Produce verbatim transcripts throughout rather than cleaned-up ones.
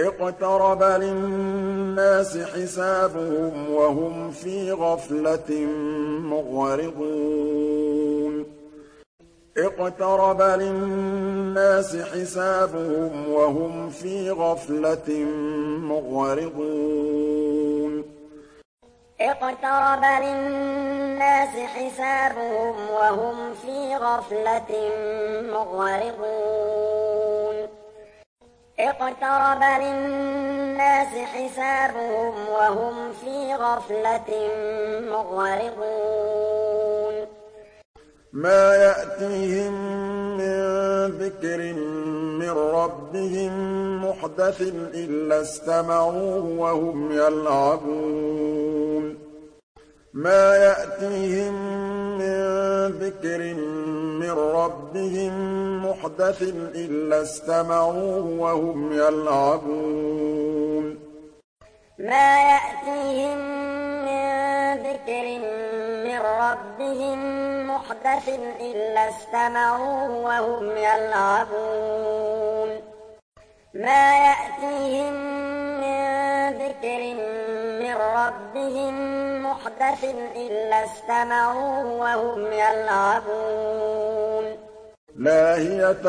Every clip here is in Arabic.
اقْتَرَبَ لِلنَّاسِ حِسَابُهُمْ وَهُمْ فِي غَفْلَةٍ مُّعْرِضُونَ اقْتَرَبَ لِلنَّاسِ حِسَابُهُمْ وَهُمْ فِي غَفْلَةٍ مُّعْرِضُونَ اقْتَرَبَ لِلنَّاسِ حِسَابُهُمْ وَهُمْ فِي غَفْلَةٍ مُّعْرِضُونَ اقْتَرَبَ لِلنَّاسِ حِسَابُهُمْ وَهُمْ فِي غَفْلَةٍ مُّعْرِضُونَ مَا يَأْتِيهِم مِّن ذِكْرٍ مِّن رَّبِّهِم مُّحْدَثٍ إِلَّا اسْتَمَعُوهُ وَهُمْ يَلْعَبُونَ مَا يَأْتِيهِم مِّن ذِكْرٍ مِّن رَّبِّهِم مُّحْدَثٍ إِلَّا اسْتَمَعُوهُ وَهُمْ يَلْعَبُونَ مَا يَأْتِيهِم مِّن ذِكْرٍ مِّن رَّبِّهِم مُّحْدَثٍ إِلَّا اسْتَمَعُوهُ وَهُمْ يَلْعَبُونَ مَا يَأْتِيهِم مِّن ذِكْرٍ مِّن رَّبِّهِم مُّحْدَثٍ إِلَّا اسْتَمَعُوهُ وَهُمْ يَلْعَبُونَ لَاهِيَةً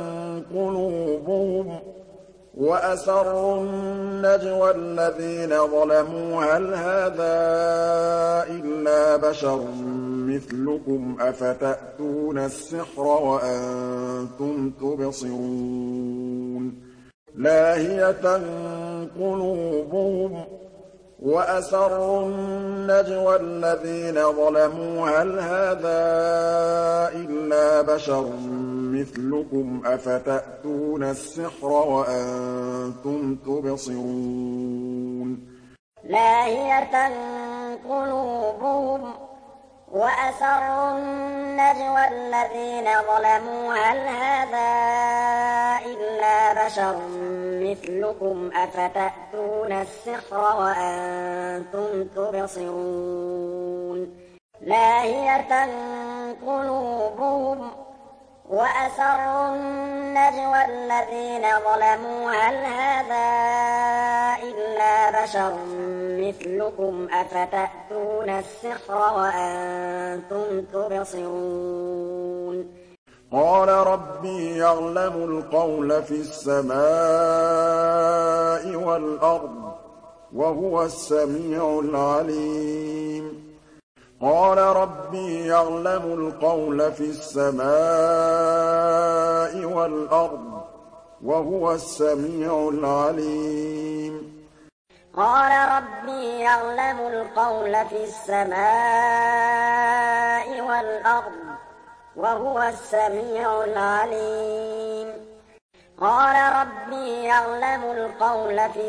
قُلُوبُهُمْ وَأَسَرُّوا النَّجْوَى الَّذِينَ ظَلَمُوا هَلْ هَٰذَا إِلَّا بَشَرٌ مِّثْلُكُمْ أَفَتَأْتُونَ السِّحْرَ وَأَنتُمْ تُبْصِرُونَ لَاهِيَةً قُلُوبُهُمْ وَأَسَرُّوا النَّجْوَى الَّذِينَ ظَلَمُوا هَلْ هَٰذَا إِلَّا بَشَرٌ مِّثْلُكُمْ أَفَتَأْتُونَ السِّحْرَ وَأَنتُمْ تُبْصِرُونَ لَاهِيَةً قُلُوبُهُمْ وَأَسَرُّوا النَّجْوَى الَّذِينَ ظَلَمُوا هَلْ هَٰذَا إِلَّا بَشَرٌ مِّثْلُكُمْ أَفَتَأْتُونَ السِّحْرَ وَأَنتُمْ تُبْصِرُونَ لَاهِيَةً قُلُوبُهُمْ وَأَسَرُّوا النَّجْوَى الَّذِينَ ظَلَمُوا هَلْ هَٰذَا إِلَّا بَشَرٌ مِّثْلُكُمْ أَفَتَأْتُونَ السِّحْرَ وَأَنتُمْ تُبْصِرُونَ قَالَ رَبِّي يَعْلَمُ الْقَوْلَ فِي السَّمَاءِ وَالْأَرْضِ وَهُوَ السَّمِيعُ الْعَلِيمُ قَالَ رَبِّي يَعْلَمُ الْقَوْلَ فِي السَّمَاءِ وَالْأَرْضِ وَهُوَ السَّمِيعُ الْعَلِيمُ قَالَ رَبِّي يَعْلَمُ الْقَوْلَ فِي السَّمَاءِ وَالْأَرْضِ وَهُوَ السَّمِيعُ الْعَلِيمُ قَالَ رَبِّي يَعْلَمُ الْقَوْلَ فِي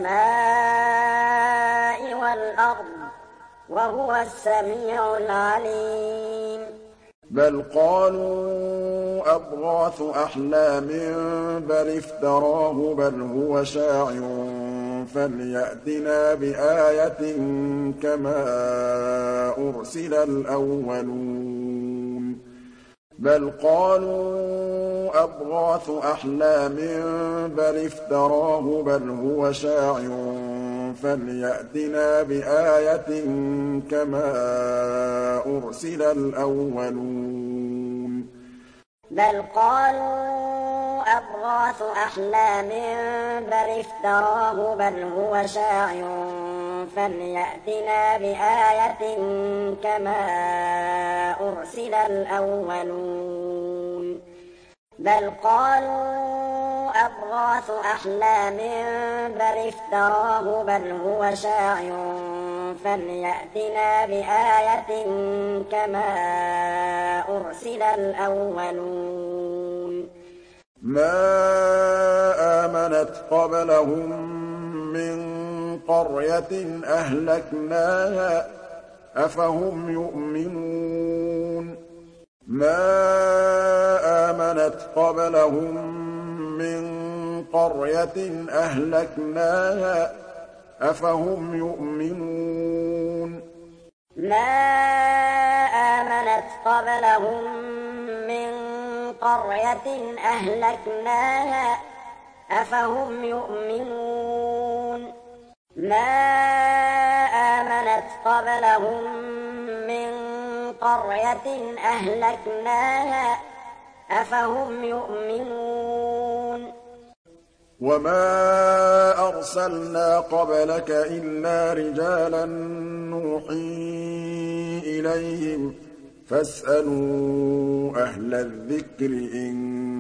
السَّمَاءِ وَالْأَرْضِ وَهُوَ السَّمِيعُ الْعَلِيمُ بَلْ قَالُوا أَضْغَاثُ أَحْلَامٍ بَلِ افْتَرَاهُ بَلْ هُوَ شَاعِرٌ فَلْيَأْتِنَا بِآيَةٍ كَمَا أُرْسِلَ الْأَوَّلُونَ بَلْ قَالُوا أَضْغَاثُ أَحْلَامٍ بَلِ افْتَرَاهُ بَلْ هُوَ شَاعِرٌ فَلْيَأْتِنَا بِآيَةٍ كَمَا أُرْسِلَ الْأَوَّلُونَ بَلْ قَالُوا أَضْغَاثُ أَحْلَامٍ بَلِ افْتَرَاهُ بَلْ هُوَ شَاعِرٌ فَلْيَأْتِنَا بِآيَةٍ كَمَا أُرْسِلَ الْأَوَّلُونَ بَلْ قَالُوا أَضْغَاثُ أَحْلَامٍ بَلِ افْتَرَاهُ بَلْ هُوَ شَاعِرٌ فَلْيَأْتِنَا بِآيَةٍ كَمَا أُرْسِلَ الْأَوَّلُونَ مَا آمَنَتْ قَبْلَهُم مِّن قَرْيَةٍ أَهْلَكْنَاهَا ۖ أَفَهُمْ يُؤْمِنُونَ مَا آمَنَتْ قَبْلَهُم مِّن قَرْيَةٍ أَهْلَكْنَاهَا ۖ أَفَهُمْ يُؤْمِنُونَ مَا آمَنَتْ قَبْلَهُم مِّن قَرْيَةٍ أَهْلَكْنَاهَا ۖ أَفَهُمْ يُؤْمِنُونَ مَا آمَنَتْ قَبْلَهُم مِّن قَرْيَةٍ أَهْلَكْنَاهَا أَفَهُمْ يُؤْمِنُونَ وَمَا أَرْسَلْنَا قَبْلَكَ إِلَّا رِجَالًا نُّوحِي إِلَيْهِمْ فَاسْأَلُوا أَهْلَ الذِّكْرِ إِن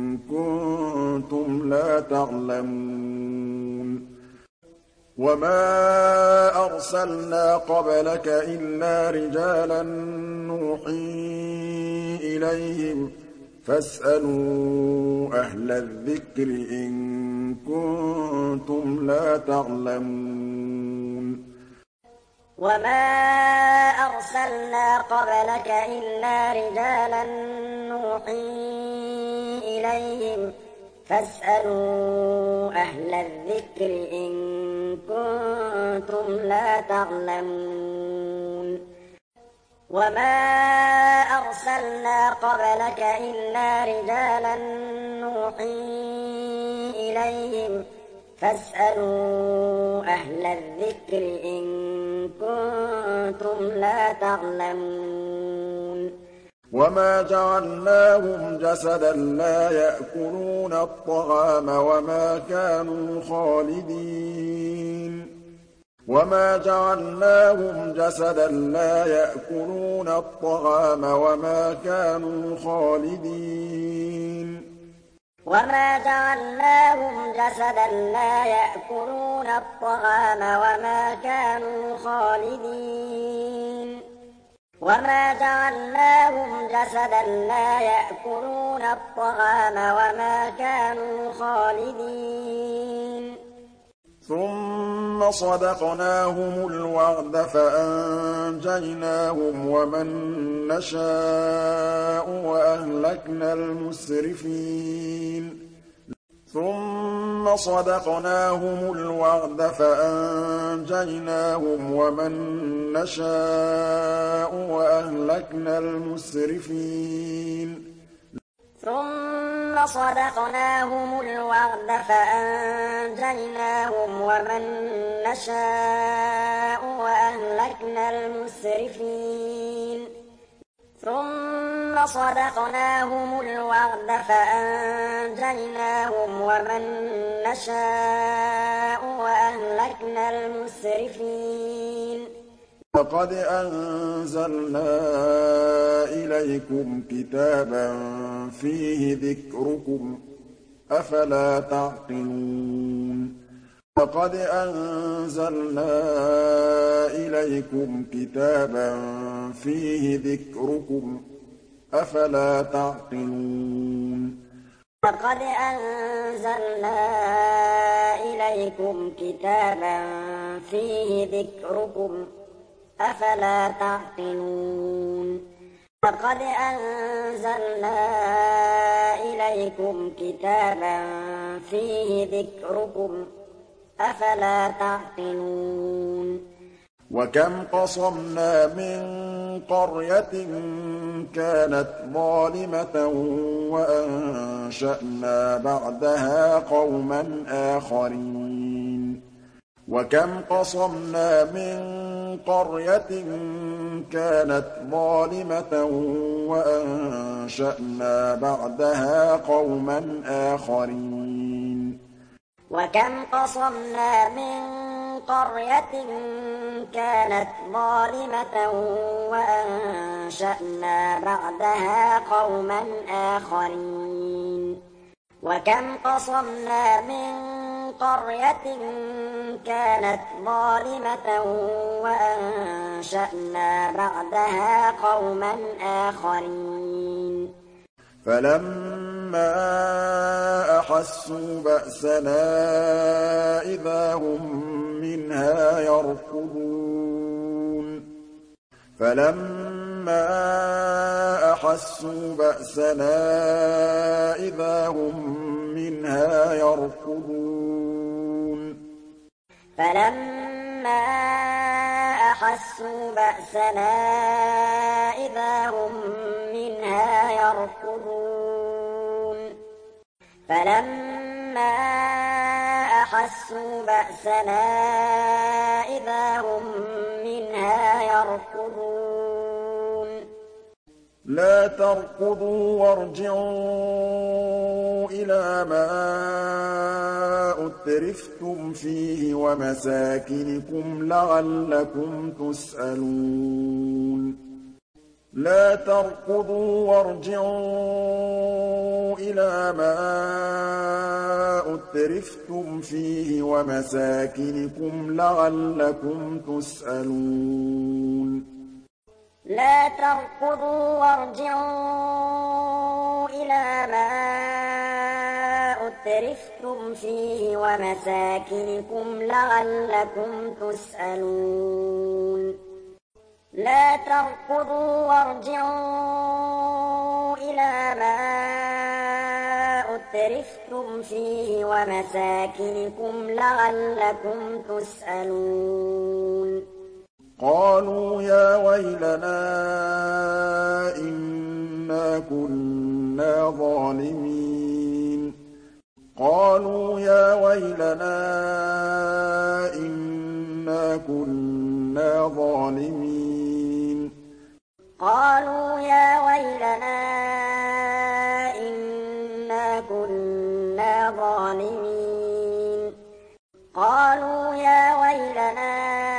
كُنتُمْ لَا تَعْلَمُونَ وَمَا أَرْسَلْنَا قَبْلَكَ إِلَّا رِجَالًا نُّوحِي إِلَيْهِمْ فَاسْأَلُوا أَهْلَ الذِّكْرِ إِن كُنتُمْ لَا تَعْلَمُونَ وَمَا أَرْسَلْنَا قَبْلَكَ إِلَّا رِجَالًا نُّوحِي إِلَيْهِمْ فَاسْأَلُوا أَهْلَ الذِّكْرِ إِن كُنتُمْ لَا تَعْلَمُونَ وَمَا أَرْسَلْنَا قَبْلَكَ إِلَّا رِجَالًا نُّوحِي إِلَيْهِمْ فَاسْأَلُوا أَهْلَ الذِّكْرِ إِن كُنتُمْ لَا تَعْلَمُونَ وَمَا جَعَلْنَاهُمْ جَسَدًا لَّا يَأْكُلُونَ الطَّعَامَ وَمَا كَانُوا خَالِدِينَ وَمَا جَعَلْنَاهُمْ جَسَدًا لَّا يَأْكُلُونَ الطَّعَامَ وَمَا كَانُوا خَالِدِينَ وَمَا جَعَلْنَاهُمْ جَسَدًا لَّا يَأْكُلُونَ الطَّعَامَ وَمَا كَانُوا خَالِدِينَ وَمَا جَعَلْنَاهُمْ جَسَدًا لَّا يَأْكُلُونَ الطَّعَامَ وَمَا كَانُوا خَالِدِينَ ثُمَّ صَدَقْنَاهُمُ الْوَعْدَ فَأَنجَيْنَاهُمْ وَمَن نَّشَاءُ وَأَهْلَكْنَا الْمُسْرِفِينَ ثُمَّ صَدَقْنَاهُمُ الْوَعْدَ فَأَنجَيْنَاهُمْ وَمَن نَّشَاءُ وَأَهْلَكْنَا الْمُسْرِفِينَ ثُمَّ صَدَقْنَاهُمُ الْوَعْدَ فَأَنجَيْنَاهُمْ وَمَن نَّشَاءُ وَأَهْلَكْنَا الْمُسْرِفِينَ ثُمَّ صَدَقْنَاهُمُ الْوَعْدَ فَأَنجَيْنَاهُمْ وَمَن نَّشَاءُ وَأَهْلَكْنَا الْمُسْرِفِينَ لَقَدْ أَنزَلْنَا إِلَيْكُمْ كِتَابًا فِيهِ ذِكْرُكُمْ ۖ أَفَلَا تَعْقِلُونَ لَقَدْ أَنزَلْنَا إِلَيْكُمْ كِتَابًا فِيهِ ذِكْرُكُمْ ۖ أَفَلَا تَعْقِلُونَ لَقَدْ أَنزَلْنَا إِلَيْكُمْ كِتَابًا فِيهِ ذِكْرُكُمْ ۖ أَفَلَا تَعْقِلُونَ لَقَدْ أَنزَلْنَا إِلَيْكُمْ كِتَابًا فِيهِ ذِكْرُكُمْ ۖ أَفَلَا تَعْقِلُونَ وَكَمْ قَصَمْنَا مِن قَرْيَةٍ كَانَتْ ظَالِمَةً وَأَنشَأْنَا بَعْدَهَا قَوْمًا آخَرِينَ وَكَمْ قَصَمْنَا مِن قَرْيَةٍ كَانَتْ ظَالِمَةً وَأَنشَأْنَا بَعْدَهَا قَوْمًا آخَرِينَ وَكَمْ قَصَمْنَا مِن قَرْيَةٍ كَانَتْ ظَالِمَةً وَأَنشَأْنَا بَعْدَهَا قَوْمًا آخَرِينَ وَكَمْ قَصَمْنَا مِن قَرْيَةٍ كَانَتْ ظَالِمَةً وَأَنشَأْنَا بَعْدَهَا قَوْمًا آخَرِينَ فَلَمَّا أَحَسُّوا بَأْسَنَا إِذَا هُم مِّنْهَا يَرْكُضُونَ فَلَمَّا أَحَسُّوا بَأْسَنَا إِذَا هُم مِّنْهَا يَرْكُضُونَ فَلَمَّا أَحَسُّوا بَأْسَنَا إِذَا هُم مِّنْهَا يَرْكُضُونَ فَلَمَّا أحسوا بأسنا إذا هم منها يركضون لا تركضوا وارجعوا إلى ما أترفتم فيه ومساكنكم لعلكم تسألون لا تركضوا وارجعوا إلى ما أترفتم فيه ومساكنكم لعلكم تسألون لا تركضوا وارجعوا إلى ما أترفتم فيه ومساكنكم لعلكم تسألون لا تركضوا وارجعوا إلى ما أترفتم فيه ومساكنكم لعلكم تسألون قالوا يا ويلنا إنا كنا ظالمين قالوا يا ويلنا إنا كنا ظالمين قالوا يا ويلنا إنا كنا ظالمين قالوا يا ويلنا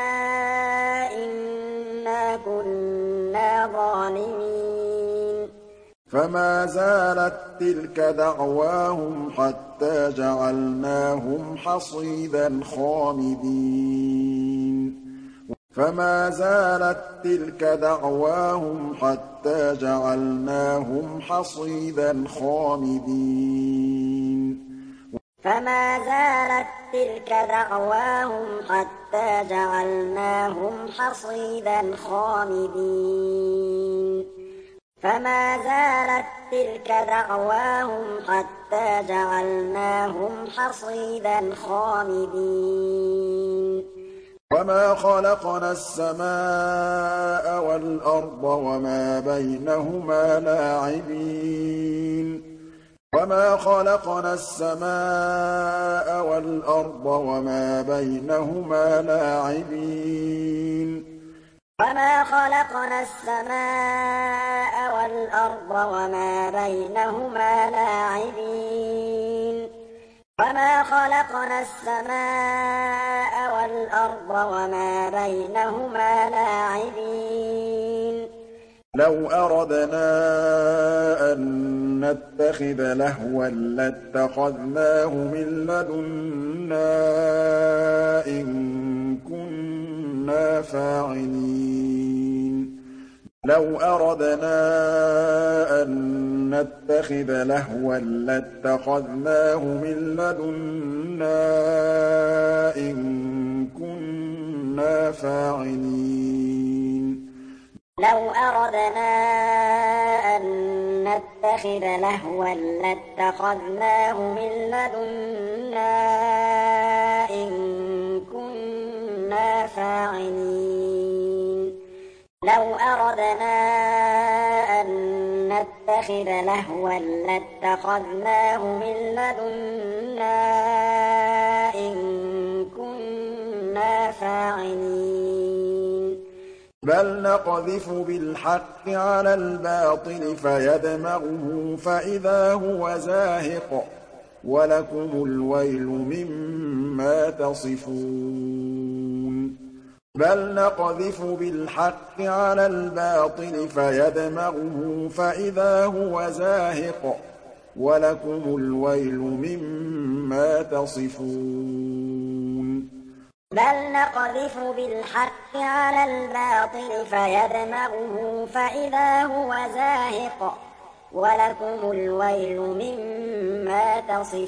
إنا كنا ظالمين فما زالت تلك دعواهم حتى جعلناهم حصيدا خامدين فما زالت تلك دعواهم حتى جعلناهم حصيدا خامدين فما زالت تلك دعواهم حتى جعلناهم حصيدا خامدين فما زالت تلك دعواهم حتى جعلناهم حصيدا خامدين وما خلقنا السماء والأرض وما بينهما لاعبين وما خلقنا السماء والأرض وما بينهما لاعبين وما خلقنا السماء والأرض وما بينهما لاعبين وما خلقنا السماء والأرض وما بينهما لاعبين لو أردنا أن نتخذ لهوا لاتخذناه من لدنا إن كنا فاعلين لو أردنا أن نتخذ لهوا لاتخذناه من لدنا إن كنا فاعلين لو أردنا أن نتخذ لهوا لاتخذناه من لدنا إن كنا فاعلين لو أردنا أن نتخذ لهوا لاتخذناه من لدنا إن كنا فاعلين بل نقذف بالحق على الباطل فيدمغه فإذا هو زاهق ولكم الويل مما تصفون بل نقذف بالحق على الباطل فيدمغه فإذا هو زاهق ولكم الويل مما تصفون بل نقذف بالحق على الباطل فيدمغه فإذا هو زاهق ولكم الويل مما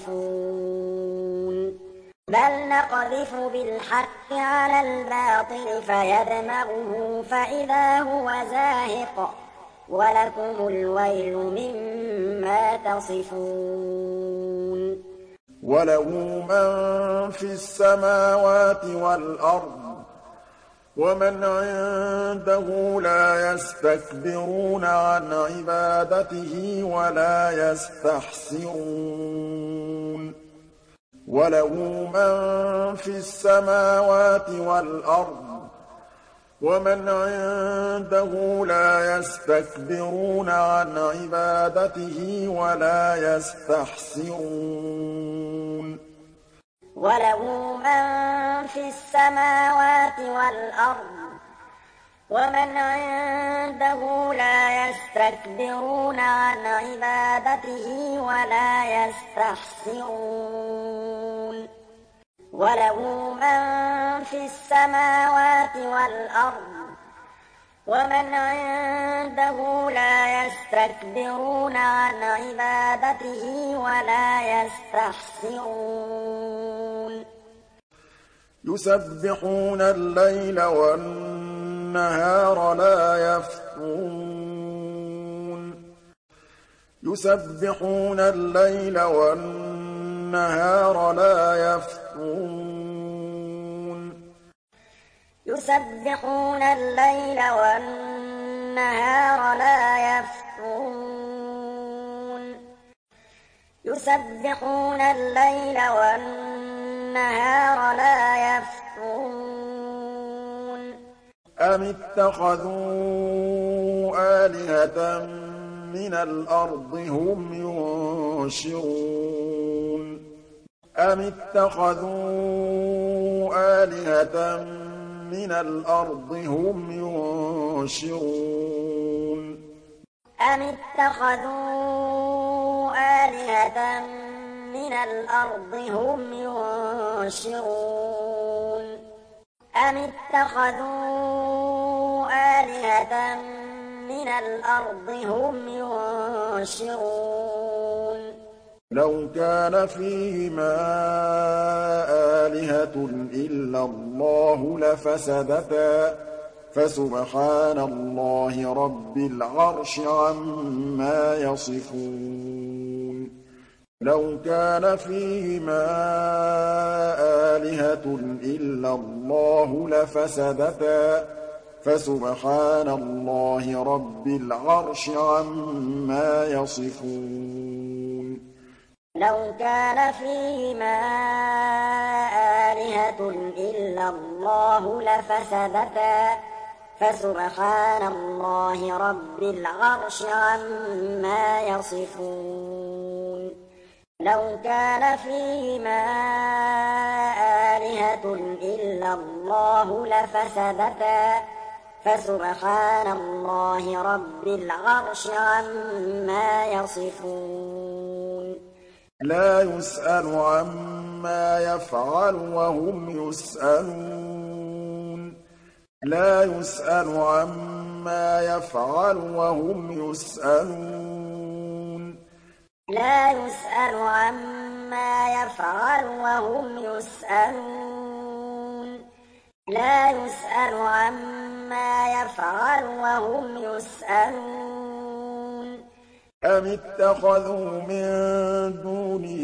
تصفون بل نقذف بالحق على الباطل فيدمغه فإذا هو زاهق ولكم الويل مما تصفون وله من في السماوات والأرض ومن عنده لا يستكبرون عن عبادته ولا يستحسرون وَلَهُ مَن فِي السَّمَاوَاتِ وَالْأَرْضِ ۚ وَمَنْ عِندَهُ لَا يَسْتَكْبِرُونَ عَنْ عِبَادَتِهِ وَلَا يَسْتَحْسِرُونَ وَلَهُ مَن فِي السَّمَاوَاتِ وَالْأَرْضِ ۚ وَمَنْ عِندَهُ لَا يَسْتَكْبِرُونَ عَنْ عِبَادَتِهِ وَلَا يَسْتَحْسِرُونَ وَلَهُ مَن فِي السَّمَاوَاتِ وَالْأَرْضِ ۚ وَمَنْ عِندَهُ لَا يَسْتَكْبِرُونَ عَنْ عِبَادَتِهِ وَلَا يَسْتَحْسِرُونَ يُسَبِّحُونَ اللَّيْلَ وَالنَّهَارَ لَا يَفْتُرُونَ يُسَبِّحُونَ اللَّيْلَ وَالنَّهَارَ لَا يَفْتُرُونَ يُسَبِّحُونَ اللَّيْلَ وَالنَّهَارَ لَا يَفْتُرُونَ يُسَبِّحُونَ اللَّيْلَ وَالنَّهَارَ لَا يَفْتُرُونَ أَمِ اتَّخَذُوا آلِهَةً مِّنَ الْأَرْضِ هُمْ يُنشِرُونَ أَمِ اتَّخَذُوا آلِهَةً مِّنَ الْأَرْضِ هُمْ يُنشِرُونَ أَمِ اتَّخَذُوا آلِهَةً مِّنَ الْأَرْضِ هُمْ يُنشِرُونَ أَمِ اتَّخَذُوا آلِهَةً مِّنَ الْأَرْضِ هُمْ يُنشِرُونَ لَوْ كَانَ فِيهِمَا آلِهَةٌ إِلَّا اللَّهُ لَفَسَدَتَا ۚ فَسُبْحَانَ اللَّهِ رَبِّ الْعَرْشِ عَمَّا يَصِفُونَ لَوْ كَانَ فِيهِمَا آلِهَةٌ إِلَّا اللَّهُ لَفَسَدَتَا ۚ فَسُبْحَانَ اللَّهِ رَبِّ الْعَرْشِ عَمَّا يَصِفُونَ لَوْ كَانَ فِيهِمَا آلِهَةٌ إِلَّا اللَّهُ لَفَسَدَتَا ۚ فَسُبْحَانَ اللَّهِ رَبِّ الْعَرْشِ عَمَّا يَصِفُونَ لَوْ كَانَ فِيهِمَا آلِهَةٌ إِلَّا اللَّهُ لَفَسَدَتَا ۚ فَسُبْحَانَ اللَّهِ رَبِّ الْعَرْشِ عَمَّا يَصِفُونَ لَا يُسْأَلُ عَمَّا يَفْعَلُ وَهُمْ يُسْأَلُونَ لَا يُسْأَلُ عَمَّا يَفْعَلُ وَهُمْ يُسْأَلُونَ لَا يُسْأَلُ عَمَّا يَفْعَلُ وَهُمْ يُسْأَلُونَ لَا يُسْأَلُ عَمَّا يَفْعَلُ وَهُمْ يُسْأَلُونَ أَمِ اتَّخَذُوا مِن دُونِهِ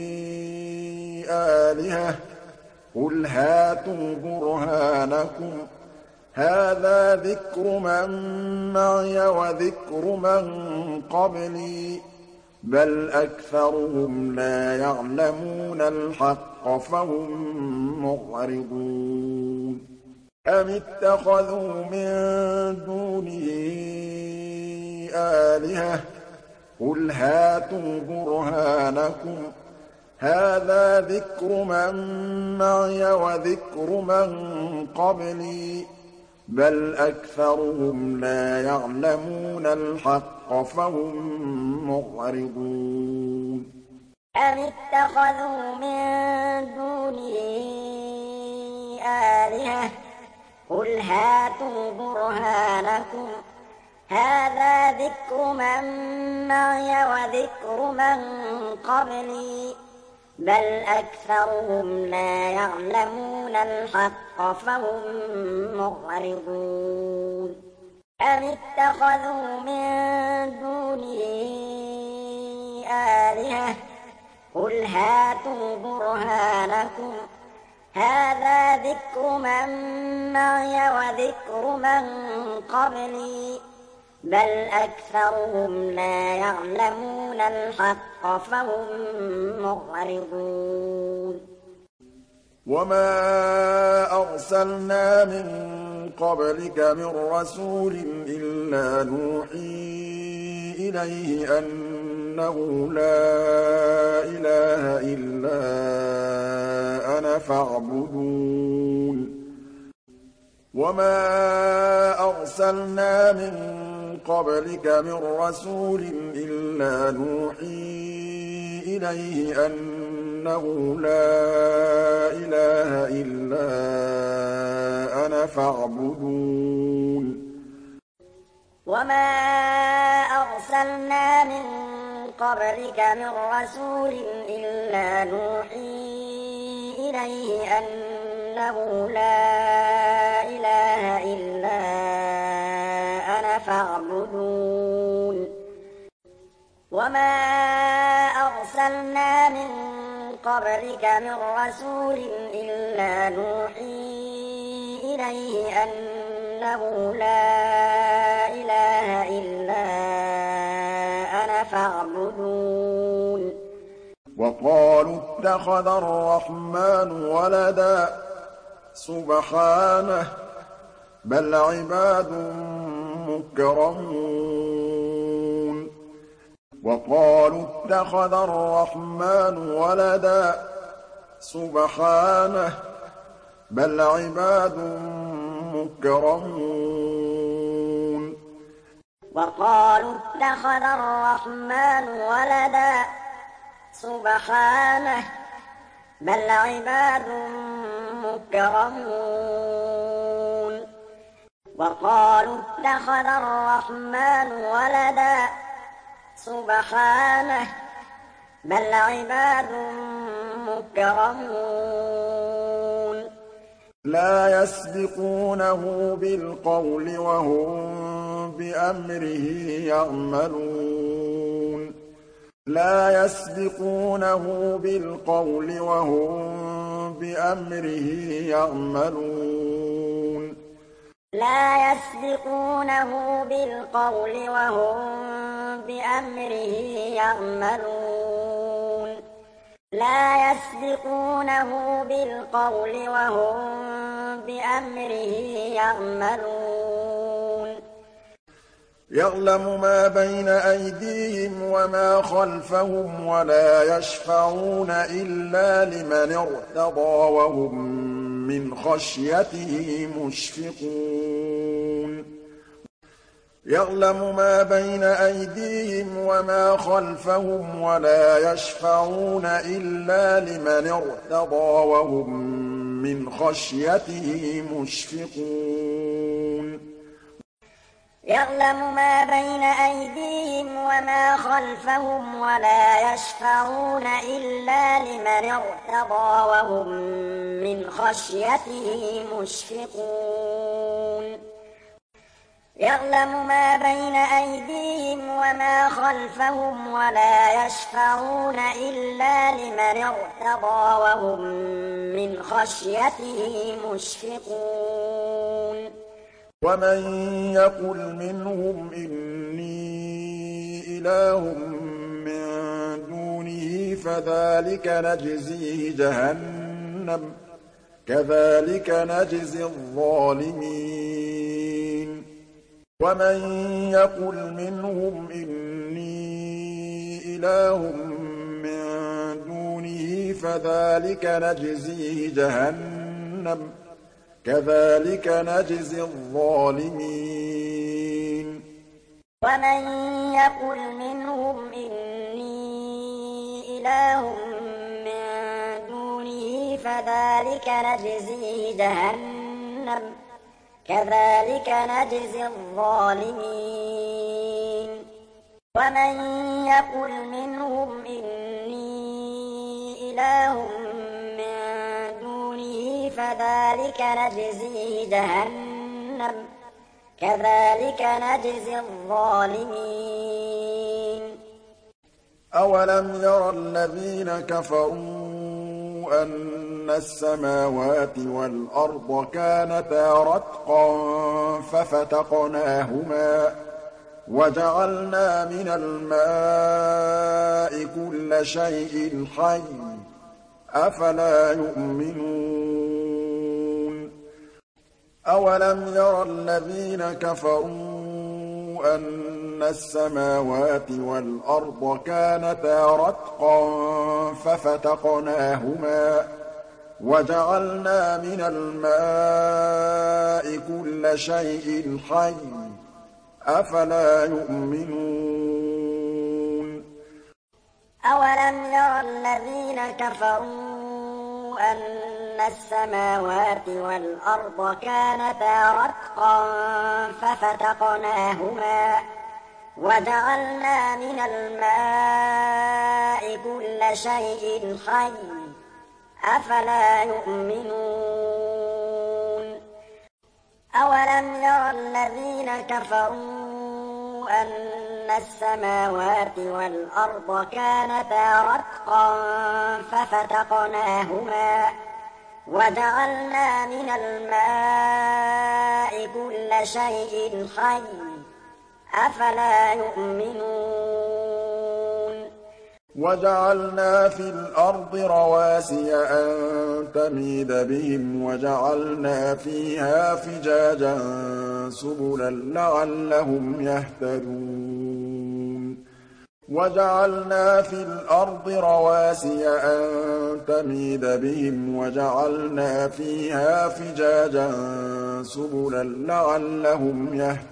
آلِهَةً ۖ قُلْ هَاتُوا بُرْهَانَكُمْ ۖ هَٰذَا ذِكْرُ مَن مَّعِيَ وَذِكْرُ مَن قَبْلِي ۗ بَلْ أَكْثَرُهُمْ لَا يَعْلَمُونَ الْحَقَّ فَهُم مُّعْرِضُونَ أَمِ اتَّخَذُوا مِن دُونِهِ آلِهَةً ۖ قُلْ هَاتُوا بُرْهَانَكُمْ ۖ هَٰذَا ذِكْرُ مَن مَّعِيَ وَذِكْرُ مَن قَبْلِي ۗ بَلْ أَكْثَرُهُمْ لَا يَعْلَمُونَ الْحَقَّ فَهُم مُّعْرِضُونَ أَمِ اتَّخَذُوا مِن دُونِهِ آلِهَةً ۖ قُلْ هَاتُوا بُرْهَانَكُمْ ۖ هَٰذَا ذِكْرُ مَن مَّعِيَ وَذِكْرُ مَن قَبْلِي ۗ بَلْ أَكْثَرُهُمْ لَا يَعْلَمُونَ الْحَقَّ فَهُم مُّعْرِضُونَ أَمِ اتَّخَذُوا مِن دُونِهِ آلِهَةً ۖ قُلْ هَاتُوا بُرْهَانَكُمْ ۖ هَٰذَا ذِكْرُ مَن مَّعِيَ وَذِكْرُ مَن قَبْلِي ۗ بل أكثرهم لا يعلمون الحق فهم معرضون وما أرسلنا من قبلك من رسول إلا نوحي إليه أنه لا إله إلا أنا فاعبدون وما أرسلنا من قبلك من رسول إلا نوحي إليه أنه لا إله إلا أنا فاعبدون وما أرسلنا من قبلك من رسول إلا نوحي إليه أنه لا إله إلا أنا فاعبدون وما أرسلنا من قبلك من رسول إلا نوحي إليه أنه لا إله إلا أنا فاعبدون وقالوا اتخذ الرحمن ولدا سبحانه بل عباد مكرمون وقالوا اتخذ الرحمن ولدا سبحانه بل عباد مكرمون وقالوا اتخذ الرحمن ولدا سبحانه بل عباد مكرمون وقالوا اتخذ الرحمن ولدا سبحانه بل عباد مكرمون لا يسبقونه بالقول وهم بأمره يعملون لا يسبقونه بالقول وهم بأمره يعملون لا يسبقونه بالقول وهم بأمره يعملون لا يسبقونه بالقول وهم بأمره يعملون يعلم ما بين أيديهم وما خلفهم ولا يشفعون إلا لمن ارتضى وهم من خشيته مشفقون يعلم ما بين أيديهم وما خلفهم ولا يشفعون إلا لمن ارتضى وهم من خشيته مشفقون يعلم ما بين أيديهم وما خلفهم ولا يشفعون إلا لمن ارتضى وهم من خشيته مشفقون يعلم ما بين أيديهم وما خلفهم ولا يشفعون إلا لمن ارتضى وهم من خشيته مشفقون ومن يقل منهم إني إله من دونه فذلك نجزيه جهنم كذلك نجزي الظالمين ومن يقل منهم إني إله من دونه فذلك نجزيه جهنم كذلك نجزي الظالمين ومن يقل منهم إني إله من دونه فذلك نجزيه جهنم كذلك نجزي الظالمين ومن يقل منهم إني إله من دونه فذلك نجزيه جهنم كذلك نجزي الظالمين أولم ير الذين كفروا أن السماوات والأرض كانتا رتقا ففتقناهما وَجَعَلْنَا مِنَ الْمَاءِ كُلَّ شَيْءٍ حَيٍّ ۖ أَفَلَا يُؤْمِنُونَ أَوَلَمْ يَرَ الَّذِينَ كَفَرُوا أَنَّ السَّمَاوَاتِ وَالْأَرْضَ كَانَتَا رَتْقًا فَفَتَقْنَاهُمَا وَجَعَلْنَا مِنَ الْمَاءِ كُلَّ شَيْءٍ حَيٍّ ۖ أَفَلَا يُؤْمِنُونَ أَوَلَمْ يَرَ الَّذِينَ كَفَرُوا أَنَّ السَّمَاوَاتِ وَالْأَرْضَ كَانَتَا رَتْقًا فَفَتَقْنَاهُمَا وَجَعَلْنَا مِنَ الْمَاءِ كُلَّ شَيْءٍ حَيٍّ ۖ أَفَلَا يُؤْمِنُونَ أَوَلَمْ يَرَ الَّذِينَ كَفَرُوا أَنَّ السَّمَاوَاتِ وَالْأَرْضَ كَانَتَا رَتْقًا فَفَتَقْنَاهُمَا وَجَعَلْنَا مِنَ الْمَاءِ كُلَّ شَيْءٍ حَيٍّ ۖ أَفَلَا يُؤْمِنُونَ وَجَعَلْنَا فِي الْأَرْضِ رَوَاسِيَ أَن تَمِيدَ بِهِمْ وَجَعَلْنَا فِيهَا فِجَاجًا سُبُلًا لَّعَلَّهُمْ يَهْتَدُونَ وَجَعَلْنَا فِي الْأَرْضِ رَوَاسِيَ أَن تَمِيدَ بِهِمْ وَجَعَلْنَا فِيهَا فِجَاجًا سُبُلًا لَّعَلَّهُمْ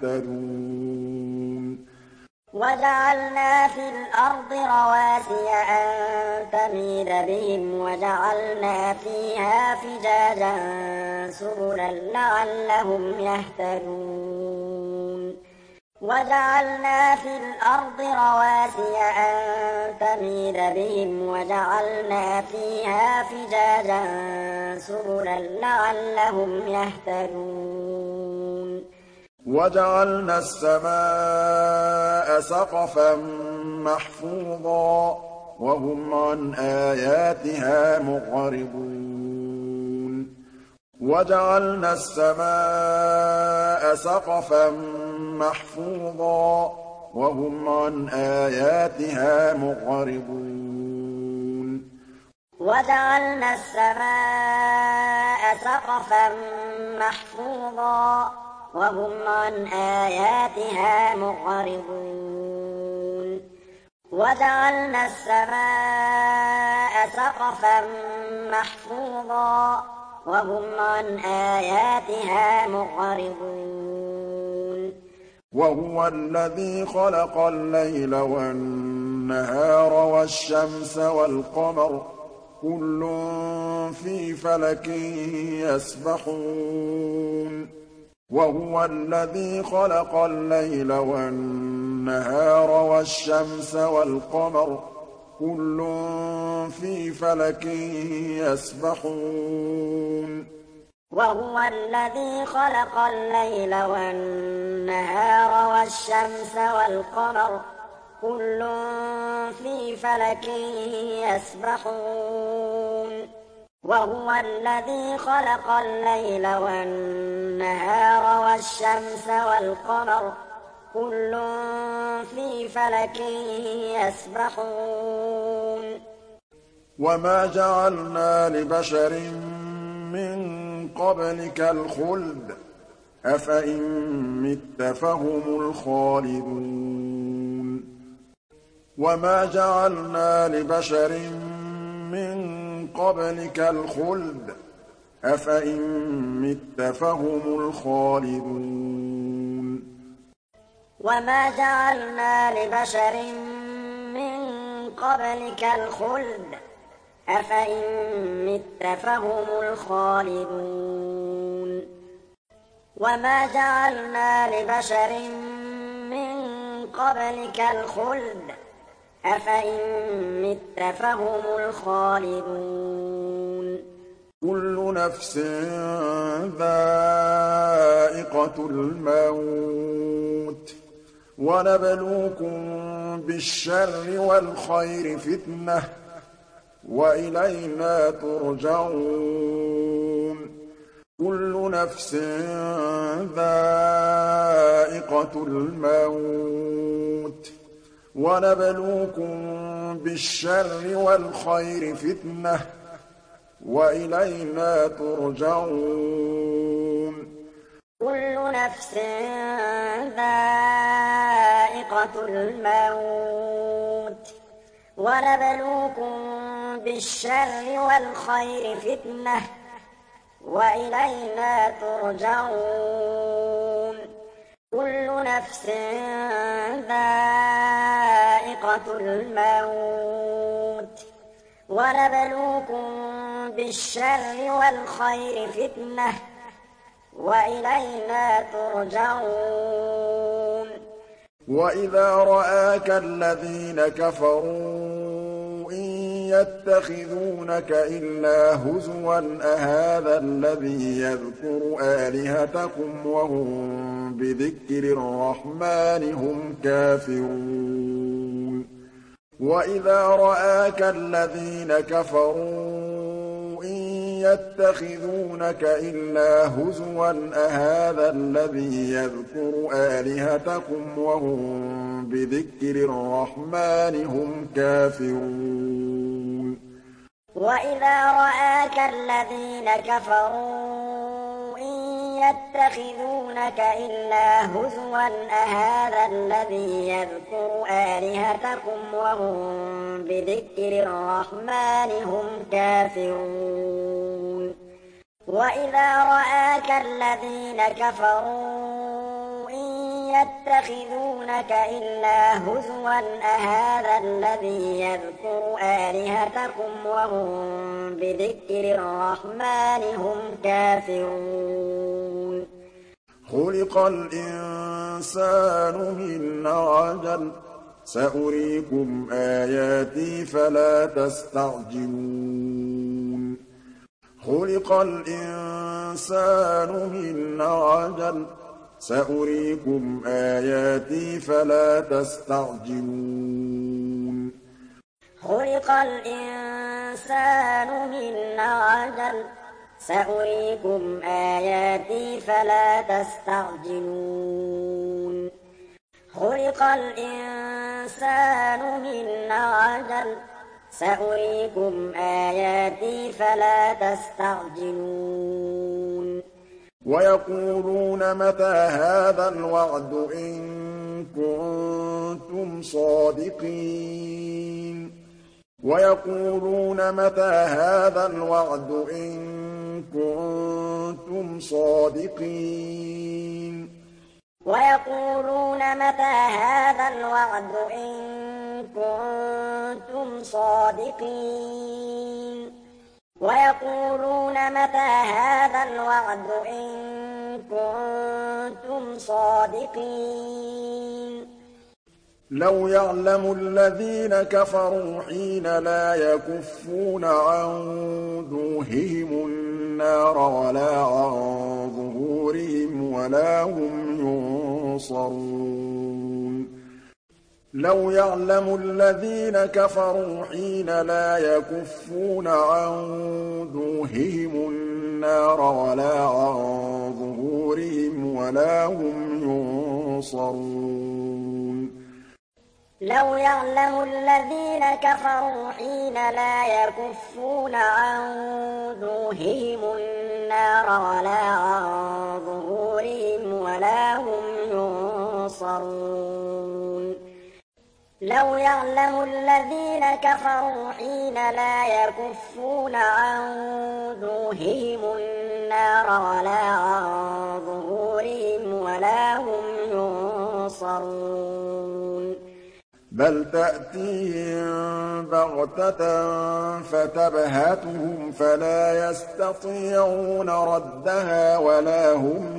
يَهْتَدُونَ وَجَعَلْنَا فِي الْأَرْضِ رَوَاسِيَ أَن تَمِيدَ بِهِمْ وَجَعَلْنَا فِيهَا فِجَاجًا سُبُلًا لَّعَلَّهُمْ يَهْتَدُونَ وَجَعَلْنَا فِي الْأَرْضِ رَوَاسِيَ أَن تَمِيدَ بِهِمْ وَجَعَلْنَا فِيهَا فِجَاجًا سُبُلًا لَّعَلَّهُمْ يَهْتَدُونَ وَجَعَلْنَا السَّمَاءَ سَقْفًا مَّحْفُوظًا وَهُمْ عَنْ آيَاتِهَا مُعْرِضُونَ وَجَعَلْنَا السَّمَاءَ سَقْفًا مَّحْفُوظًا وَهُمْ عَنْ آيَاتِهَا مُعْرِضُونَ وَجَعَلْنَا السَّمَاءَ سَقْفًا مَّحْفُوظًا وَهُمْ عَنْ آيَاتِهَا مُعْرِضُونَ وَجَعَلْنَا السَّمَاءَ سَقْفًا مَّحْفُوظًا وَهُمْ عَنْ آيَاتِهَا مُعْرِضُونَ وَهُوَ الَّذِي خَلَقَ اللَّيْلَ وَالنَّهَارَ وَالشَّمْسَ وَالْقَمَرَ كُلٌّ فِي فَلَكٍ يَسْبَحُونَ وَهُوَ الَّذِي خَلَقَ اللَّيْلَ وَالنَّهَارَ وَالشَّمْسَ وَالْقَمَرَ كُلٌّ فِي فَلَكٍ يَسْبَحُونَ وَهُوَ الَّذِي خَلَقَ اللَّيْلَ وَالنَّهَارَ وَالشَّمْسَ وَالْقَمَرَ كُلٌّ فِي فَلَكٍ يَسْبَحُونَ وَهُوَ الَّذِي خَلَقَ اللَّيْلَ وَالنَّهَارَ وَالشَّمْسَ وَالْقَمَرَ كُلٌّ فِي فَلَكٍ يَسْبَحُونَ وَمَا جَعَلْنَا لِبَشَرٍ مِّن قَبْلِكَ الْخُلْدَ ۖ أَفَإِن مِّتَّ فَهُمُ الْخَالِدُونَ وَمَا جَعَلْنَا لِبَشَرٍ مِّن قَبْلِكَ الْخُلْدَ ۖ أَفَإِن مِّتَّ فَهُمُ الْخَالِدُونَ وَمَا جَعَلْنَا لِبَشَرٍ مِّن قَبْلِكَ الْخُلْدَ ۖ أَفَإِن مِّتَّ فَهُمُ الْخَالِدُونَ وَمَا جَعَلْنَا لِبَشَرٍ مِّن قَبْلِكَ الْخُلْدَ ۖ أَفَإِن مِّتَّ فَهُمُ الْخَالِدُونَ كُلُّ نَفْسٍ ذَائِقَةُ الْمَوْتِ ۖ وَنَبْلُوكُم بِالشَّرِّ وَالْخَيْرِ فِتْنَةً ۖ وَإِلَيْنَا تُرْجَعُونَ كُلُّ نَفْسٍ ذَائِقَةُ ذَائِقَةُ الْمَوْتِ وَنَبْلُوكُم بِالشَّرِّ وَالْخَيْرِ فِتْنَةً وَإِلَيْنَا تُرْجَعُونَ كُلُّ نَفْسٍ ذَائِقَةُ الْمَوْتِ وَنَبْلُوكُم بِالشَّرِّ وَالْخَيْرِ فِتْنَةً وَإِلَيْنَا تُرْجَعُونَ كُلُّ نَفْسٍ ذَائِقَةُ الْمَوْتِ وَنَبْلُوكُم بِالشَّرِّ وَالْخَيْرِ فِتْنَةً وَإِلَيْنَا تُرْجَعُونَ وَإِذَا رَآكَ الَّذِينَ كَفَرُوا إِن يَتَّخِذُونَكَ إِلَّا هُزُوًا أَهَٰذَا الَّذِي يَذْكُرُ آلِهَتَكُمْ وَهُم بِذِكْرِ الرَّحْمَٰنِ هُمْ كَافِرُونَ وَإِذَا رَآكَ الَّذِينَ كَفَرُوا إِن يَتَّخِذُونَكَ إِلَّا هُزُوًا أَهَٰذَا الَّذِي يَذْكُرُ آلِهَتَكُمْ وَهُم بِذِكْرِ الرَّحْمَٰنِ هُمْ كَافِرُونَ وَإِذَا رَآكَ الَّذِينَ كَفَرُوا إِن يَتَّخِذُونَكَ إِلَّا هُزُوًا أَهَٰذَا الَّذِي يَذْكُرُ آلِهَتَكُمْ وَهُم بِذِكْرِ الرَّحْمَٰنِ هُمْ كَافِرُونَ وَإِذَا رَآكَ الَّذِينَ كَفَرُوا إِن يَتَّخِذُونَكَ إِلَّا هُزُوًا أَهَٰذَا الَّذِي يَذْكُرُ آلِهَتَكُمْ وَهُم بِذِكْرِ الرَّحْمَٰنِ هُمْ كَافِرُونَ خُلِقَ الْإِنسَانُ مِنْ عَجَلٍ ۚ سَأُرِيكُمْ آيَاتِي فَلَا تَسْتَعْجِلُونَ خُلِقَ الْإِنسَانُ مِنْ عَجَلٍ ۚ سَأُرِيكُمْ آيَاتِي فَلَا تَسْتَعْجِلُونَ خُلِقَ الْإِنسَانُ مِنْ عَجَلٍ ۚ سَأُرِيكُمْ آيَاتِي فَلَا تَسْتَعْجِلُونَ خُلِقَ الْإِنسَانُ مِنْ عَجَلٍ ۚ سَأُرِيكُمْ آيَاتِي فَلَا تَسْتَعْجِلُونَ وَيَقُولُونَ مَتَىٰ هَٰذَا الْوَعْدُ إِن كُنتُمْ صَادِقِينَ وَيَقُولُونَ مَتَىٰ هَٰذَا الْوَعْدُ إِن كُنتُمْ صَادِقِينَ وَيَقُولُونَ مَتَىٰ هَٰذَا الْوَعْدُ إِن كُنتُمْ صَادِقِينَ وَيَقُولُونَ مَتَىٰ هَٰذَا الْوَعْدُ إِن كُنتُمْ صَادِقِينَ لَوْ يَعْلَمُ الَّذِينَ كَفَرُوا حِينَ لَا يَكُفُّونَ عَن وُجُوهِهِمُ النَّارَ وَلَا عَن ظُهُورِهِمْ وَلَا هُمْ يُنصَرُونَ لَوْ يَعْلَمُ الَّذِينَ كَفَرُوا حِينَ لَا يَكُفُّونَ عَن وُجُوهِهِمُ النَّارَ وَلَا عَن ظُهُورِهِمْ وَلَا هُمْ يُنصَرُونَ لَوْ يَعْلَمُ الَّذِينَ كَفَرُوا حِينَ لَا يَكُفُّونَ عَن وُجُوهِهِمُ النَّارَ وَلَا عَن ظُهُورِهِمْ وَلَا هُمْ يُنصَرُونَ لَوْ يَعْلَمُ الَّذِينَ كَفَرُوا حِينَ لَا يَكُفُّونَ عَن وُجُوهِهِمُ النَّارَ وَلَا عَن ظُهُورِهِمْ وَلَا هُمْ يُنصَرُونَ بَلْ تَأْتِيهِم بَغْتَةً فَتَبْهَتُهُمْ فَلَا يَسْتَطِيعُونَ رَدَّهَا وَلَا هُمْ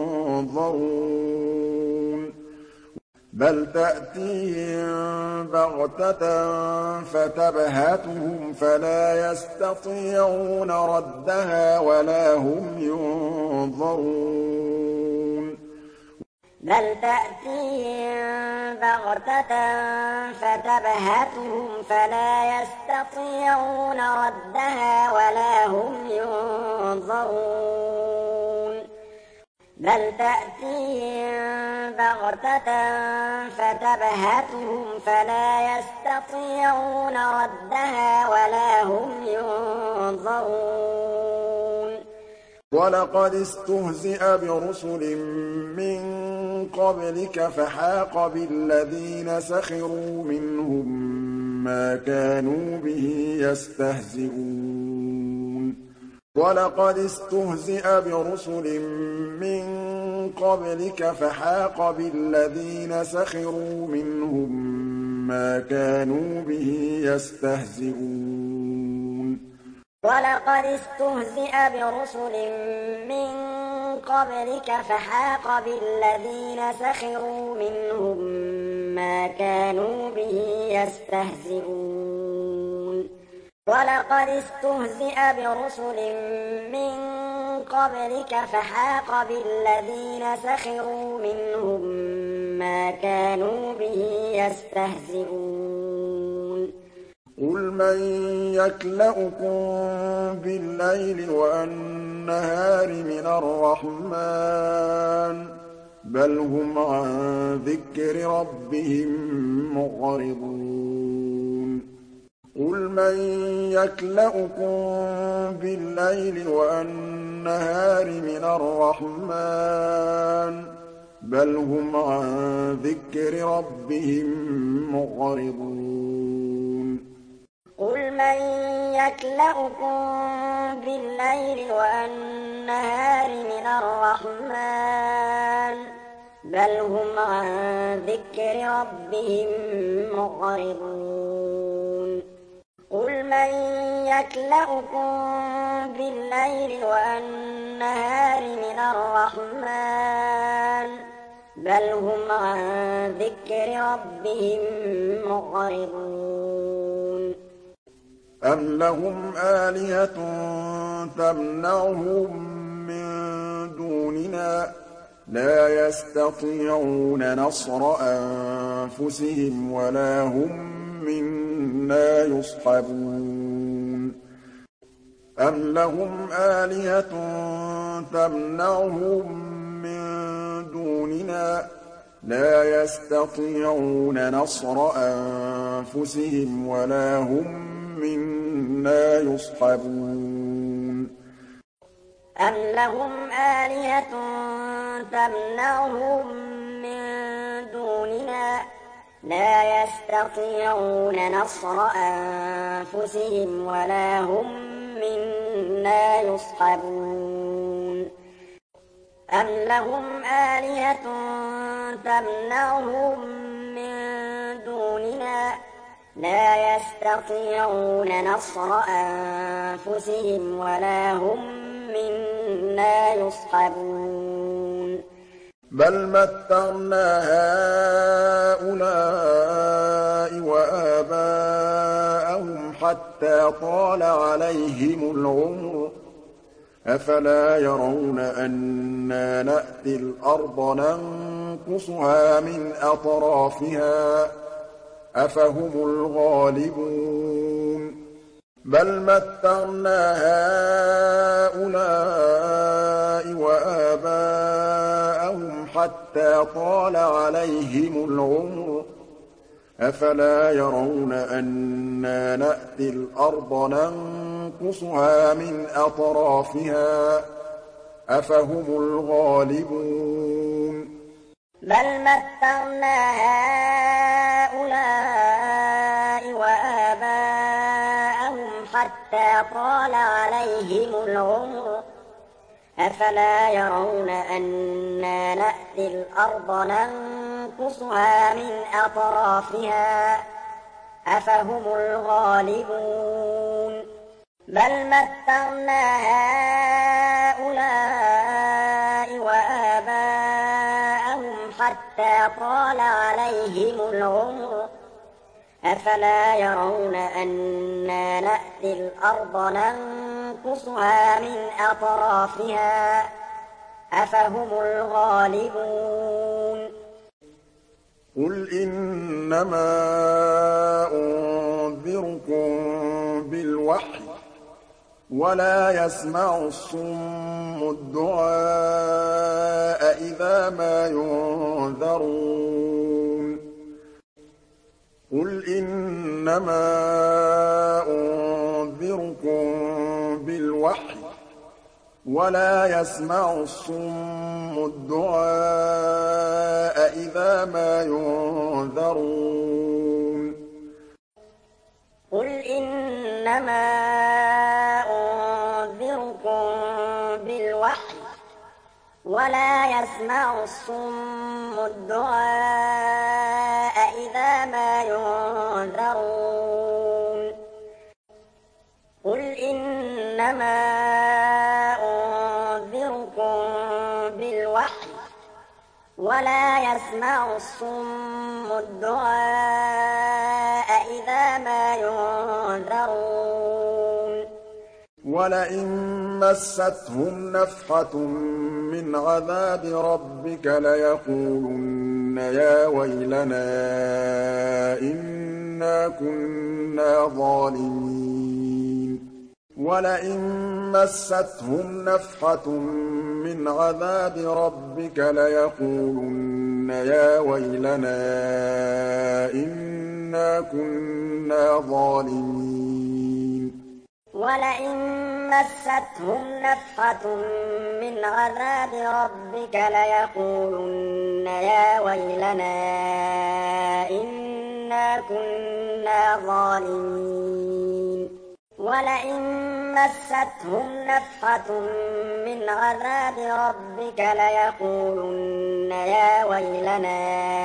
يُنظَرُونَ بَلْ تَأْتِيهِم بَغْتَةً فَتَبْهَتُهُمْ فَلَا يَسْتَطِيعُونَ رَدَّهَا وَلَا هُمْ يُنظَرُونَ بَلْ تَأْتِيهِم بَغْتَةً فَتَبْهَتُهُمْ فَلَا يَسْتَطِيعُونَ رَدَّهَا وَلَا هُمْ يُنظَرُونَ بل تأتيهم بغتة فتبهتهم فلا يستطيعون ردها ولا هم ينظرون ولقد استهزئ برسل من قبلك فحاق بالذين سخروا منهم ما كانوا به يستهزئون ولقد استهزئ برسل من قبلك فحاق بالذين سخروا منهم ما كانوا به يستهزئون ولقد استهزئ برسل من قبلك فحاق بالذين سخروا منهم ما كانوا به يستهزئون ولقد استهزئ برسل من قبلك فحاق بالذين سخروا منهم ما كانوا به يستهزئون قل من يكلؤكم بالليل والنهار من الرحمن بل هم عن ذكر ربهم معرضون قل من يكلؤكم بالليل والنهار من الرحمن بل هم عن ذكر ربهم معرضون قل من يكلؤكم بالليل والنهار من الرحمن بل هم عن ذكر ربهم معرضون قل من يكلؤكم بالليل والنهار من الرحمن بل هم عن ذكر ربهم معرضون أم لهم آلهة تمنعهم من دوننا لا يستطيعون نصر أنفسهم ولا هم منا يصحبون أم لهم آلهة تمنعهم من دوننا لا يستطيعون نصر أنفسهم ولا هم منا يصحبون أم لهم آلهة تمنعهم من دوننا لا يستطيعون نصر أنفسهم ولا هم منا يصحبون أم لهم آلهة تمنعهم من دوننا لا يستطيعون نصر أنفسهم ولا هم منا يصحبون بل متعنا هؤلاء وآباءهم حتى طال عليهم العمر أفلا يرون أنا نأتي الأرض ننقصها من أطرافها أفهم الغالبون بل متعنا هؤلاء وآباءهم حتى طال عليهم العمر أفلا يرون أنا نأتي الأرض ننقصها من أطرافها أفهم الغالبون بل متعنا هؤلاء وآباءهم حتى طال عليهم العمر أفلا يرون أنا نأتي الأرض ننقصها من أطرافها أفهم الغالبون بل متعنا هؤلاء وآباءهم حتى طال عليهم العمر أفلا يرون أنا نأتي الأرض ننقصها من أطرافها أفهم الغالبون قل إنما أنذركم بالوحي ولا يسمع الصم الدعاء إِذَا مَا يُنذَرُونَ قُلْ إِنَّمَا أُنذِرُكُم بِالْوَحْيِ ۚ وَلَا يَسْمَعُ الصُّمُّ الدُّعَاءَ إِذَا مَا يُنذَرُونَ قُلْ إِنَّمَا أُنذِرُكُم بِالْوَحْيِ ۚ وَلَا يَسْمَعُ الصُّمُّ الدُّعَاءَ إِذَا مَا يُنذَرُونَ قُلْ إِنَّمَا أُنذِرُكُم بِالْوَحْيِ ۚ وَلَا يَسْمَعُ الصُّمُّ الدُّعَاءَ إِذَا مَا يُنذَرُونَ وَلَئِن مَّسَّتْهُمْ نَفْحَةٌ مِّنْ عَذَابِ رَبِّكَ لَيَقُولُنَّ يَا وَيْلَنَا إِنَّا كُنَّا ظَالِمِينَ وَلَئِن مَّسَّتْهُمْ نَفْحَةٌ مِّنْ عَذَابِ رَبِّكَ لَيَقُولُنَّ يَا وَيْلَنَا إِنَّا كُنَّا ظَالِمِينَ وَلَئِن مَّسَّتْهُمْ نَفْحَةٌ مِّنْ عَذَابِ رَبِّكَ لَيَقُولُنَّ يَا وَيْلَنَا إِنَّا كُنَّا ظَالِمِينَ وَلَئِن مَّسَّتْهُمْ نَفْحَةٌ مِّنْ عَذَابِ رَبِّكَ لَيَقُولُنَّ يَا وَيْلَنَا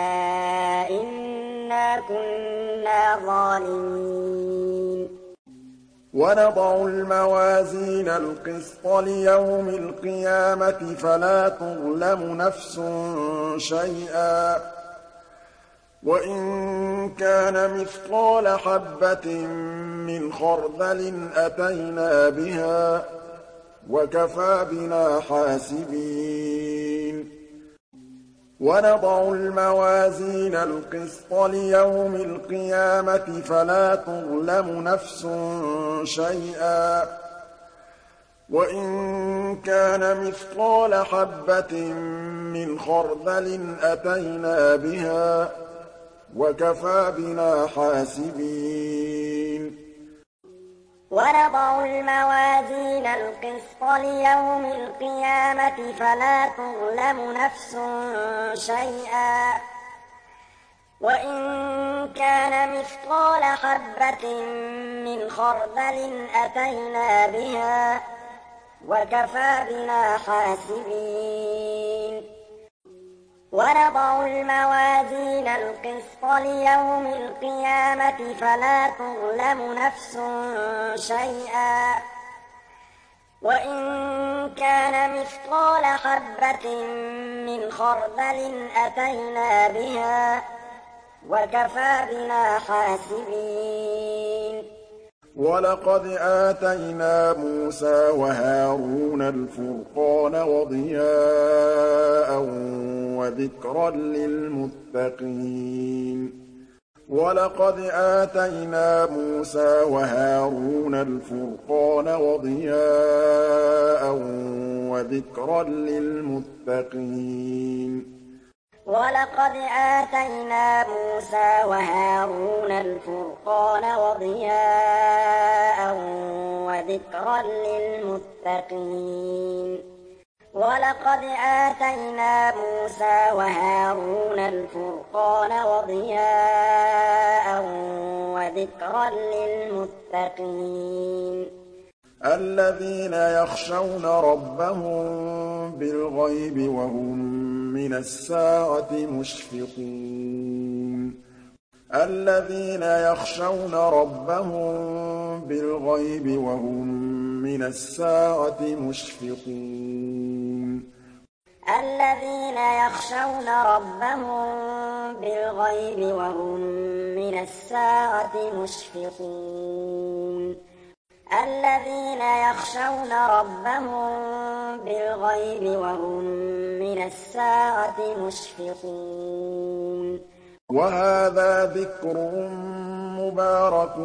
إِنَّا كُنَّا ظَالِمِينَ وَنَضَعُ الْمَوَازِينَ الْقِسْطَ لِيَوْمِ الْقِيَامَةِ فَلَا تُظْلَمُ نَفْسٌ شَيْئًا ۖ وَإِن كَانَ مِثْقَالَ حَبَّةٍ مِّنْ خَرْدَلٍ أَتَيْنَا بِهَا ۗ وَكَفَىٰ بِنَا حَاسِبِينَ وَنَضَعُ الْمَوَازِينَ الْقِسْطَ لِيَوْمِ الْقِيَامَةِ فَلَا تُظْلَمُ نَفْسٌ شَيْئًا ۖ وَإِن كَانَ مِثْقَالَ حَبَّةٍ مِّنْ خَرْدَلٍ أَتَيْنَا بِهَا ۗ وَكَفَىٰ بِنَا حَاسِبِينَ وَنَضَعُ الْمَوَازِينَ الْقِسْطَ لِيَوْمِ الْقِيَامَةِ فَلَا تُظْلَمُ نَفْسٌ شَيْئًا ۖ وَإِن كَانَ مِثْقَالَ حَبَّةٍ مِّنْ خَرْدَلٍ أَتَيْنَا بِهَا ۗ وَكَفَىٰ بِنَا حَاسِبِينَ وَنَضَعُ الْمَوَازِينَ الْقِسْطَ لِيَوْمِ الْقِيَامَةِ فَلَا تُظْلَمُ نَفْسٌ شَيْئًا ۖ وَإِن كَانَ مِثْقَالَ حَبَّةٍ مِّنْ خَرْدَلٍ أَتَيْنَا بِهَا ۗ وَكَفَىٰ بِنَا حَاسِبِينَ وَلَقَدْ آتَيْنَا مُوسَىٰ وَهَارُونَ الْفُرْقَانَ وَضِيَاءً وَذِكْرًا لِّلْمُتَّقِينَ وَلَقَدْ آتَيْنَا مُوسَىٰ وَهَارُونَ الْفُرْقَانَ وَضِيَاءً وَذِكْرًا لِّلْمُتَّقِينَ وَلَقَدْ آتَيْنَا مُوسَىٰ وَهَارُونَ الْفُرْقَانَ وَضِيَاءً وَذِكْرًا لِّلْمُتَّقِينَ وَلَقَدْ آتَيْنَا مُوسَىٰ وَهَارُونَ الْفُرْقَانَ وَضِيَاءً وَذِكْرًا لِّلْمُتَّقِينَ الَّذِينَ يَخْشَوْنَ رَبَّهُم بِالْغَيْبِ وَهُم مِّنَ السَّاعَةِ مُشْفِقُونَ الَّذِينَ يَخْشَوْنَ رَبَّهُم بِالْغَيْبِ وَهُم مِّنَ السَّاعَةِ مُشْفِقُونَ الَّذِينَ يَخْشَوْنَ رَبَّهُم بِالْغَيْبِ وَهُم مِّنَ السَّاعَةِ مُشْفِقُونَ الَّذِينَ يَخْشَوْنَ رَبَّهُم بِالْغَيْبِ وَهُم مِّنَ السَّاعَةِ مُشْفِقُونَ وَهَٰذَا ذِكْرٌ مُّبَارَكٌ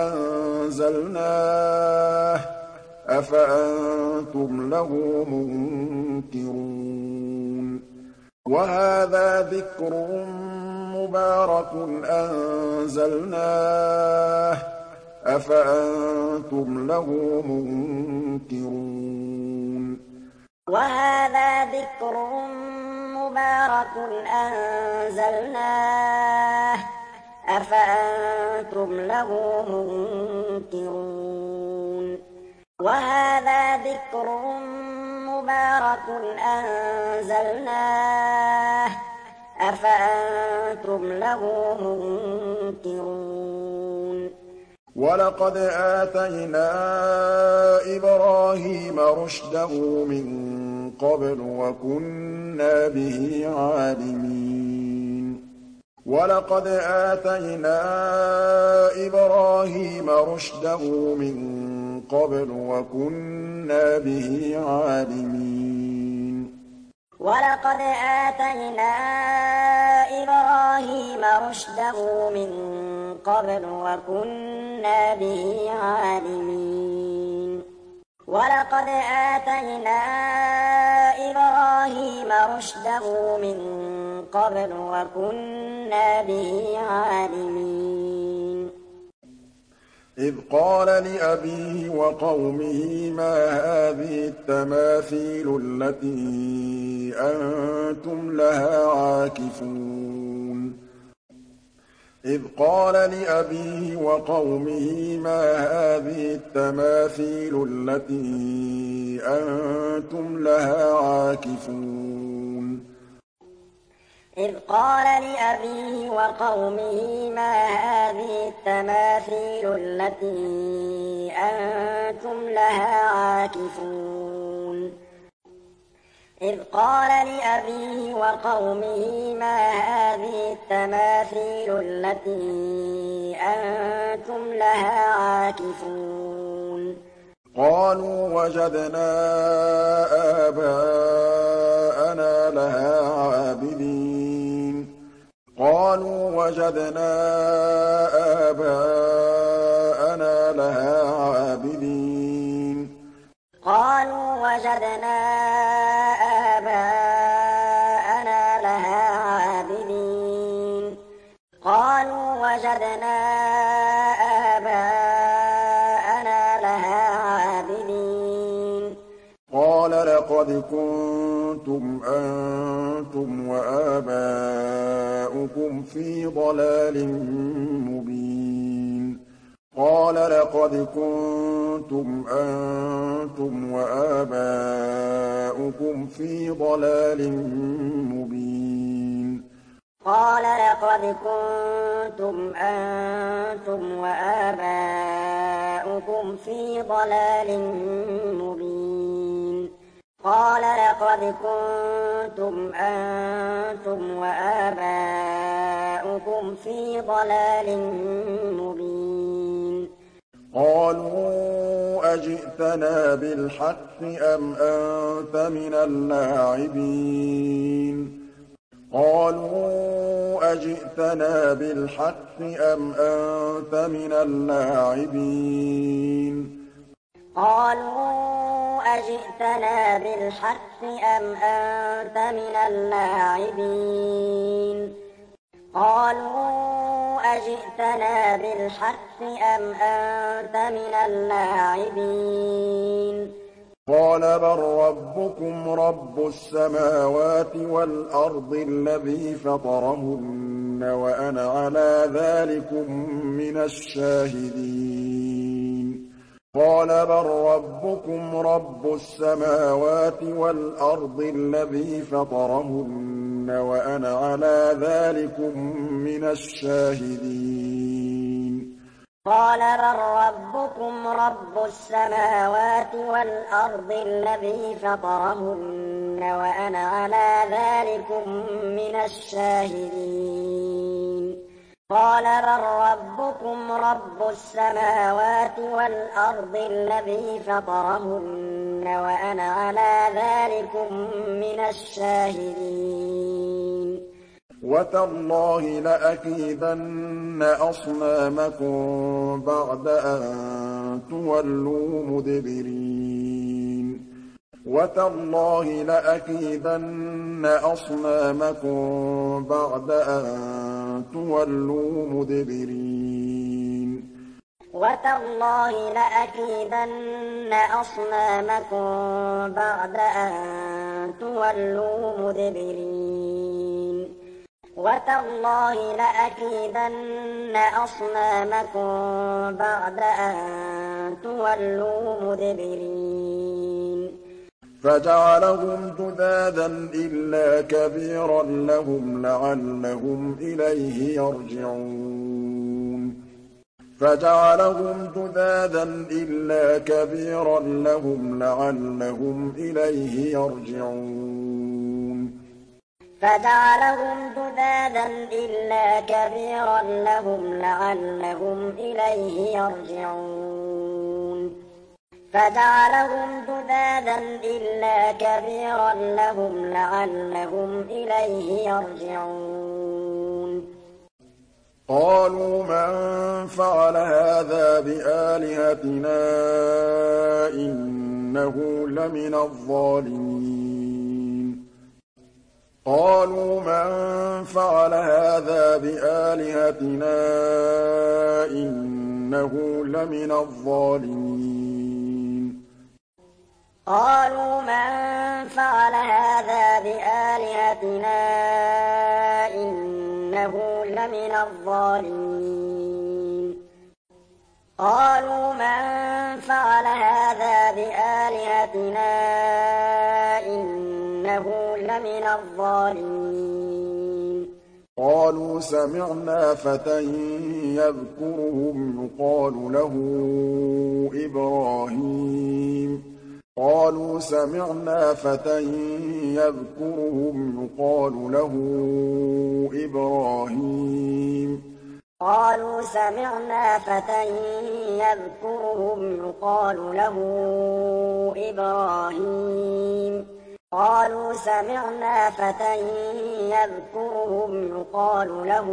أَنزَلْنَاهُ ۚ أَفَأَنتُمْ لَهُ مُنكِرُونَ وَهَٰذَا ذِكْرٌ مُّبَارَكٌ أَنزَلْنَاهُ ۚ أَفَأَنتُمْ لَهُ مُنكِرُونَ وَهَٰذَا ذِكْرٌ مُّبَارَكٌ أَنزَلْنَاهُ ۚ أَفَأَنتُمْ لَهُ مُنكِرُونَ وَهَٰذَا ذِكْرٌ مُّبَارَكٌ أَنزَلْنَاهُ ۚ أَفَأَنتُمْ لَهُ مُنكِرُونَ وَلَقَدْ آتَيْنَا إِبْرَاهِيمَ رُشْدَهُ مِن قَبْلُ وَكُنَّا بِهِ عَالِمِينَ وَلَقَدْ آتَيْنَا إِبْرَاهِيمَ رُشْدَهُ مِن قَبْلُ وَكُنَّا بِهِ عَالِمِينَ وَلَقَدْ آتَيْنَا إِبْرَاهِيمَ رُشْدَهُ مِن قَبْلُ وَكُنَّا بِهِ عَالِمِينَ وَلَقَدْ آتَيْنَا إِبْرَاهِيمَ رُشْدَهُ مِن قَبْلُ وَكُنَّا بِهِ عَالِمِينَ إِذْ قَالَ لِأَبِيهِ وَقَوْمِهِ مَا هَٰذِهِ التَّمَاثِيلُ الَّتِي أَنتُمْ لَهَا عَاكِفُونَ إِذْ قَالَ لِأَبِيهِ وَقَوْمِهِ مَا هَٰذِهِ التَّمَاثِيلُ الَّتِي أَنتُمْ لَهَا عَاكِفُونَ إِذْ قَالَ لِأَبِيهِ وَقَوْمِهِ مَا هَٰذِهِ التَّمَاثِيلُ الَّتِي أَنتُمْ لَهَا عَاكِفُونَ إِذْ قَالَ لِأَبِيهِ وَقَوْمِهِ مَا هَٰذِهِ التَّمَاثِيلُ الَّتِي أَنتُمْ لَهَا عَاكِفُونَ قَالُوا وَجَدْنَا آبَاءَنَا لَهَا عَابِدِينَ قَالُوا وَجَدْنَا آبَاءَنَا لَهَا عَابِدِينَ قَالُوا وَجَدْنَا آبَاءَنَا لَهَا عَابِدِينَ قَالُوا وَجَدْنَا آبَاءَنَا لَهَا عَابِدِينَ قَالَ لَقَدْ كُنتُمْ أَنتُمْ وَآبَاؤُكُمْ فِي ضَلَالٍ مُّبِينٍ قَالَ لَقَدْ كُنتُمْ أَنتُمْ وَآبَاؤُكُمْ فِي ضَلَالٍ مُّبِينٍ قَالَ لَقَدْ كُنتُمْ أَنتُمْ وَآبَاؤُكُمْ فِي ضَلَالٍ مُّبِينٍ قَالَ لَقَدْ كُنتُمْ أَنتُمْ وَآبَاؤُكُمْ فِي ضَلَالٍ مُّبِينٍ قَالُوا أَجِئْتَنَا بِالْحَقِّ أَمْ أَنتَ مِنَ اللاعبين قَالُوا أَجِئْتَنَا بِالْحَقِّ أَمْ أَنتَ مِنَ اللاعبين قَالُوا أَجِئْتَنَا بِالْحَقِّ أَمْ أَنتَ مِنَ اللاعبين قَالُوا أَجِئْتَنَا بِالْحَقِّ أَمْ أَنتَ مِنَ اللاعبين قَالَ بَل رَّبُّكُمْ رَبُّ السَّمَاوَاتِ وَالْأَرْضِ الَّذِي فَطَرَهُنَّ وَأَنَا عَلَىٰ ذَٰلِكُم مِّنَ الشَّاهِدِينَ قَالَ بَل رَّبُّكُمْ رَبُّ السَّمَاوَاتِ وَالْأَرْضِ الَّذِي فَطَرَهُنَّ وَأَنَا عَلَىٰ ذَٰلِكُم مِّنَ الشَّاهِدِينَ قَالَ بَل رَّبُّكُمْ رَبُّ السَّمَاوَاتِ وَالْأَرْضِ الَّذِي فَطَرَهُنَّ وَأَنَا عَلَىٰ ذَٰلِكُم مِّنَ الشَّاهِدِينَ قَالَ بَل رَّبُّكُمْ رَبُّ السَّمَاوَاتِ وَالْأَرْضِ الَّذِي فَطَرَهُنَّ وَأَنَا عَلَىٰ ذَٰلِكُم مِّنَ الشَّاهِدِينَ وَتَاللَّهِ لَأَكِيدَنَّ أَصْنَامَكُم بَعْدَ أَن تُوَلُّوا مُدْبِرِينَ وَتَاللَّهِ لَأَكِيدَنَّ أَصْنَامَكُم بَعْدَ أَن تُوَلُّوا مُدْبِرِينَ وَتَاللَّهِ لَأَكِيدَنَّ أَصْنَامَكُم بَعْدَ أَن تُوَلُّوا مُدْبِرِينَ وَتَاللَّهِ لَأَكِيدَنَّ أَصْنَامَكُم بَعْدَ أَن تُوَلُّوا مُدْبِرِينَ فَجَعَلَهُمْ جُذَاذًا إِلَّا كَبِيرًا لَّهُمْ لَعَلَّهُمْ إِلَيْهِ يَرْجِعُونَ فَجَعَلَهُمْ جُذَاذًا إِلَّا كَبِيرًا لَّهُمْ لَعَلَّهُمْ إِلَيْهِ يَرْجِعُونَ فَجَعَلَهُمْ جُذَاذًا إِلَّا كَبِيرًا لَّهُمْ لَعَلَّهُمْ إِلَيْهِ يَرْجِعُونَ فَجَعَلَهُمْ جُذَاذًا إِلَّا كَبِيرًا لَّهُمْ لَعَلَّهُمْ إِلَيْهِ يَرْجِعُونَ قَالُوا مَن فَعَلَ هَٰذَا بِآلِهَتِنَا إِنَّهُ لَمِنَ الظَّالِمِينَ قَالُوا مَن فَعَلَ هَٰذَا بِآلِهَتِنَا إِنَّهُ لَمِنَ الظَّالِمِينَ قَالُوا مَن فَعَلَ هَٰذَا بِآلِهَتِنَا إِنَّهُ لَمِنَ الظَّالِمِينَ قَالُوا مَن فَعَلَ هَٰذَا بِآلِهَتِنَا إِنَّهُ لَمِنَ الظَّالِمِينَ قَالُوا سَمِعْنَا فَتًى يَذْكُرُهُمْ يُقَالُ لَهُ إِبْرَاهِيمُ قَالُوا سَمِعْنَا فَتًى يَذْكُرُهُمْ يُقَالُ لَهُ إِبْرَاهِيمُ قَالُوا سَمِعْنَا فَتًى يَذْكُرُهُمْ يُقَالُ لَهُ إِبْرَاهِيمُ قَالُوا سَمِعْنَا فَتًى يَذْكُرُهُمْ يُقَالُ لَهُ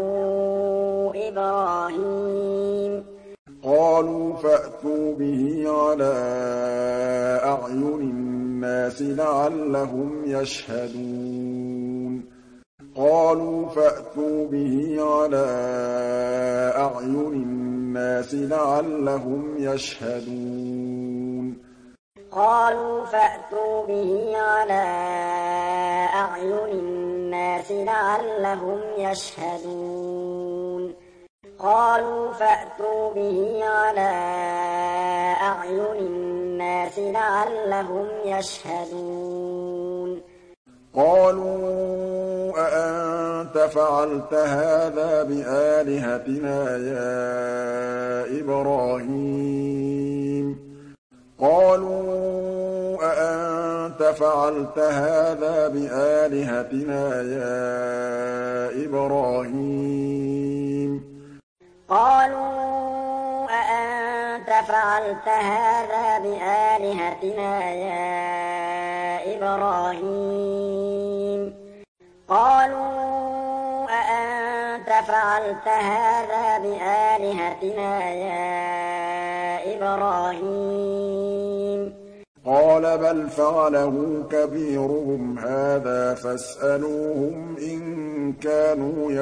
إِبْرَاهِيمُ قَالُوا فَأْتُوا بِهِ عَلَىٰ أَعْيُنِ النَّاسِ لَعَلَّهُمْ يَشْهَدُونَ قَالُوا فَأْتُوا بِهِ عَلَىٰ أَعْيُنِ النَّاسِ لَعَلَّهُمْ يَشْهَدُونَ قَالُوا فَأْتُوا بِهِ عَلَىٰ أَعْيُنِ النَّاسِ لَعَلَّهُمْ يَشْهَدُونَ قَالُوا فَأْتُوا بِهِ عَلَىٰ أَعْيُنِ النَّاسِ لَعَلَّهُمْ يَشْهَدُونَ قَالُوا أَأَنتَ فَعَلْتَ هَٰذَا بِآلِهَتِنَا يَا إِبْرَاهِيمُ قَالُوا أَأَنتَ فَعَلْتَ هَٰذَا بِآلِهَتِنَا يَا إِبْرَاهِيمُ قَالُوا أَأَنتَ فَعَلْتَ هَٰذَا بِآلِهَتِنَا يَا إِبْرَاهِيمُ قَالُوا أَأَنتَ فَعَلْتَ هَٰذَا بِآلِهَتِنَا يَا إِبْرَاهِيمُ قَالَ بَلْ فَعَلَهُ كَبِيرُهُمْ هَٰذَا فَاسْأَلُوهُمْ إِن كَانُوا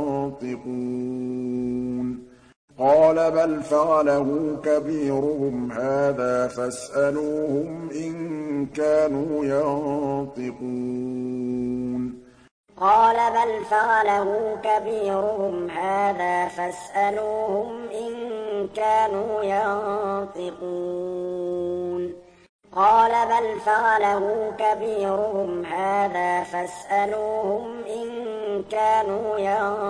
يَنطِقُونَ قَالَ بَلْ فَعَلَهُ كَبِيرُهُمْ هَٰذَا فَاسْأَلُوهُمْ إِن كَانُوا يَنطِقُونَ قَالَ بَلْ فَعَلَهُ كَبِيرُهُمْ هَٰذَا فَاسْأَلُوهُمْ إِن كَانُوا يَنطِقُونَ قَالَ بَلْ فَعَلَهُ كَبِيرُهُمْ هَٰذَا فَاسْأَلُوهُمْ إِن كَانُوا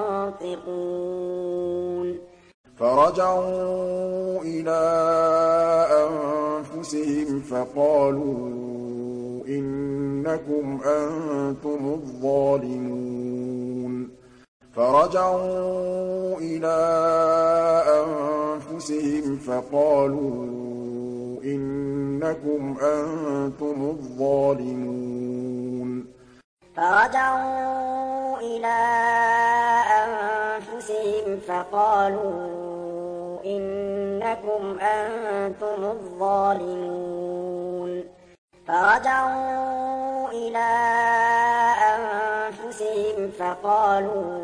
يَنطِقُونَ فَرَجَعُوا إِلَىٰ أَنفُسِهِمْ فَقَالُوا إِنَّكُمْ أَنتُمُ الظَّالِمُونَ فَرَجَعُوا إِلَىٰ أَنفُسِهِمْ فَقَالُوا إِنَّكُمْ أَنتُمُ الظَّالِمُونَ فَرَجَعُوا إِلَىٰ أَنفُسِهِمْ فَقَالُوا إِنَّكُمْ أَنتُمُ الظَّالِمُونَ فرجعوا إلى أنفسهم فقالوا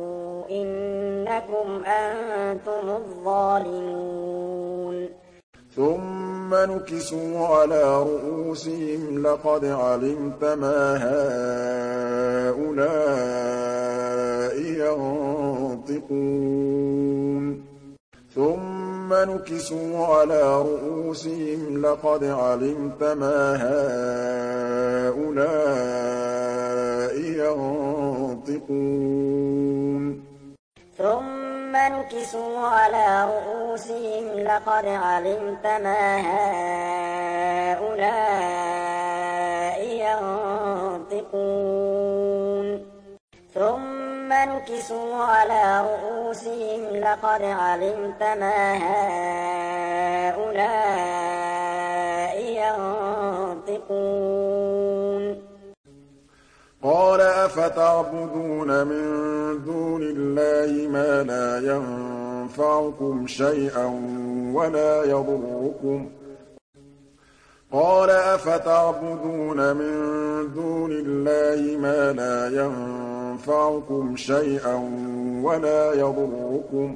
إنكم أنتم الظالمون ثم نكسوا على رؤوسهم لقد علمت ما هؤلاء ينطقون ثم نكسوا على رؤوسهم لقد علمت ما هؤلاء ينطقون ثم نكسوا على رؤوسهم لقد علمت ما هؤلاء ينطقون ثم نكسوا على رؤوسهم لقد علمت ما هؤلاء ينطقون قال أفتعبدون من دون الله ما لا ينفعكم شيئا ولا يضركم قال أفتعبدون من دون الله ما لا ينفعكم شيئا ولا يضركم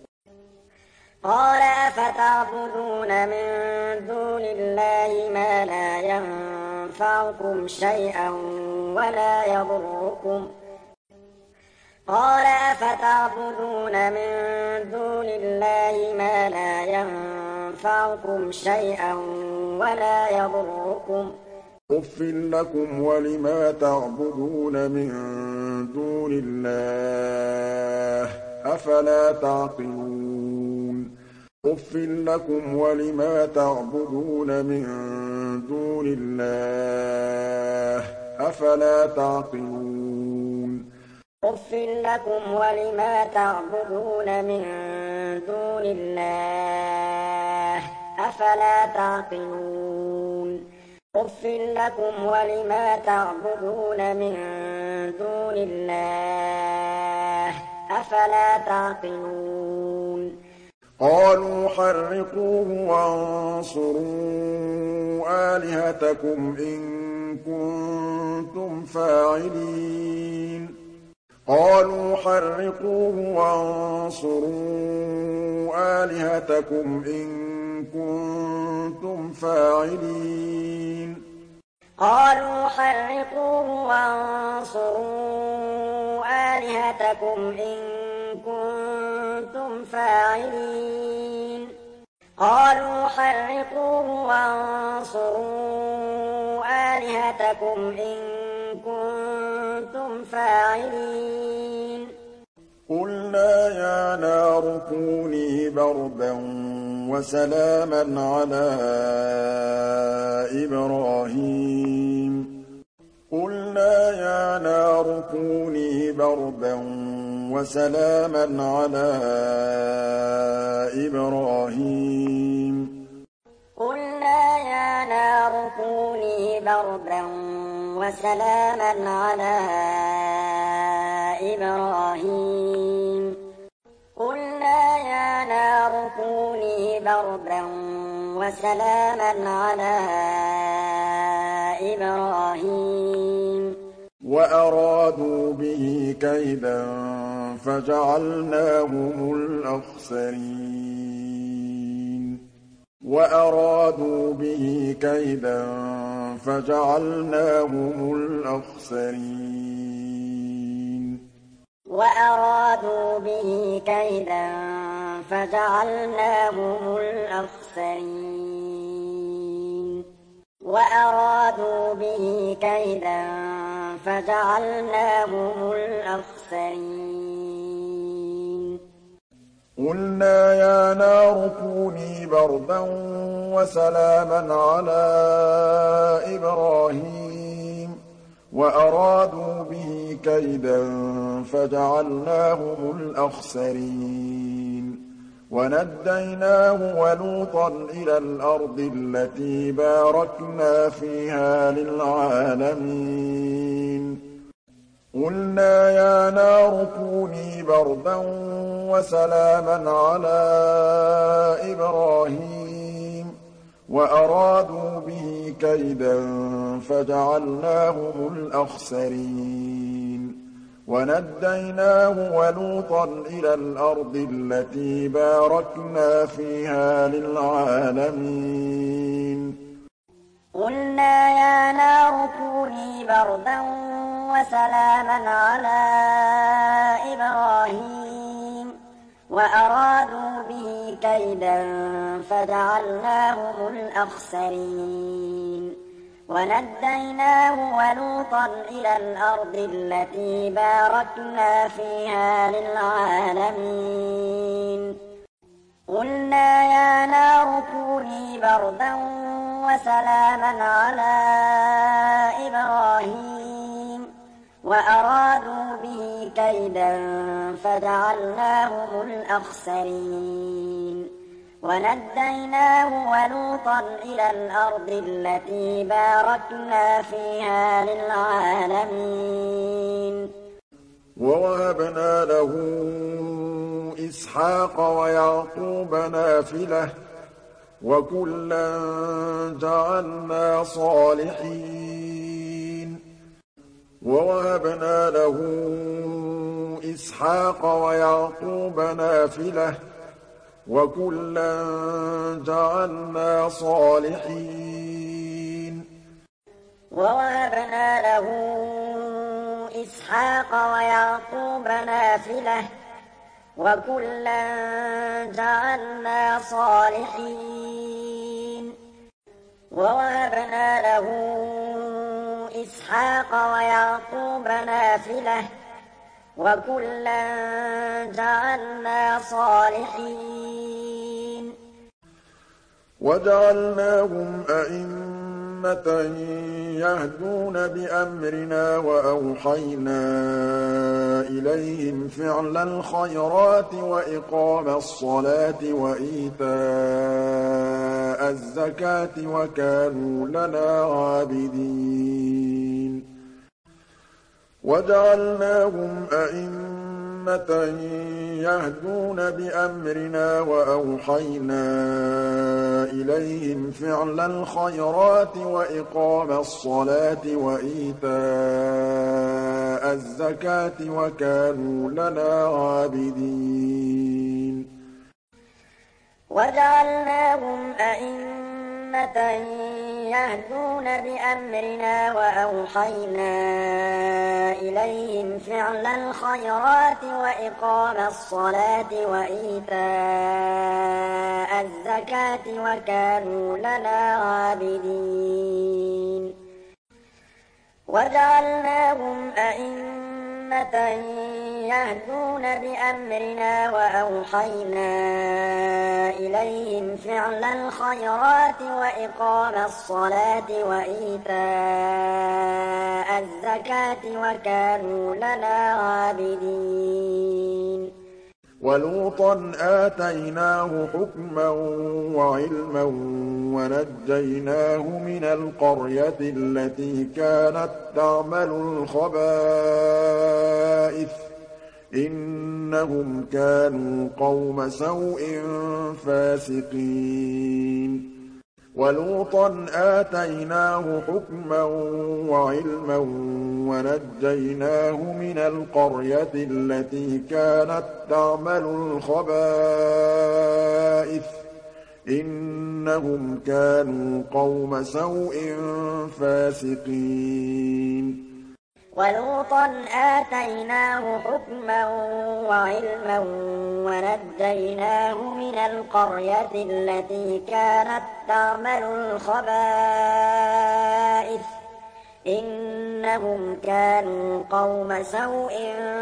قال أفتعبدون من دون الله ما لا ينفعكم شيئا ولا يضركم قال أفتعبدون من دون الله ما لا ينفعكم شيئا ولا يضركم أف لكم ولما تعبدون من دون الله أفلا تعقلون أف لكم ولما تعبدون من دون الله أفلا تعقلون أف لكم ولما تعبدون من دون الله أفلا تعقلون أف لكم ولما تعبدون من دون الله أفلا تعقلون قالوا حرقوه وانصروا آلهتكم إن كنتم فاعلين قالوا حرقوه وانصروا آلهتكم إن كنتم فاعلين قالوا حرقوه وانصروا آلهتكم إن كنتم فاعلين قالوا حرقوه وانصروا آلهتكم إن كنتم فاعلين قلنا يا نار كوني بردا وسلاما على إبراهيم قلنا يا نار كوني بردا وسلاما على إبراهيم قلنا يا نار كوني بردا وسلاما على إبراهيم قلنا يا نار كوني بردا وسلاما على إبراهيم وأرادوا به كيدا فجعلناهم الأخسرين وأرادوا به كيدا فجعلناهم الأخسرين وأرادوا به كيدا فجعلناهم الأخسرين وأرادوا به كيدا فجعلناهم الأخسرين قلنا يا نار كوني بردا وسلاما على إبراهيم وأرادوا به كيدا فجعلناهم الأخسرين ونجيناه ولوطا إلى الأرض التي باركنا فيها للعالمين قلنا يا نار كوني بردا وسلاما على إبراهيم وَأَرَادُوا بِهِ كَيْدًا فَجَعَلْنَاهُمُ الْأَخْسَرِينَ وَنَجَّيْنَاهُ وَلُوطًا إِلَى الْأَرْضِ الَّتِي بَارَكْنَا فِيهَا لِلْعَالَمِينَ قُلْنَا يَا نَارُ كُونِي بَرْدًا وَسَلَامًا عَلَىٰ إِبْرَاهِيمَ وَأَرَادُوا بِهِ كَيْدًا فَجَعَلْنَاهُمُ الْأَخْسَرِينَ وَنَجَّيْنَاهُ وَلُوطًا إِلَى الْأَرْضِ الَّتِي بَارَكْنَا فِيهَا لِلْعَالَمِينَ قُلْنَا يَا نَارُ كُونِي بَرْدًا وَسَلَامًا عَلَىٰ إِبْرَاهِيمَ وَأَرَادُوا بِهِ كَيْدًا فَجَعَلْنَاهُمُ الْأَخْسَرِينَ وَنَجَّيْنَاهُ وَلُوطًا إِلَى الْأَرْضِ الَّتِي بَارَكْنَا فِيهَا لِلْعَالَمِينَ وَوَهَبْنَا لَهُ إِسْحَاقَ وَيَعْقُوبَ نَافِلَةً ۖ وَكُلًّا جَعَلْنَا صَالِحِينَ وَوَهَبْنَا لَهُ إِسْحَاقَ وَيَعْقُوبَ نَافِلَةً ۖ وَكُلًّا جَعَلْنَا صَالِحِينَ وَوَهَبْنَا لَهُ إِسْحَاقَ وَيَعْقُوبَ نَافِلَةً ۖ وَكُلًّا جَعَلْنَا صَالِحِينَ وَوَهَبْنَا لَهُ إِسْحَاقَ وَيَعْقُوبَ نَافِلَةً ۖ وَكُلًّا جَعَلْنَا صَالِحِينَ وَجَعَلْنَاهُمْ أَئِمَّةً يَهْدُونَ بِأَمْرِنَا وَأَوْحَيْنَا إِلَيْهِمْ فِعْلَ الْخَيْرَاتِ وَإِقَامَ الصَّلَاةِ وَإِيتَاءَ الزَّكَاةِ وَكَانُوا لَنَا عَابِدِينَ وَجَعَلْنَاهُمْ أَئِمَّةً يَهْدُونَ بِأَمْرِنَا وَأَوْحَيْنَا إِلَيْهِمْ فِعْلَ الْخَيْرَاتِ وَإِقَامَ الصَّلَاةِ وَإِيتَاءَ الزَّكَاةِ وَكَانُوا لَنَا عَابِدِينَ وَجَعَلْنَاهُمْ أَئِمَّةً يَهْدُونَ بِأَمْرِنَا وَأَوْحَيْنَا إِلَيْهِمْ فِعْلَ الْخَيْرَاتِ وَإِقَامَ الصَّلَاةِ وَإِيتَاءَ الزَّكَاةِ وَكَانُوا لَنَا عَابِدِينَ وَجَعَلْنَاهُمْ أَئِمَّةً يَهْدُونَ بِأَمْرِنَا وَأَوْحَيْنَا إِلَيْهِمْ فِعْلَ الْخَيْرَاتِ وَإِقَامَ الصَّلَاةِ وَإِيتَاءَ الزَّكَاةِ وَكَانُوا لَنَا عَابِدِينَ وَلُوطًا آتَيْنَاهُ حُكْمًا وَعِلْمًا وَنَجَّيْنَاهُ مِنَ الْقَرْيَةِ الَّتِي كَانَت تَّعْمَلُ الْخَبَائِثَ ۗ إِنَّهُمْ كَانُوا قَوْمَ سَوْءٍ فَاسِقِينَ وَلُوطًا آتَيْنَاهُ حُكْمًا وَعِلْمًا وَنَجَّيْنَاهُ مِنَ الْقَرْيَةِ الَّتِي كَانَت تَّعْمَلُ الْخَبَائِثَ ۗ إِنَّهُمْ كَانُوا قَوْمَ سَوْءٍ فَاسِقِينَ وَلُوطًا آتَيْنَاهُ حُكْمًا وَعِلْمًا وَنَجَّيْنَاهُ مِنَ الْقَرْيَةِ الَّتِي كَانَت تَّعْمَلُ الْخَبَائِثَ ۗ إِنَّهُمْ كَانُوا قَوْمَ سَوْءٍ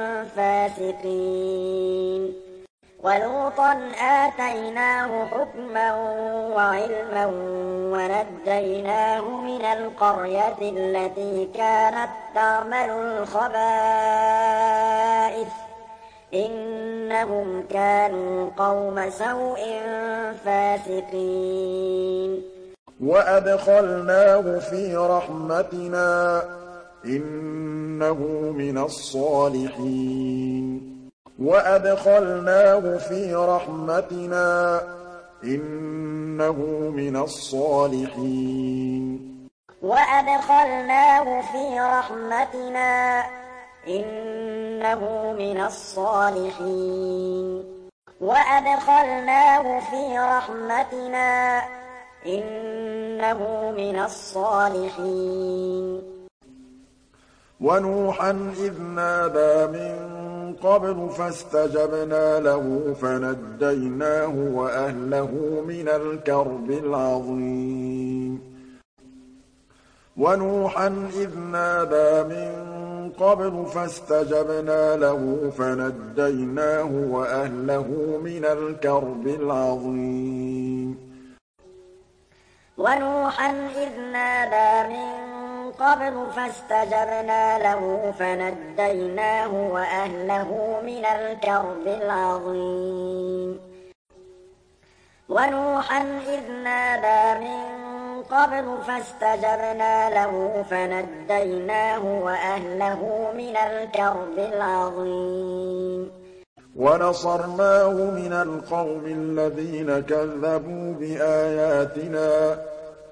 فَاسِقِينَ وَلُوطًا آتَيْنَاهُ حُكْمًا وَعِلْمًا وَنَجَّيْنَاهُ مِنَ الْقَرْيَةِ الَّتِي كَانَت تَّعْمَلُ الْخَبَائِثَ ۗ إِنَّهُمْ كَانُوا قَوْمَ سَوْءٍ فَاسِقِينَ وَأَدْخَلْنَاهُ فِي رَحْمَتِنَا ۖ إِنَّهُ مِنَ الصَّالِحِينَ وَأَدْخَلْنَاهُ فِي رَحْمَتِنَا ۖ إنه من الصالحين وأدخلناه في رحمتنا إنه من الصالحين وأدخلناه في رحمتنا إنه من الصالحين ونوحا إذ نادى من قبل فاستجبنا له فنجيناه وأهله من الكرب العظيم ونوحا إذ نادى من قبل فاستجبنا له فنجيناه وأهله من الكرب العظيم ونوحا إذ نادى من قبل فاستجبنا له فنجيناه وأهله من الكرب العظيم ونوحا إذ نادى من قبل فاستجبنا له فنجيناه وأهله من الكرب العظيم ونصرناه من القوم الذين كذبوا بآياتنا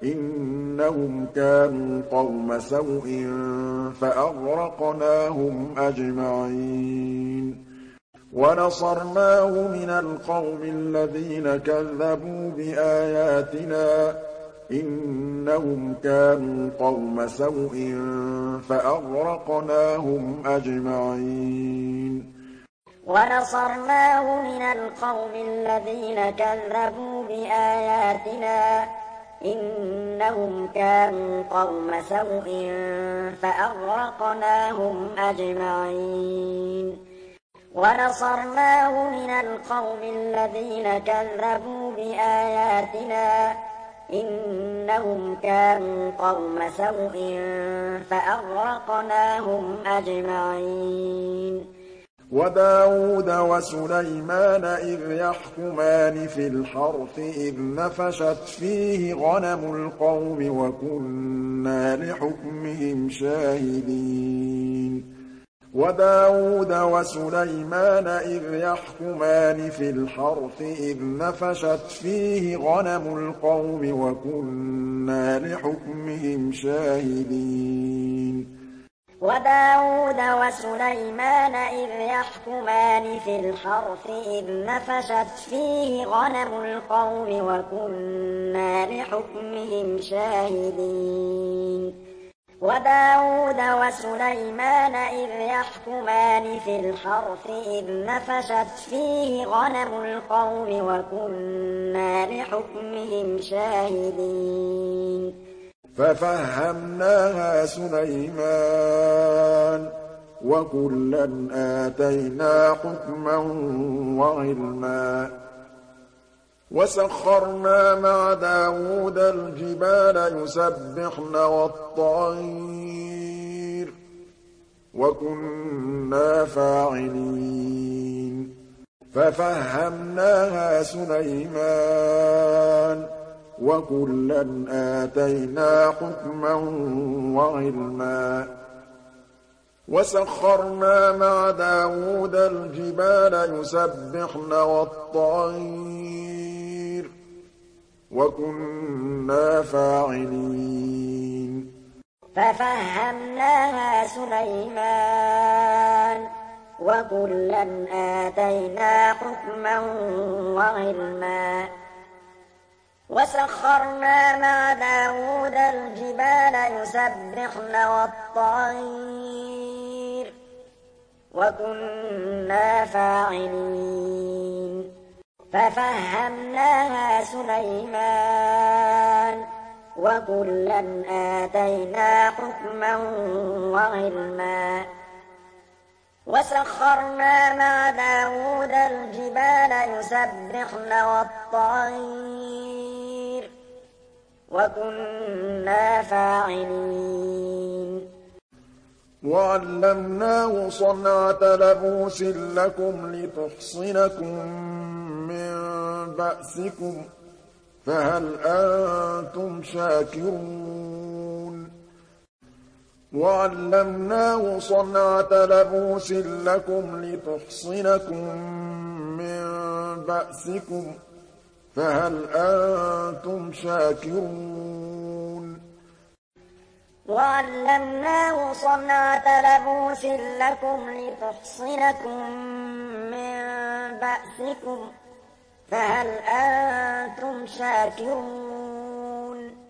إنهم كانوا قوم سوء فأغرقناهم أجمعين ونصرناه من القوم الذين كذبوا بآياتنا إنهم كانوا قوم سوء فأغرقناهم أجمعين ونصرناه من القوم الذين كذبوا بآياتنا إنهم كانوا قوم سوء فأغرقناهم أجمعين ونصرناه من القوم الذين كذبوا بآياتنا إنهم كانوا قوم سوء فأغرقناهم أجمعين وداود وسليمان إذ يحكمان في الحرث إذ نفشت فيه غنم القوم وكنا لحكمهم شاهدين وداود وسليمان إذ يحكمان في الحرث إذ نفشت فيه غنم القوم وكنا لحكمهم شاهدين وداود وسليمان إذ يحكمان في الحرث إذ نفشت فيه غنم القوم وكنا لحكمهم شاهدين وداود وسليمان إذ يحكمان في الحرث إذ نفشت فيه غنم القوم وكنا لحكمهم شاهدين ففهمناها سليمان وكلا آتينا حكما وعلما وسخرنا مع داود الجبال يسبحن والطير وكنا فاعلين ففهمناها سليمان وكلا آتينا حكما وعلما وسخرنا مع داود الجبال يسبحن والطير وكنا فاعلين ففهمناها سليمان وكلا آتينا حكما وعلما وسخرنا مع داود الجبال يسبحن والطير وكنا فاعلين ففهمناها سليمان وكلا آتينا حكما وعلما وسخرنا مع داود الجبال يسبحن والطير وكنا فاعلين وعلمناه صنعة لبوس لكم لتحصنكم من بأسكم فهل أنتم شاكرون وعلمناه صنعة لبوس لكم لتحصنكم من بأسكم فهل أنتم شاكرون وعلمناه صنعة لبوس لكم لتحصنكم من بأسكم فهل أنتم شاكرون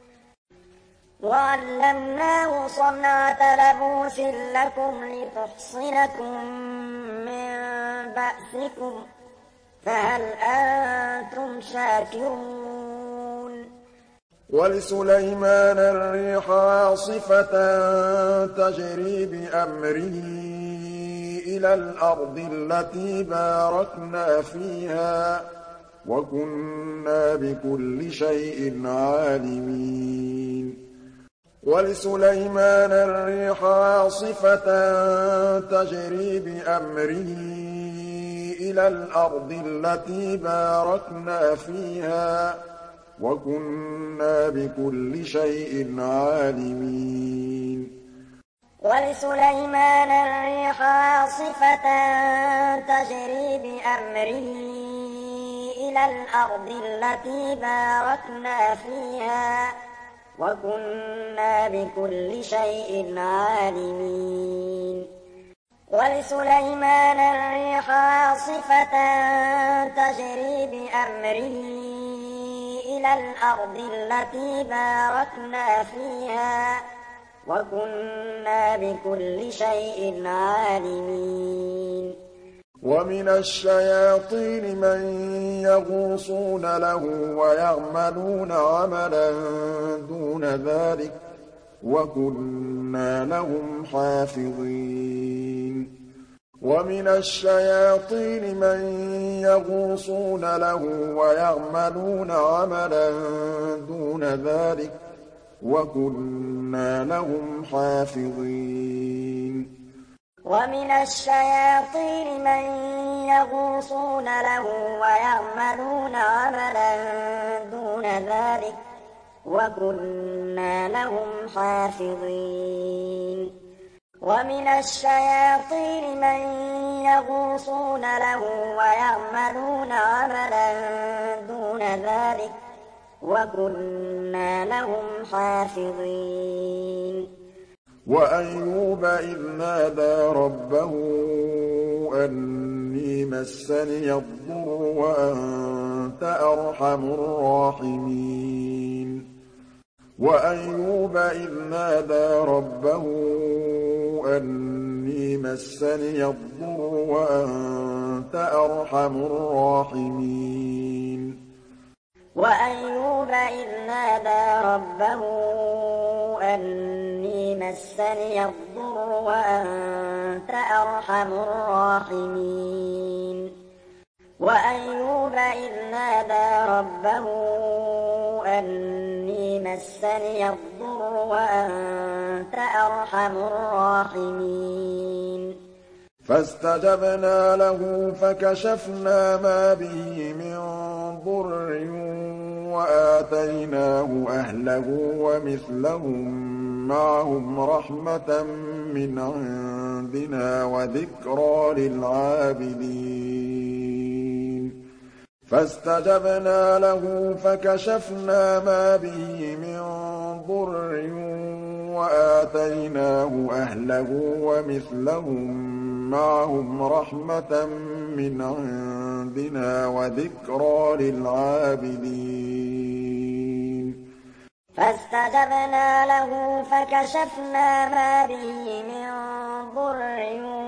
وعلمناه صنعة لبوس لكم لتحصنكم من بأسكم فهل أنتم شاكرون ولسليمان الريح عاصفة تجري بأمره إلى الأرض التي باركنا فيها وكنا بكل شيء عالمين ولسليمان الريح عاصفة تجري بأمره إلى الأرض التي باركنا فيها وكنا بكل شيء عالمين ولسليمان الريح عاصفة تجري بأمره إلى الأرض التي باركنا فيها وكنا بكل شيء عالمين ولسليمان الريح عاصفة تجري بأمره إلى الأرض التي باركنا فيها وكنا بكل شيء عالمين ومن الشياطين من يغوصون له ويعملون عملا دون ذلك وكنا لهم حافظين ومن الشياطين من يغوصون له ويعملون عملا دون ذلك وكنا لهم حافظين ومن الشياطين من يغوصون له ويعملون عملا دون ذلك وكنا لهم حافظين ومن الشياطين من يغوصون له ويعملون عملا دون ذلك وكنا لهم حافظين وأيوب إذ نادى ربه أني مسني الضر وأنت أرحم الراحمين وأيوب إذ نادى ربه أني مسني الضر وأنت أرحم الراحمين وأيوب إذ نادى ربه أني مسني الضر وأنت أرحم الراحمين وأيوب إذ نادى ربه أني مسني الضر وأنت أرحم الراحمين فاستجبنا له فكشفنا ما به من ضر وآتيناه أهله ومثلهم معهم رحمة من عندنا وذكرى للعابدين فاستجبنا له فكشفنا ما به من ضر وآتيناه أهله ومثلهم معهم رحمة من عندنا وذكرى للعابدين فاستجبنا له فكشفنا ما به من ضر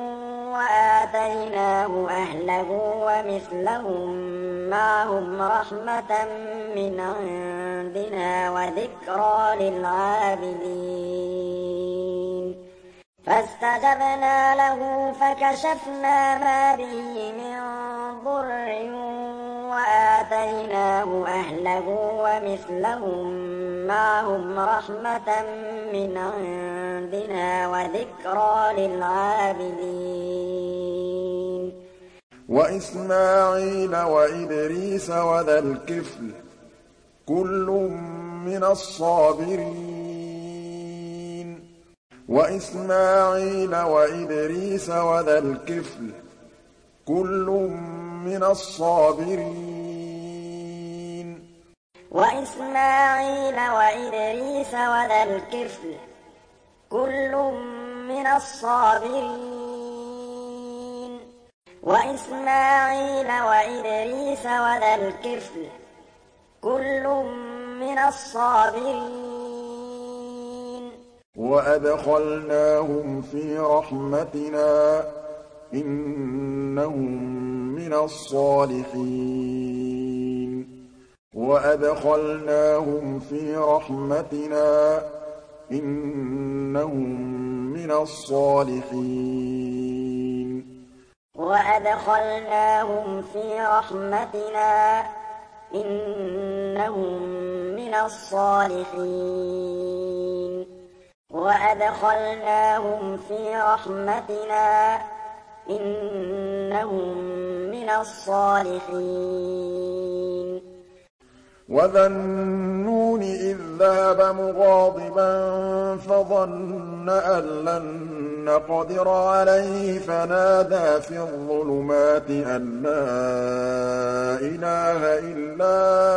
وآتيناه أهله ومثلهم معهم رحمة من عندنا وذكرى للعابدين فاستجبنا له فكشفنا ما به من ضر وآتيناه أهله ومثلهم معهم رحمة من عندنا وذكرى للعابدين وإسماعيل وإدريس وذا الكفل كل من الصابرين وإسماعيل وإدريس وذا الكفل كل من الصابرين وإسماعيل وإدريس وذا الكفل كل من الصابرين وإسماعيل وإدريس وذا الكفل كل من الصابرين وأدخلناهم في رحمتنا إنهم من الصالحين وأدخلناهم في رحمتنا إنهم من الصالحين وأدخلناهم في رحمتنا إنهم من الصالحين وأدخلناهم في رحمتنا إنهم من الصالحين وذا النون إذ ذهب مغاضبا فظن أن لن نقدر عليه فنادى في الظلمات أن لا إله إلا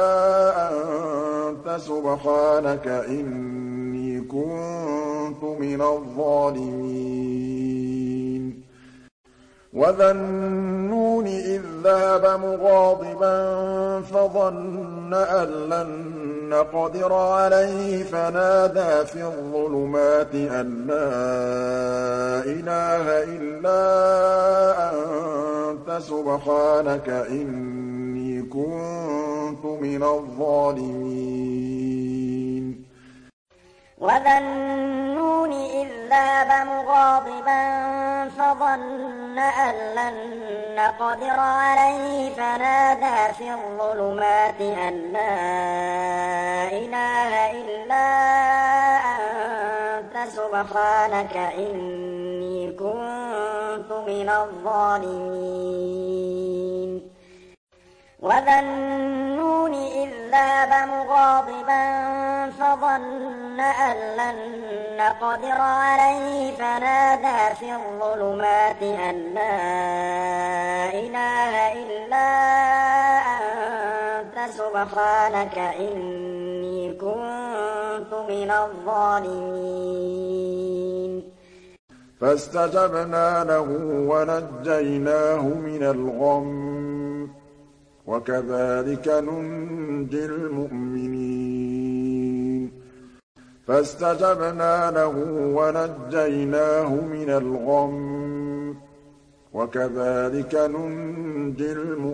أنت سبحانك إني كنت من الظالمين وذا النون إذ ذهب مغاضبا فظن أن لن نقدر عليه فنادى في الظلمات أن لا إله إلا أنت سبحانك إني كنت من الظالمين وذا النون إذ ذهب مغاضبا فظن أن لن نقدر عليه فنادى في الظلمات أن لا إله إلا أنت سبحانك إني كنت من الظالمين وذا النون إذ ذهب مغاضبا فظن أن لن نقدر عليه فنادى في الظلمات أن لا إله إلا أنت سبحانك إني كنت من الظالمين فاستجبنا له ونجيناه من الغم وكذلك ننجي المؤمنين فاستجبنا له ونجيناه من الغم وكذلك ننجي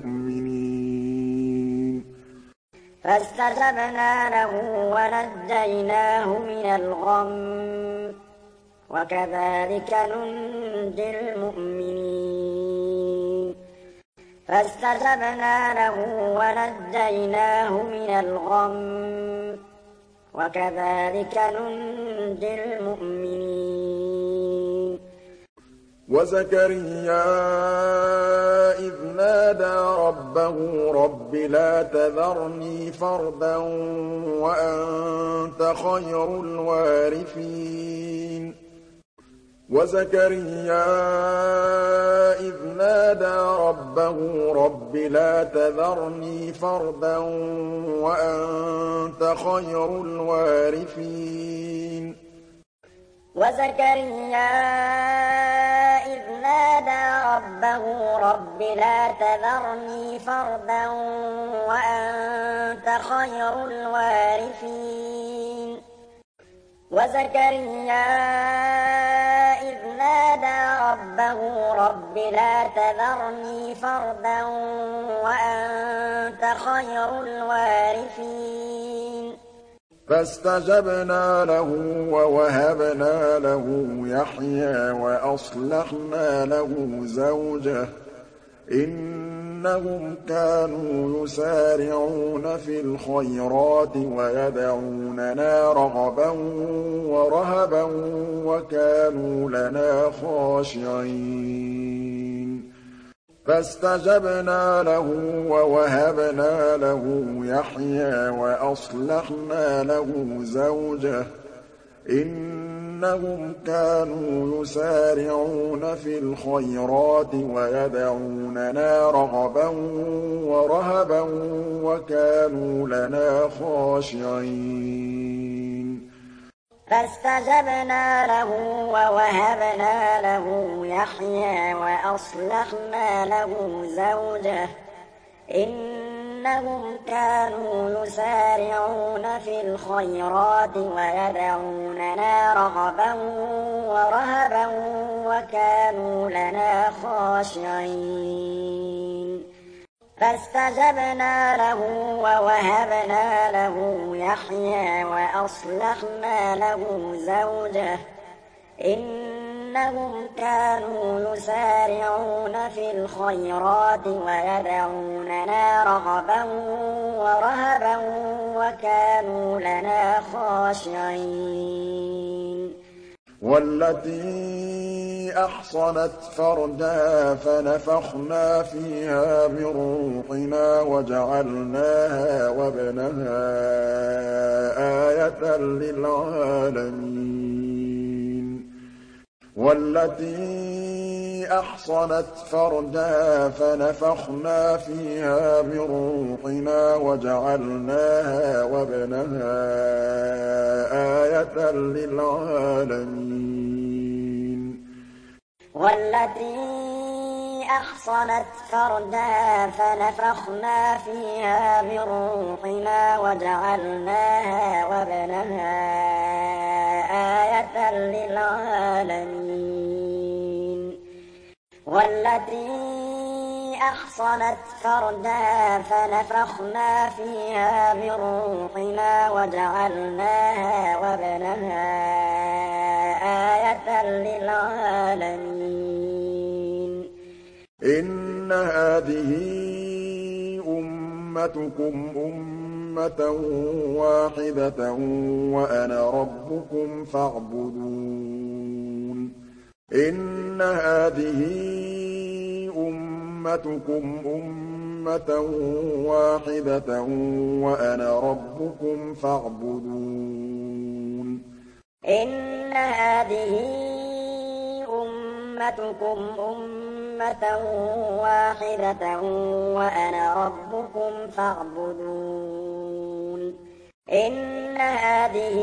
المؤمنين فاستجبنا له ونجيناه من الغم وكذلك ننجي المؤمنين فاستجبنا له ونجيناه من الغم وكذلك ننجي المؤمنين وزكريا إذ نادى ربه رب لا تذرني فردا وأنت خير الوارثين وزكريا إذ نادى ربه رب لا تذرني فردا وأنت خير الوارثين وزكريا إذ نادى ربه رب لا تذرني فردا وأنت خير الوارثين وزكريا إذ نادى ربه رب لا تذرني فردا وأنت خير الوارثين فاستجبنا له ووهبنا له يحيى وأصلحنا له زوجه إنهم كانوا يسارعون في الخيرات ويدعوننا رغبا ورهبا وكانوا لنا خاشعين فاستجبنا له ووهبنا له يحيى وأصلحنا له زوجه إِنَّهُمْ كَانُوا يُسَارِعُونَ فِي الْخَيْرَاتِ وَيَدْعُونَنَا رَغَبًا وَرَهَبًا وَكَانُوا لَنَا خَاشِعِينَ فاستجبنا له ووهبنا له يحيى وأصلحنا له زوجه إنهم كانوا يسارعون في الخيرات ويدعوننا رغبا ورهبا وكانوا لنا خاشعين فاستجبنا له ووهبنا له يحيى وأصلحنا له زوجه إنهم كانوا يسارعون في الخيرات ويدعوننا رغبا ورهبا وكانوا لنا خاشعين والتي أحصنت فرجها فنفخنا فيها من روحنا وجعلناها وابنها آية للعالمين والتي أحصنت فرجها فنفخنا فيها من روحنا وجعلناها وابنها آية للعالمين والتي أحصنت فرجها فنفخنا فيها من روحنا وجعلناها وابنها آية للعالمين والتي أحصنت فرجها فنفخنا فيها من روحنا وجعلناها وابنها آية للعالمين إن هذه أمتكم أمة واحدة وأنا ربكم فاعبدون إن هذه أمتكم أمة واحدة وأنا ربكم فاعبدون إن هذه أمتكم أمة واحدة وأنا ربكم فاعبدون إن هذه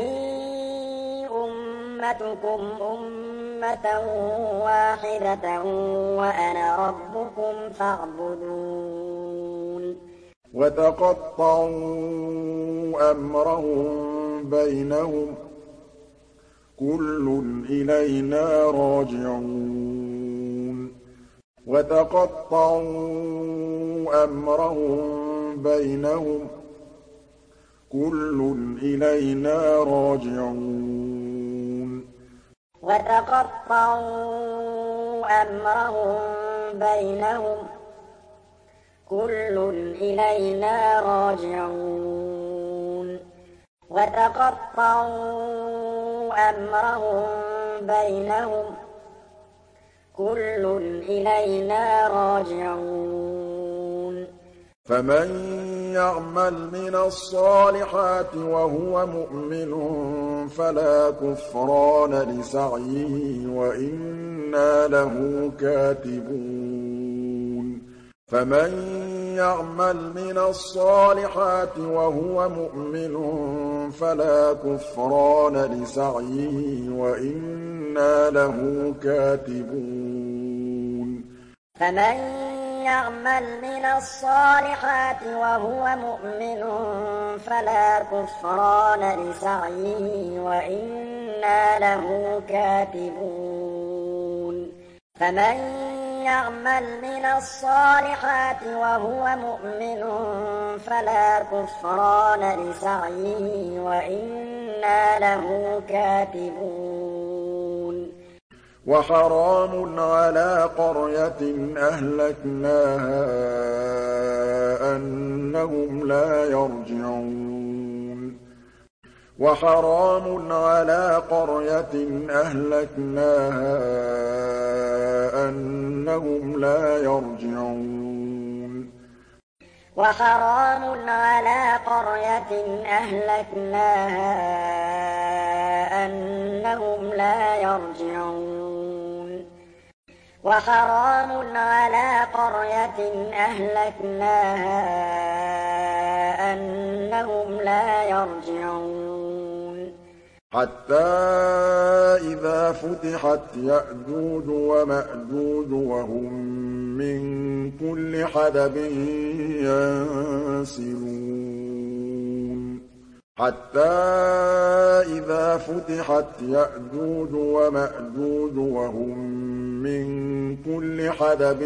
أمتكم أمة واحدة وأنا ربكم فاعبدون وتقطعوا أمرهم بينهم كل إلينا راجعون وتقطعوا أمرهم بينهم كل إلينا راجعون وتقطعوا أمرهم بينهم كل إلينا راجعون وتقطعوا أمرهم بينهم كل إلينا راجعون فمن يعمل من الصالحات وهو مؤمن فلا كفران لسعيه وإنا له كاتبون فمن يعمل من الصالحات وهو مؤمن فلا كفران لسعيه وإنا له كاتبون فمن يعمل من الصالحات وهو مؤمن فلا كفران لسعيه وإنا له كاتبون فمن يعمل من الصالحات وهو مؤمن فلا كفران لسعيه وإنا له كاتبون وحرام على قرية أهلكناها أنهم لا يرجعون وحرام على قرية أهلكناها أنهم لا يرجعون وحرام على قرية أهلكناها أنهم لا يرجعون وحرام على قرية أهلكناها أنهم لا يرجعون حتى إذا فتحت يأجوج ومأجوج وهم من كل حدب ينسلون حتى إذا فتحت يأجوج ومأجوج وهم من كل حدب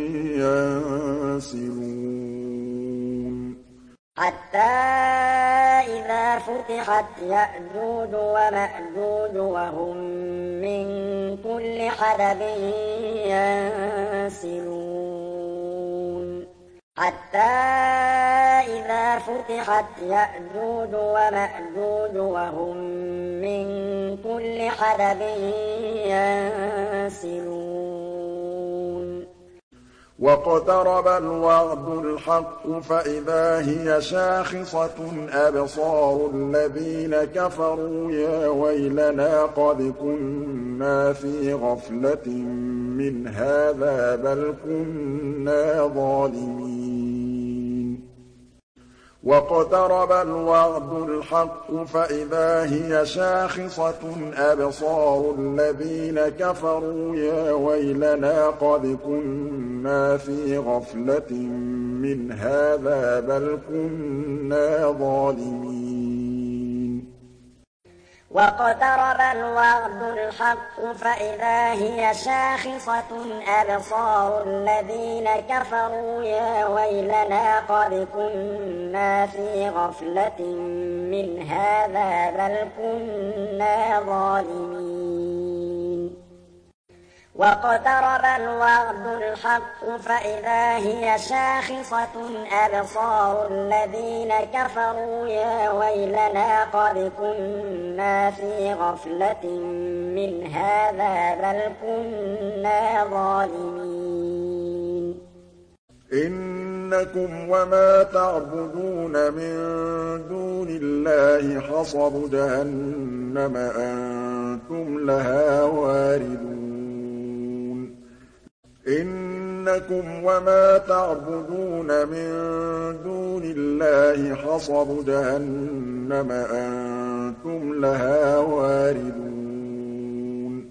ينسلون حتى إذا فتحت يأجوج ومأجوج وهم من كل حدب ينسلون حتى إذا فتحت يأجوج ومأجوج وهم من كل حدب ينسلون واقترب الوعد الحق فإذا هي شاخصة أبصار الذين كفروا يا ويلنا قد كنا في غفلة من هذا بل كنا ظالمين واقترب الوعد الحق فإذا هي شاخصة أبصار الذين كفروا يا ويلنا قد كنا في غفلة من هذا بل كنا ظالمين واقترب الوعد الحق فإذا هي شاخصة أبصار الذين كفروا يا ويلنا قد كنا في غفلة من هذا بل كنا ظالمين واقترب الوعد الحق فإذا هي شاخصة أبصار الذين كفروا يا ويلنا قد كنا في غفلة من هذا بل كنا ظالمين إنكم وما تعبدون من دون الله حصب جهنم أنتم لها واردون إنكم وما تعبدون من دون الله حصب جهنم أنتم لها واردون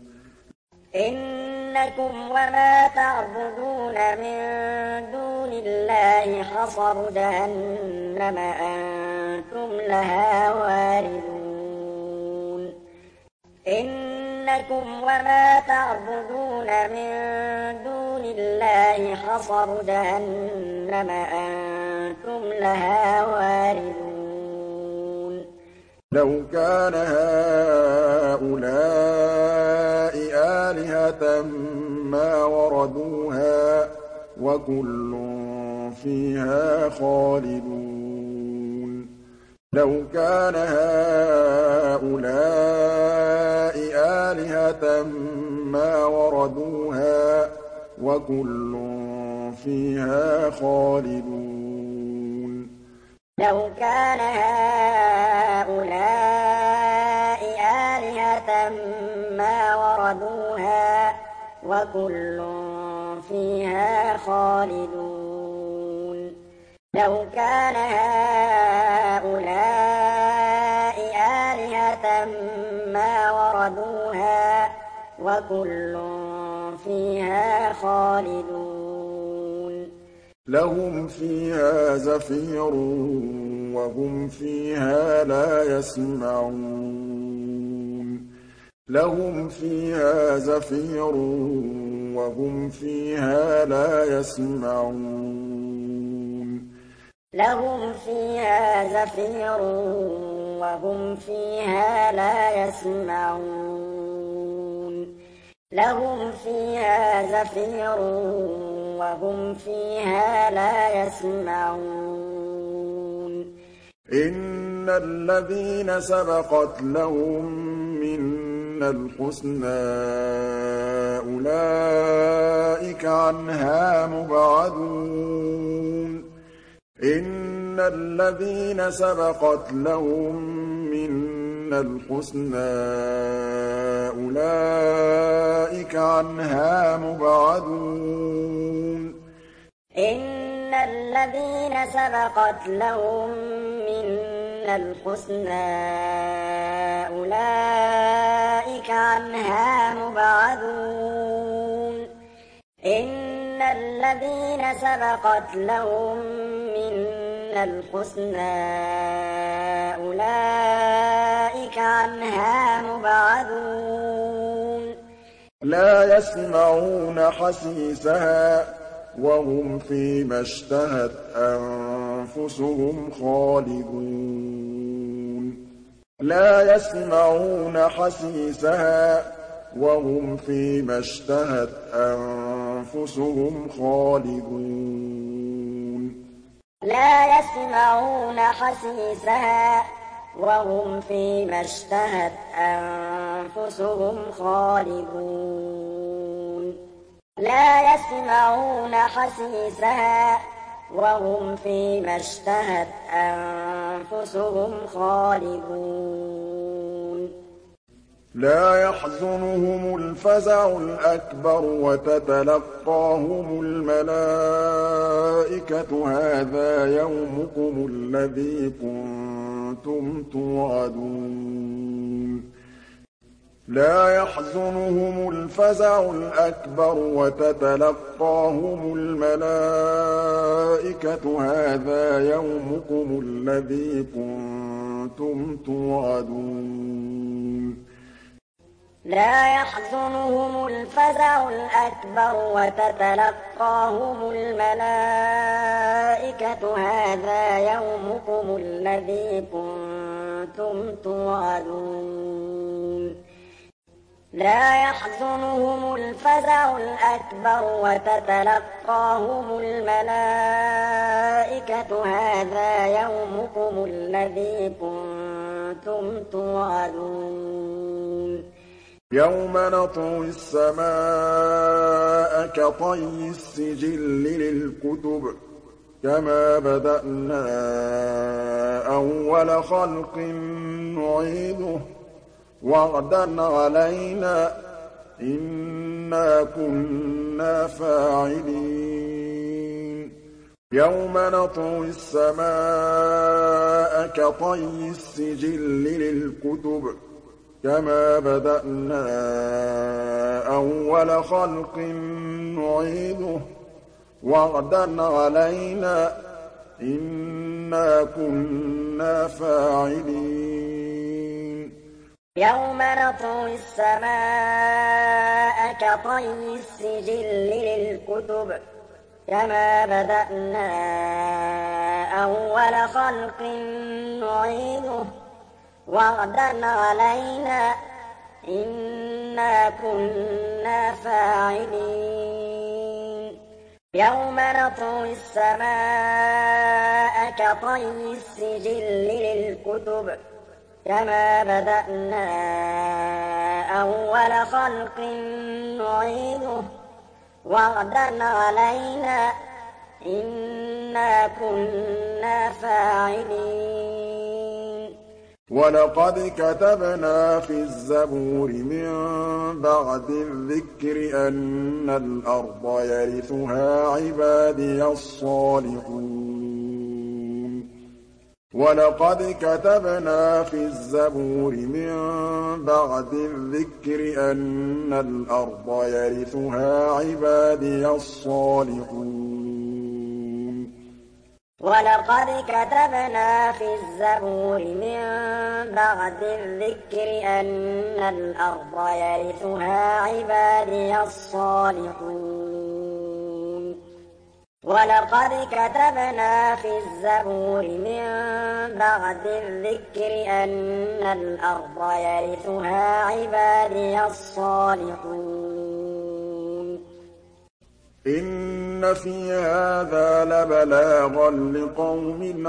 إنكم وما تعبدون من دون الله حصب جهنم أنتم لها واردون إنكم وما تعبدون من دون الله حصب جهنم أنتم لها واردون لو كان هؤلاء آلهة ما وردوها وكل فيها خالدون لو كان هؤلاء آلهة ما وردوها وكل فيها خالدون لو كان هؤلاء آلهة ما وردوها وكل فيها خالدون لو كان هؤلاء آلهة ما وردوها وكل فيها خالدون لهم فيها زفير وهم فيها لا يسمعون لهم فيها زفير وهم فيها لا يسمعون لهم فيها زفير وهم فيها لا يسمعون لهم فيها زفير وهم فيها لا يسمعون إن الذين سبقت لهم منا الحسنى أولئك عنها مبعدون إن الذين سبقت لهم منا الْحُسْنَىٰ أُولَٰئِكَ عَنْهَا مُبْعَدُونَ إِنَّ الَّذِينَ سَبَقَتْ لَهُم مِّنَّا الْحُسْنَىٰ أُولَٰئِكَ عَنْهَا مُبْعَدُونَ إِنَّ الَّذِينَ سَبَقَتْ لَهُم مِّنَّا الْحُسْنَىٰ أُولَٰئِكَ عَنْهَا مُبْعَدُونَ لَا يَسْمَعُونَ حَسِيسَهَا وَهُمْ فِيمَا اشْتَهَتْ أَنفُسُهُمْ خَالِدُونَ لَا يَسْمَعُونَ حَسِيسَهَا وَهُمْ فِيمَا اشْتَهَتْ أَنفُسُهُمْ خَالِدُونَ لَا يَسْمَعُونَ حَسِيسَهَا وَهُمْ فِيمَا اشْتَهَتْ أَنفُسُهُمْ خَالِدُونَ لَا يَسْمَعُونَ حَسِيسَهَا وَهُمْ فِيمَا اشْتَهَتْ أَنفُسُهُمْ خَالِدُونَ لَا يَحْزُنُهُمُ الْفَزَعُ الْأَكْبَرُ وَتَتَلَقَّاهُمُ الْمَلَائِكَةُ هَٰذَا يَوْمُكُمُ الَّذِي كُنتُمْ تُوعَدُونَ لَا يَحْزُنُهُمُ الْفَزَعُ الْأَكْبَرُ وَتَتَلَقَّاهُمُ الْمَلَائِكَةُ هَٰذَا يَوْمُكُمُ الَّذِي كُنتُمْ تُوعَدُونَ لا يحزنهم الفزع الأكبر وتتلقاهم الملائكة هذا يومكم الذي كنتم توعدون لا يحزنهم الفزع الأكبر وتتلقاهم الملائكة هذا يومكم الذي كنتم توعدون يوم نطوي السماء كطي السجل للكتب كما بدأنا أول خلق نعيده وعدا علينا إنا كنا فاعلين يوم نطوي السماء كطي السجل للكتب كما بدأنا أول خلق نعيده وعدا علينا إنا كنا فاعلين يوم نطوي السماء كطي السجل للكتب كما بدأنا أول خلق نعيده وعدا علينا إنا كنا فاعلين يوم نطوي السماء كطي السجل للكتب كما بدأنا أول خلق نعيده وعدا علينا إنا كنا فاعلين ولقد كتبنا في الزبور من بعد الذكر أن الأرض يرثها عبادي الصالحون ولقد كتبنا في الزبور من بعد الذكر أن الأرض يرثها عبادي الصالحون ولقد كتبنا في الزبور من بعد الذكر أن الأرض يرثها عبادي الصالحون ولقد كتبنا في الزبور من بعد الذكر أن الأرض يرثها عبادي الصالحون إن في هذا لبلاغا لقوم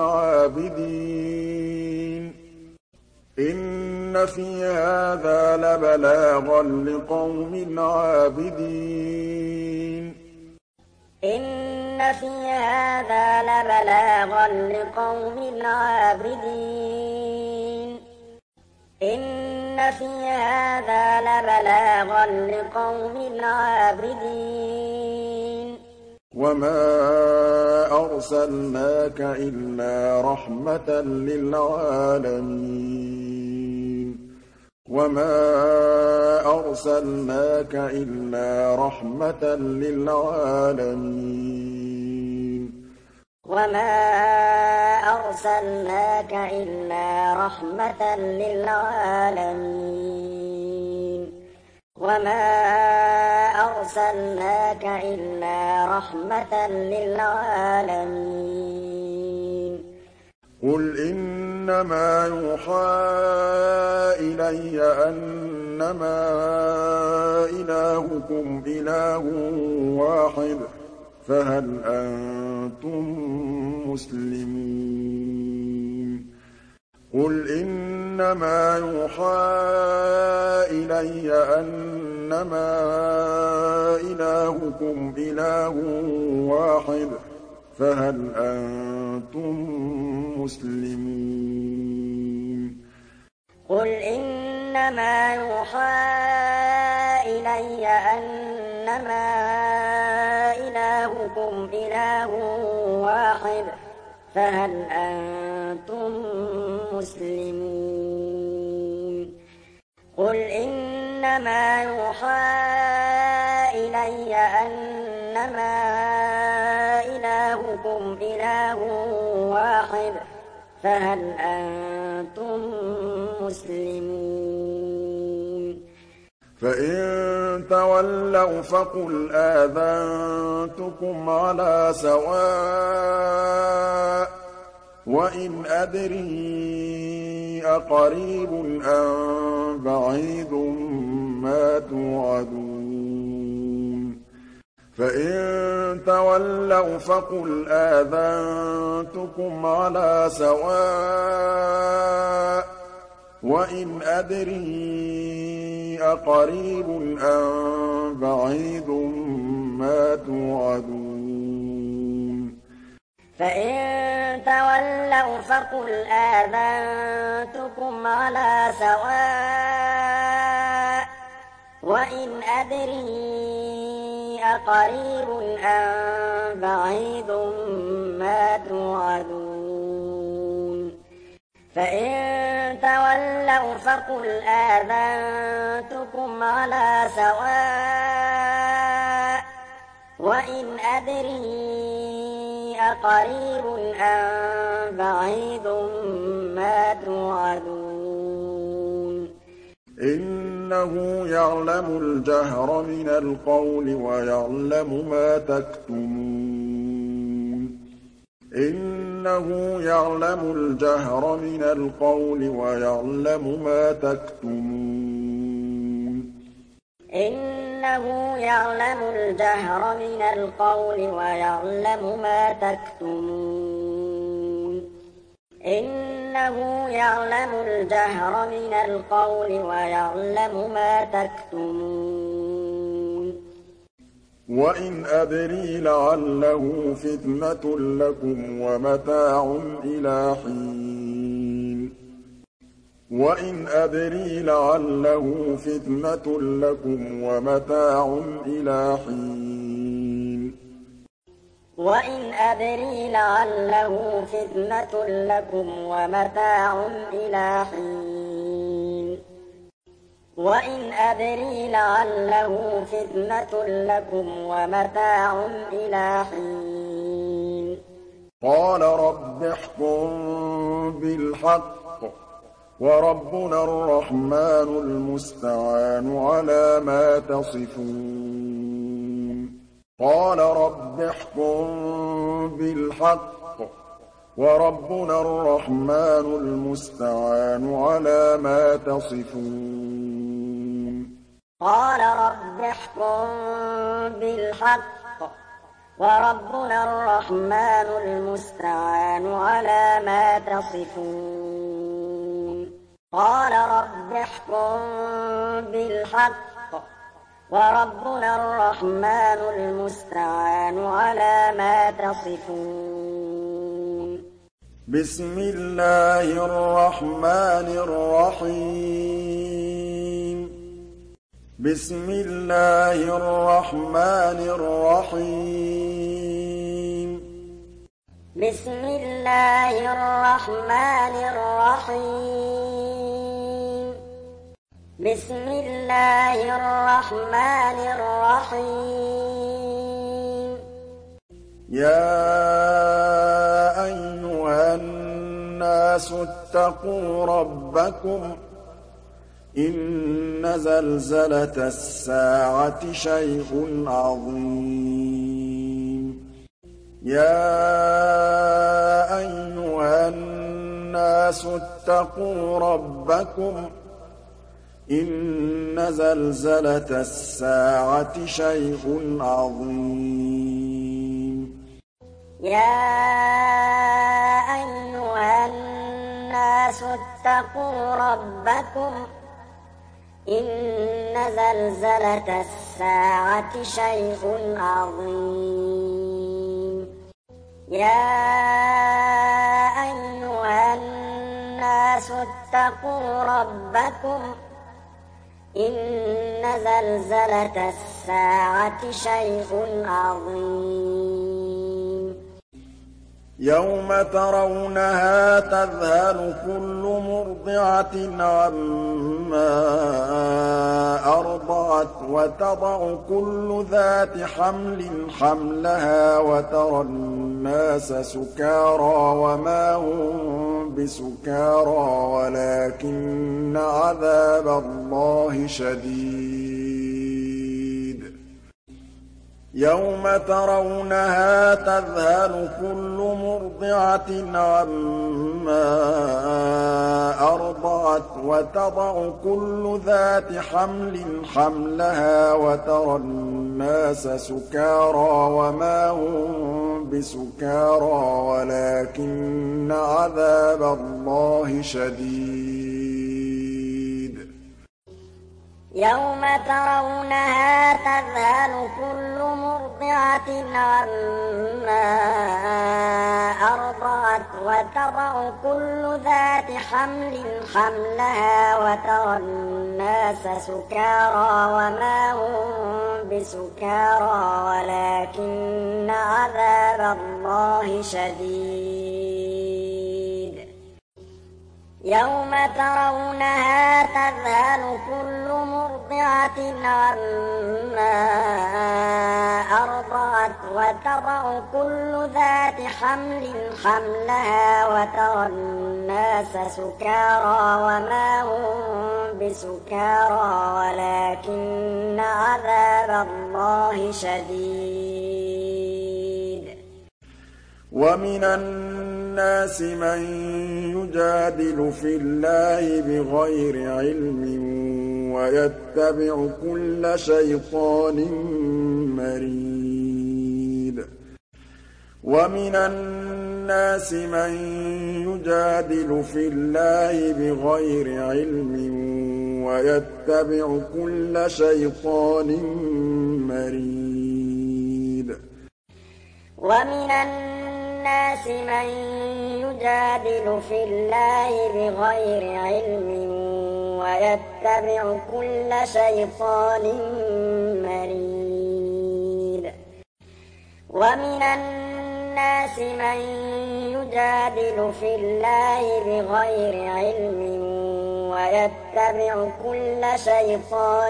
عابدين إن في هذا لبلاغا لقوم عابدين إن في هذا لبلاغا لقوم عابدين إن في هذا لبلاغا لقوم عابدين وما أرسلناك إلا رحمة للعالمين وما أرسلناك إلا رحمة للعالمين وما أرسلناك إلا رحمة للعالمين وما أرسلناك إلا رحمة للعالمين قل إنما يوحى إلي أنما إلهكم إله واحد فهل أنتم مسلمون قل إنما يوحى إلي أنما إلهكم إله واحد فهل أنتم مسلمون قل إنما يوحى إلي أنما إلهكم إله واحد فهل أنتم مسلمون قل إنما يوحى إلي أنما إلهكم إله واحد فهل أنتم مسلمون فإن تولوا فقل آذنتكم على سواء وإن أدري أقريب أم بعيد ما توعدون فإن تولوا فقل آذنتكم على سواء وإن أدري أقريب أم بعيد ما توعدون فإن تولوا فقل آذنتكم على سواء وإن أدري أقريب أم بعيد ما توعدون فإن تولوا فقل آذنتكم على سواء وإن أدري أقريب أم بعيد ما توعدون إنه يعلم الجهر من القول ويعلم ما تكتمون إنه يعلم الجهر من القول ويعلم ما تكتمون إنه يعلم الجهر من القول ويعلم ما تكتمون إنه يعلم الجهر من القول ويعلم ما تكتمون وإن أدري لعله فتنة لكم ومتاع إلى حين وإن أدري لعله فتنة لكم ومتاع إلى حين وإن أدري لعله فتنة لكم ومتاع إلى حين وإن أدري لعله فتنة لكم ومتاع إلى حين قال رب احكم بالحق وربنا الرحمن المستعان على ما تصفون قال رب احكم بالحق وربنا الرحمن المستعان على ما تصفون قال رب احكم بالحق وربنا الرحمن المستعان على ما تصفون قال رب احكم بالحق وربنا الرحمن المستعان على ما تصفون بسم الله الرحمن الرحيم بسم الله الرحمن الرحيم بسم الله الرحمن الرحيم بسم الله الرحمن الرحيم يا أيها الناس اتقوا ربكم إن زلزلة الساعة شيء عظيم يا أيها الناس اتقوا ربكم إن زلزلة الساعة شيء عظيم يا أيها الناس اتقوا ربكم إن زلزلة الساعة شيء عظيم يا أيها الناس اتقوا ربكم إن زلزلة الساعة شيء عظيم يوم ترونها تذهل كل مرضعة عما أرضعت وتضع كل ذات حمل حملها وترى الناس سكارى وما هم بسكارى ولكن عذاب الله شديد يوم ترونها تذهل كل مرضعة عما أرضعت وتضع كل ذات حمل حملها وترى الناس سكارى وما هم بسكارى ولكن عذاب الله شديد يوم ترونها تذهل كل مرضعة عما أرضعت وتضع كل ذات حمل حملها وترى الناس سكارى وما هم بسكارى ولكن عذاب الله شديد يوم ترونها تذهل كل مرضعة عما أرضعت وتضع كل ذات حمل حملها وترى الناس سكارى وما هم بسكارى ولكن عذاب الله شديد ومن الناس من يجادل في الله بغير علم ويتبع كل شيطان مريد ومن الناس من يجادل في الله بغير علم ويتبع كل شيطان مريد ومن الناس من يجادل في الله بغير علم ويتبع كل شيطان مريد ومن الناس من يجادل في الله بغير علم ويتبع كل شيطان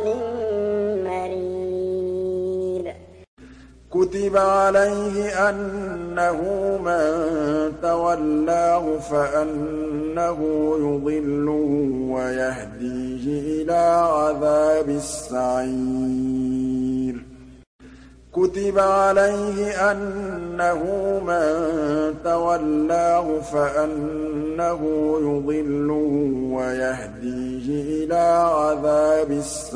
مريد كتب عليه أنه من تولاه فأنه يضله ويهديه إلى عذاب السعير كتب عليه أنه من تولاه فأنه يضله ويهديه إلى عذاب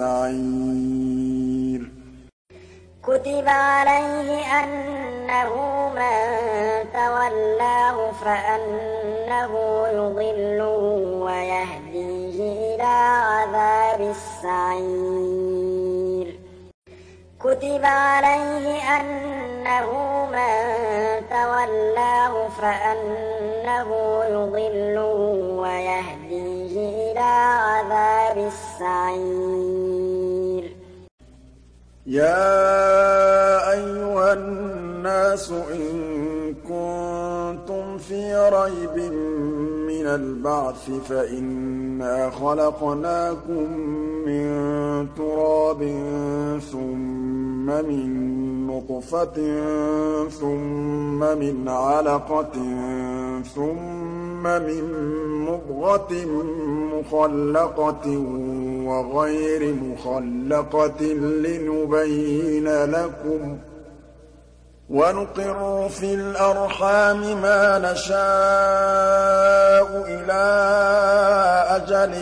السعير كتب عليه أنه من تولاه فأنه يضله ويهديه إلى عذاب السعير كتب عليه أنه من تولاه تولاه فأنه يضله ويهديه إلى عذاب السعير. يا أيها الناس إن كنتم في ريب من البعث فإنا خلقناكم من تراب ثم من نطفة ثم من علقة ثم من مضغة مخلقة وغير مخلقة لنبين لكم ونقر في الأرحام ما نشاء إلى أجل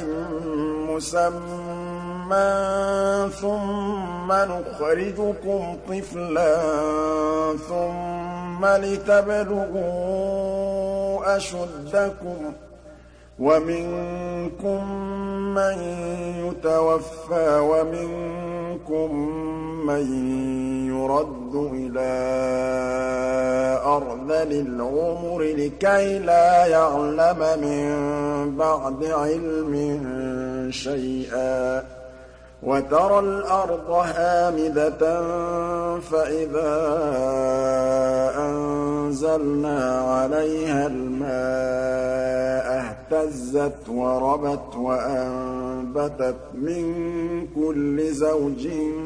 مسمى ثم نخرجكم طفلا ثم لتبلغوا أشدكم ومنكم من يتوفى ومنكم من يرد إلى أرذل العمر لكي لا يعلم من بعد علم شيئا وترى الأرض هامدة فإذا أنزلنا عليها الماء اهتزت وربت وأنبتت من كل زوج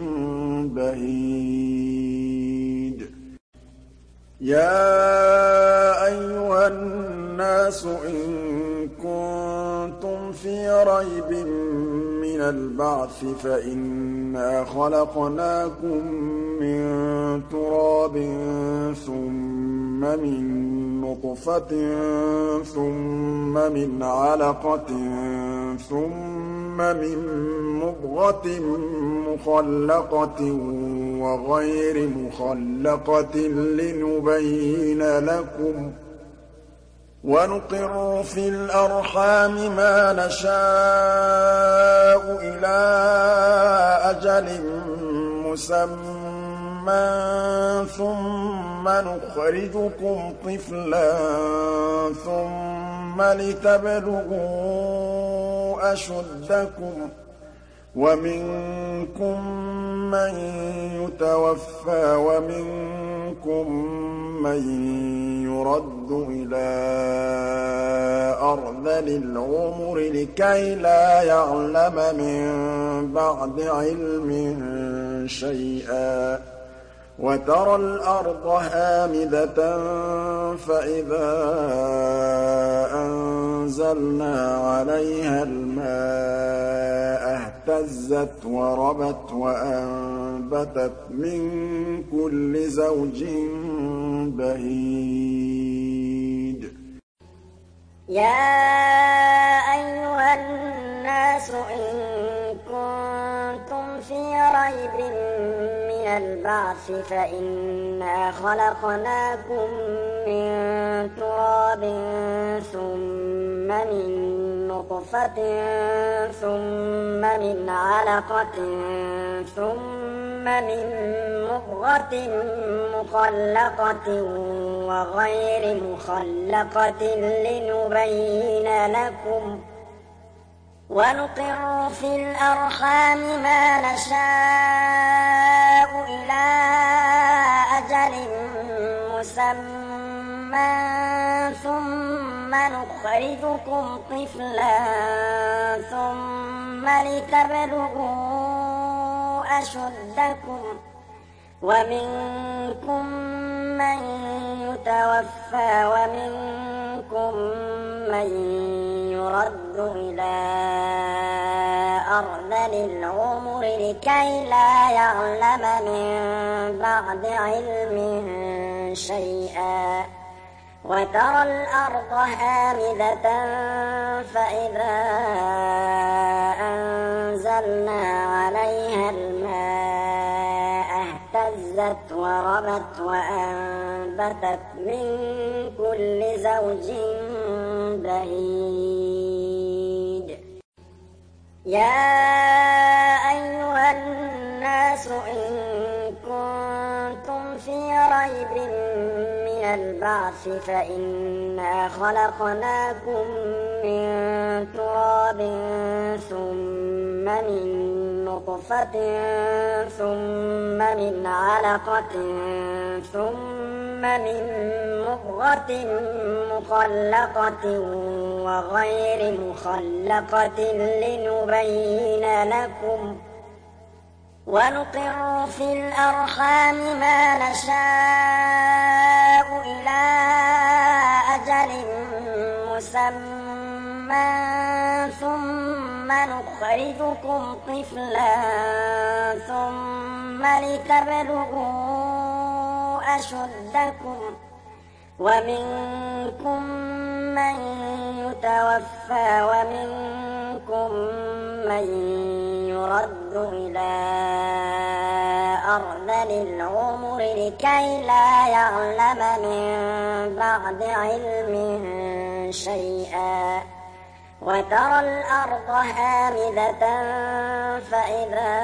بهيج. يا أيها الناس إن كنتم في ريب من البعث فإنا خلقناكم من تراب ثم من نطفة ثم من علقة ثم من مضغة مخلقة وغير مخلقة لنبين لكم ونقر في الأرحام ما نشاء إلى أجل مسمى ثم نخرجكم طفلا ثم لتبلغوا أشدكم ومنكم من يتوفى ومنكم من يرد إلى أرذل العمر لكي لا يعلم من بعد علم شيئا وترى الأرض هامدة فإذا أنزلنا عليها الماء اهتزت وربت وأنبتت من كل زوج بهيج. يا أيها الناس إن كنتم في ريب من البعث فإنا خلقناكم من تراب ثم من نطفة ثم من علقة ثم من مضغة مخلقة وغير مخلقة لنبين لكم ونقر في الأرحام ما نشاء إلى أجل مسمى ثم نخرجكم طفلا ثم لتبلغوا أشدكم ومنكم من يتوفى ومنكم من يرد إلى أرذل العمر لكي لا يعلم من بعد علم شيئا وترى الأرض هامدة فإذا أنزلنا عليها الماء اهتزت وربت وأنبتت من كل زوج بهيج. يا أيها الناس إن كنتم في ريب من من البعث فإنا خلقناكم من تراب ثم من نطفة ثم من علقة ثم من مضغة مخلقة وغير مخلقة لنبين لكم ونقر في الأرحام ما نشاء إلى أجل مسمى ثم نخرجكم طفلا ثم لتبلغوا أشدكم ومنكم من يتوفى ومنكم من يرد إلى أرذل العمر لكي لا يعلم من بعد علم شيئا وترى الأرض هامدة فإذا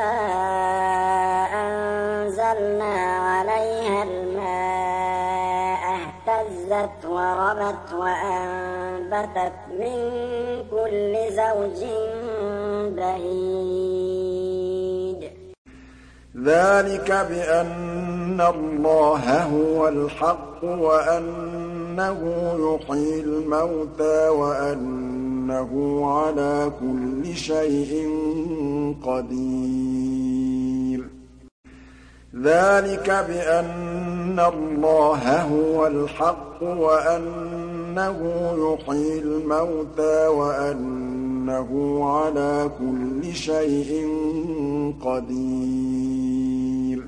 أنزلنا عليها الماء اهتزت وربت وأنبتت من كل زوج بهيج ذلك بأن الله هو الحق وأنه يحيي الموتى وأنه على كل شيء قدير ذلك بأن الله هو الحق وأنه يحيي الموتى وأنه على كل شيء قدير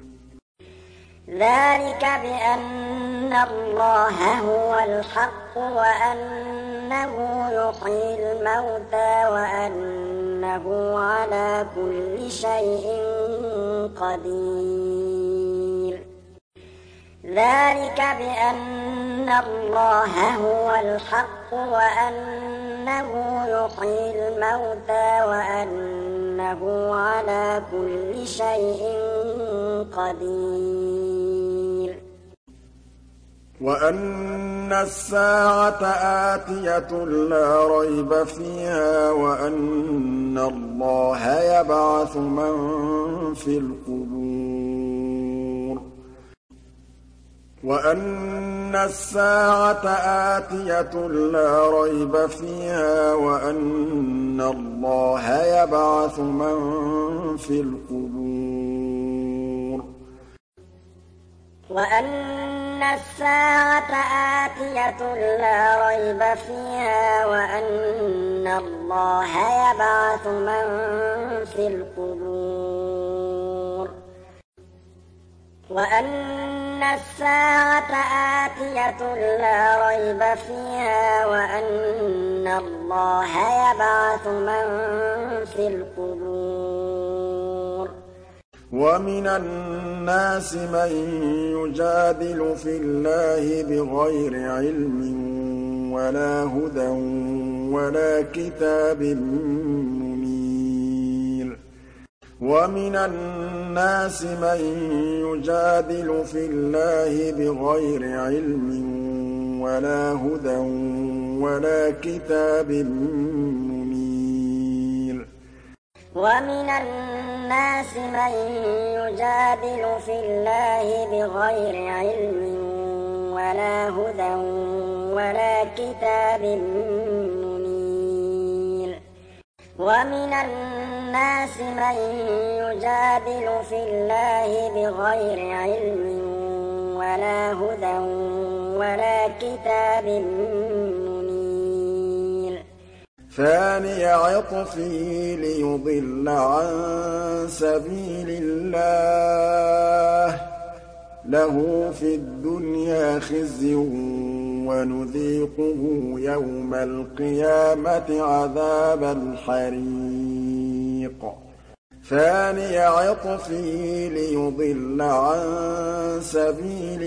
ذلك بأن الله هو الحق وأنه يحيي الموتى وأنه على كل شيء قدير ذلك بأن الله هو الحق وأنه يحيي الموتى وأنه على كل شيء قدير وأن الساعة آتية لا ريب فيها وأن الله يبعث من في القبور وأن الساعة آتية لا ريب فيها وأن الله يبعث من في القبور وأن الساعة آتية لا ريب فيها وأن الله يبعث من في القبور وأن الساعة آتية لا ريب فيها وأن الله يبعث من في القبور ومن الناس من يجادل في الله بغير علم ولا هدى ولا كتاب منير ومن الناس من يجادل في الله بغير علم ولا هدى ولا كتاب منير ومن الناس من يجادل في الله بغير علم ولا هدى ولا كتاب منير ومن الناس من يجادل في الله بغير علم ولا هدى ولا كتاب منير ثاني عطفه ليضل عن سبيل الله له في الدنيا خزي ونذيقه يوم القيامة عذاب الحريق ثاني عطفه ليضل عن سبيل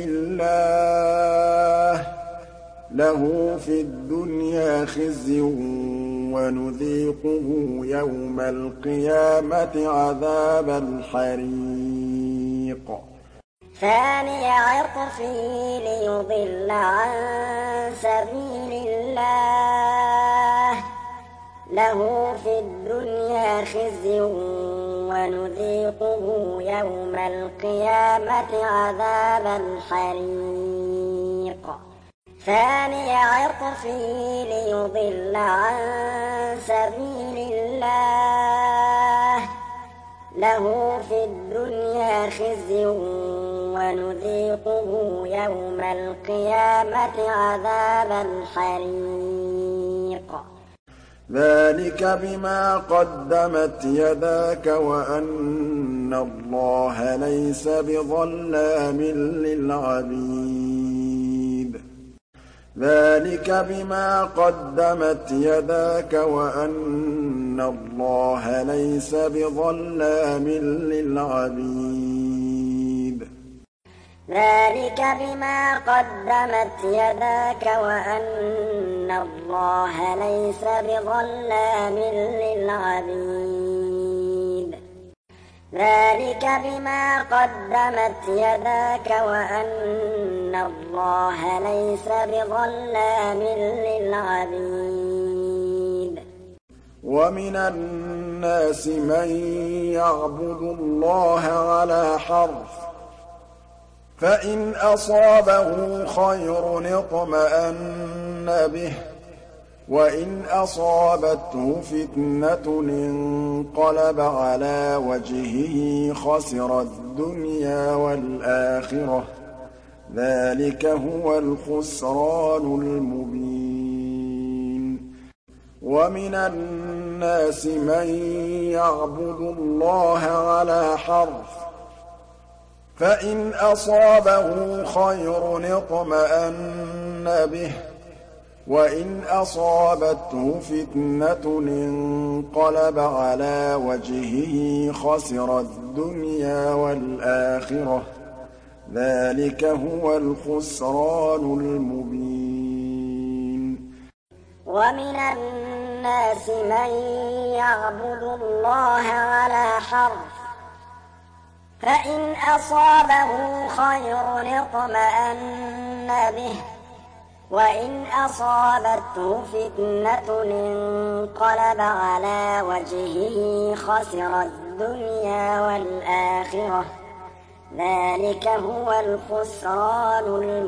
الله له في الدنيا خزي ونذيقه يوم القيامة عذاب الحريق ثاني عطفه ليضل عن سبيل الله له في الدنيا خزي ونذيقه يوم القيامة عذاب الحريق ثاني عطفه ليضل عن سبيل الله له في الدنيا خزي ونذيقه يوم القيامة عذاب الحريق ذلك بما قدمت يداك وأن الله ليس بظلام للعبيد ذلك بما قدمت يداك وأن الله ليس بظلام للعبيد ذلك بما قدمت يداك وأن الله ليس بظلام للعبيد ذلك بما قدمت يداك وأن الله ليس بظلام للعبيد ومن الناس من يعبد الله على حرف فإن أصابه خير اطمأن به وإن أصابته فتنة انقلب على وجهه خسر الدنيا والآخرة ذلك هو الخسران المبين ومن الناس من يعبد الله على حرف فإن أصابه خير اطمأن به وإن أصابته فتنة انقلب على وجهه خسر الدنيا والآخرة ذلك هو الخسران المبين ومن الناس من يعبد الله على حرف فإن أصابه خير اطمأن به وإن أصابته فتنة انقلب على وجهه خسر الدنيا والآخرة ذلك هو الخسران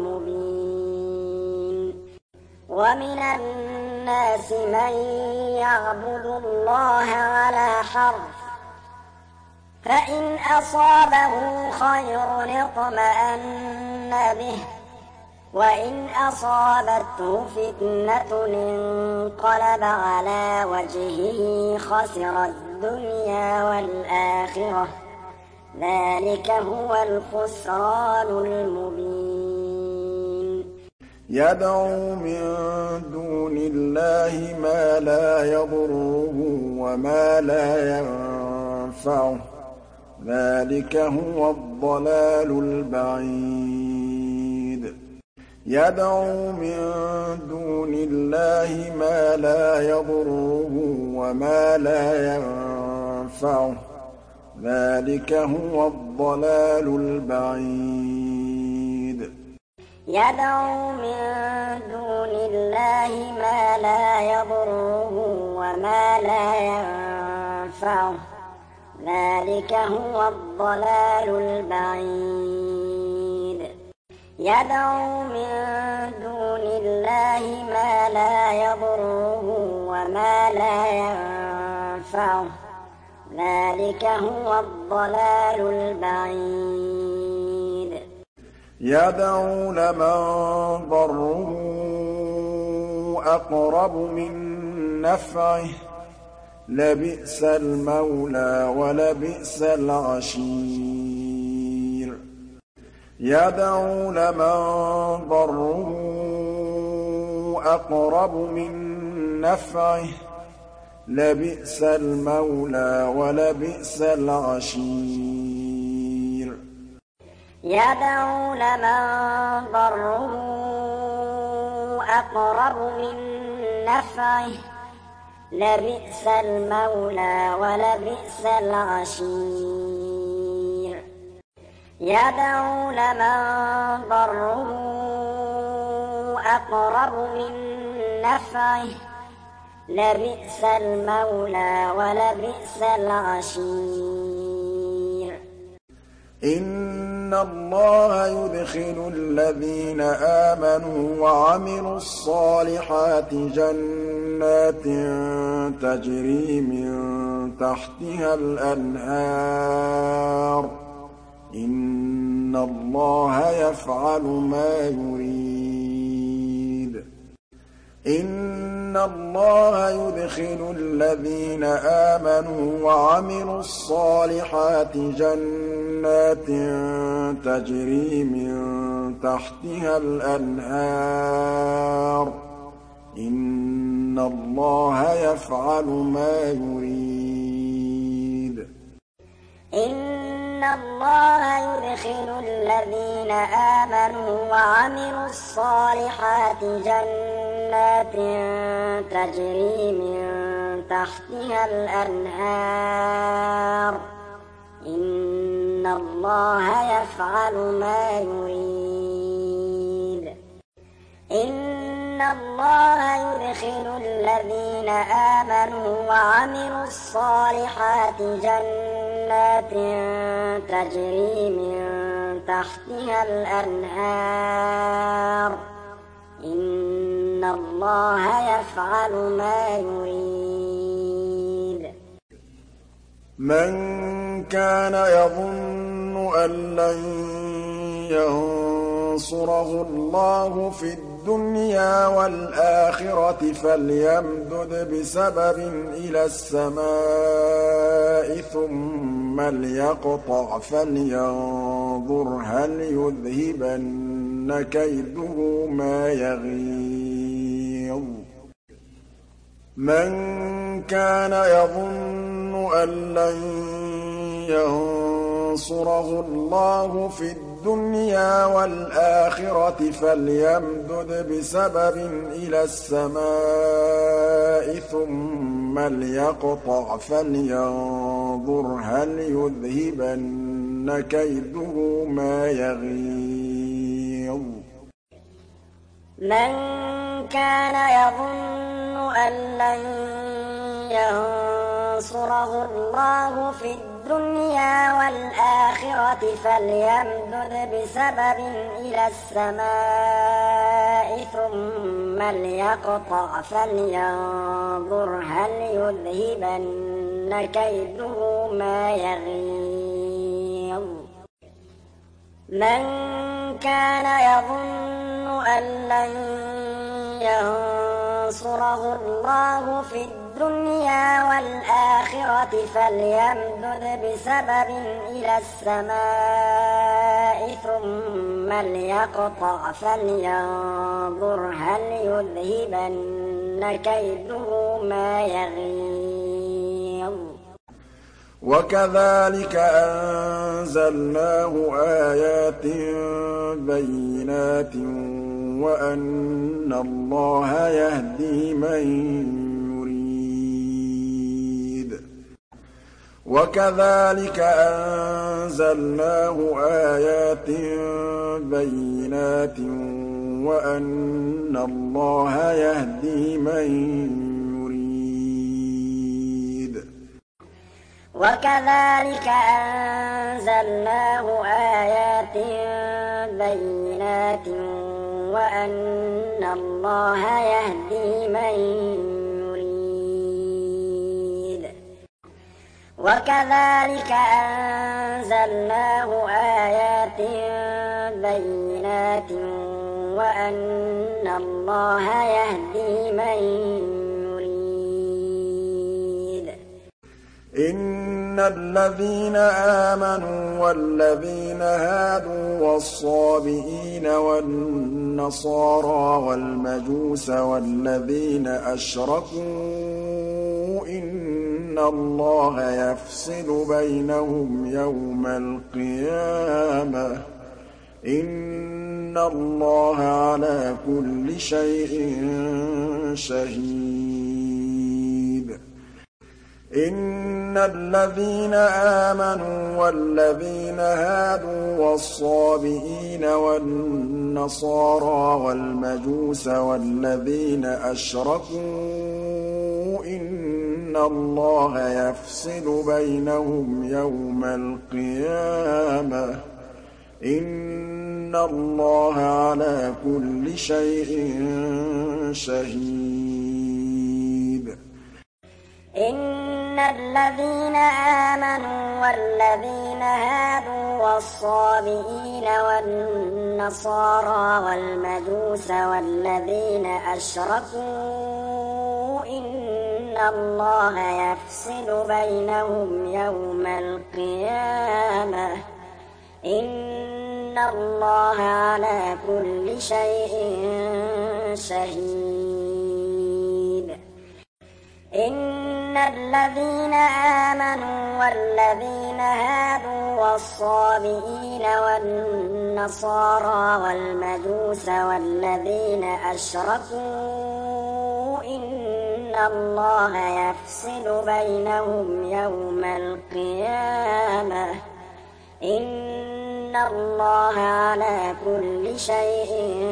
المبين ومن الناس من يعبد الله على حرف فإن أصابه خير اطمأن به وإن أصابته فتنة انقلب على وجهه خسر الدنيا والآخرة ذلك هو الخسران المبين يدعو من دون الله ما لا يضره وما لا ينفعه ذلك هو الضلال البعيد يدعو من دون الله ما لا يضره وما لا ينفعه ذلك هو الضلال البعيد يدعو من دون الله ما لا يضره وما لا ينفعه ذلك هو الضلال البعيد يدعو من دون الله ما لا يضره وما لا ينفعه ذلك هو الضلال البعيد يدعو لمن ضره أقرب من نفعه لبئس المولى ولبئس العشير يدعو لمن ضره أقرب من نفعه لبئس المولى ولبئس العشير يدعو لمن ضره أقرب من نفعه لبئس المولى ولبئس العشير يدعو لمن ضره أقرب من نفعه لبئس المولى ولبئس العشير إن الله يدخل الذين آمنوا وعملوا الصالحات جنات تجري من تحتها الأنهار إن الله يفعل ما يريد إن الله يدخل الذين آمنوا وعملوا الصالحات جنات تجري من تحتها الأنهار إن الله يفعل ما يريد إن الله يدخل الذين آمنوا وعملوا الصالحات جنات تجري من تحتها الأنهار إن الله يفعل ما يريد إن الله يدخل الذين آمنوا وعملوا الصالحات جنات تجري من تحتها الأنهار إن الله يفعل ما يريد من كان يظن أن لن ينصره الله في الدنيا والآخرة فليمدد بسبب إلى السماء ثم ليقطع فلينظر هل يذهبن كيده ما يغيظ من كان يظن أن لن ينصره الله في الدنيا والآخرة فليمدد بسبب إلى السماء ثم ليقطع فلينظر هل يذهبن كيده ما يغيظ من كان يظن أن لن ينصره الله في الدنيا والآخرة فليمدد بسبب إلى السماء ثم ليقطع فلينظر هل يذهبن كيده ما يغيظ من كان يظن أن لن ينصره الله في الدنيا والآخرة فليمدد بسبب إلى السماء ثم ليقطع فلينظر هل يذهبن كيده ما يغيظ وكذلك أنزلناه آيات بينات وأن الله يهدي من يريد وكذلك أنزلناه آيات بينات وأن الله يهدي من يريد وكذلك أنزلناه آيات بينات وأن الله يهدي من يريد وكذلك أنزلناه آيات بينات وأن الله يهدي من يريد إن الذين آمنوا والذين هادوا والصابئين والنصارى والمجوس والذين أشركوا إن الله يفصل بينهم يوم القيامة إن الله على كل شيء شهيد إِنَّ الَّذِينَ آمَنُوا وَالَّذِينَ هَادُوا وَالصَّابِئِينَ وَالنَّصَارَىٰ وَالْمَجُوسَ وَالَّذِينَ أَشْرَكُوا إِنَّ اللَّهَ يَفْصِلُ بَيْنَهُمْ يَوْمَ الْقِيَامَةِ ۚ إِنَّ اللَّهَ عَلَىٰ كُلِّ شَيْءٍ شَهِيدٌ إِنَّ الَّذِينَ آمَنُوا وَالَّذِينَ هَادُوا وَالصَّابِئِينَ وَالنَّصَارَىٰ وَالْمَجُوسَ وَالَّذِينَ أَشْرَكُوا إِنَّ اللَّهَ يَفْصِلُ بَيْنَهُمْ يَوْمَ الْقِيَامَةِ ۚ إِنَّ اللَّهَ عَلَىٰ كُلِّ شَيْءٍ شَهِيدٌ إِنَّ الَّذِينَ آمَنُوا وَالَّذِينَ هَادُوا وَالصَّابِئِينَ وَالنَّصَارَىٰ وَالْمَجُوسَ وَالَّذِينَ أَشْرَكُوا إِنَّ اللَّهَ يَفْصِلُ بَيْنَهُمْ يَوْمَ الْقِيَامَةِ ۚ إِنَّ اللَّهَ عَلَىٰ كُلِّ شَيْءٍ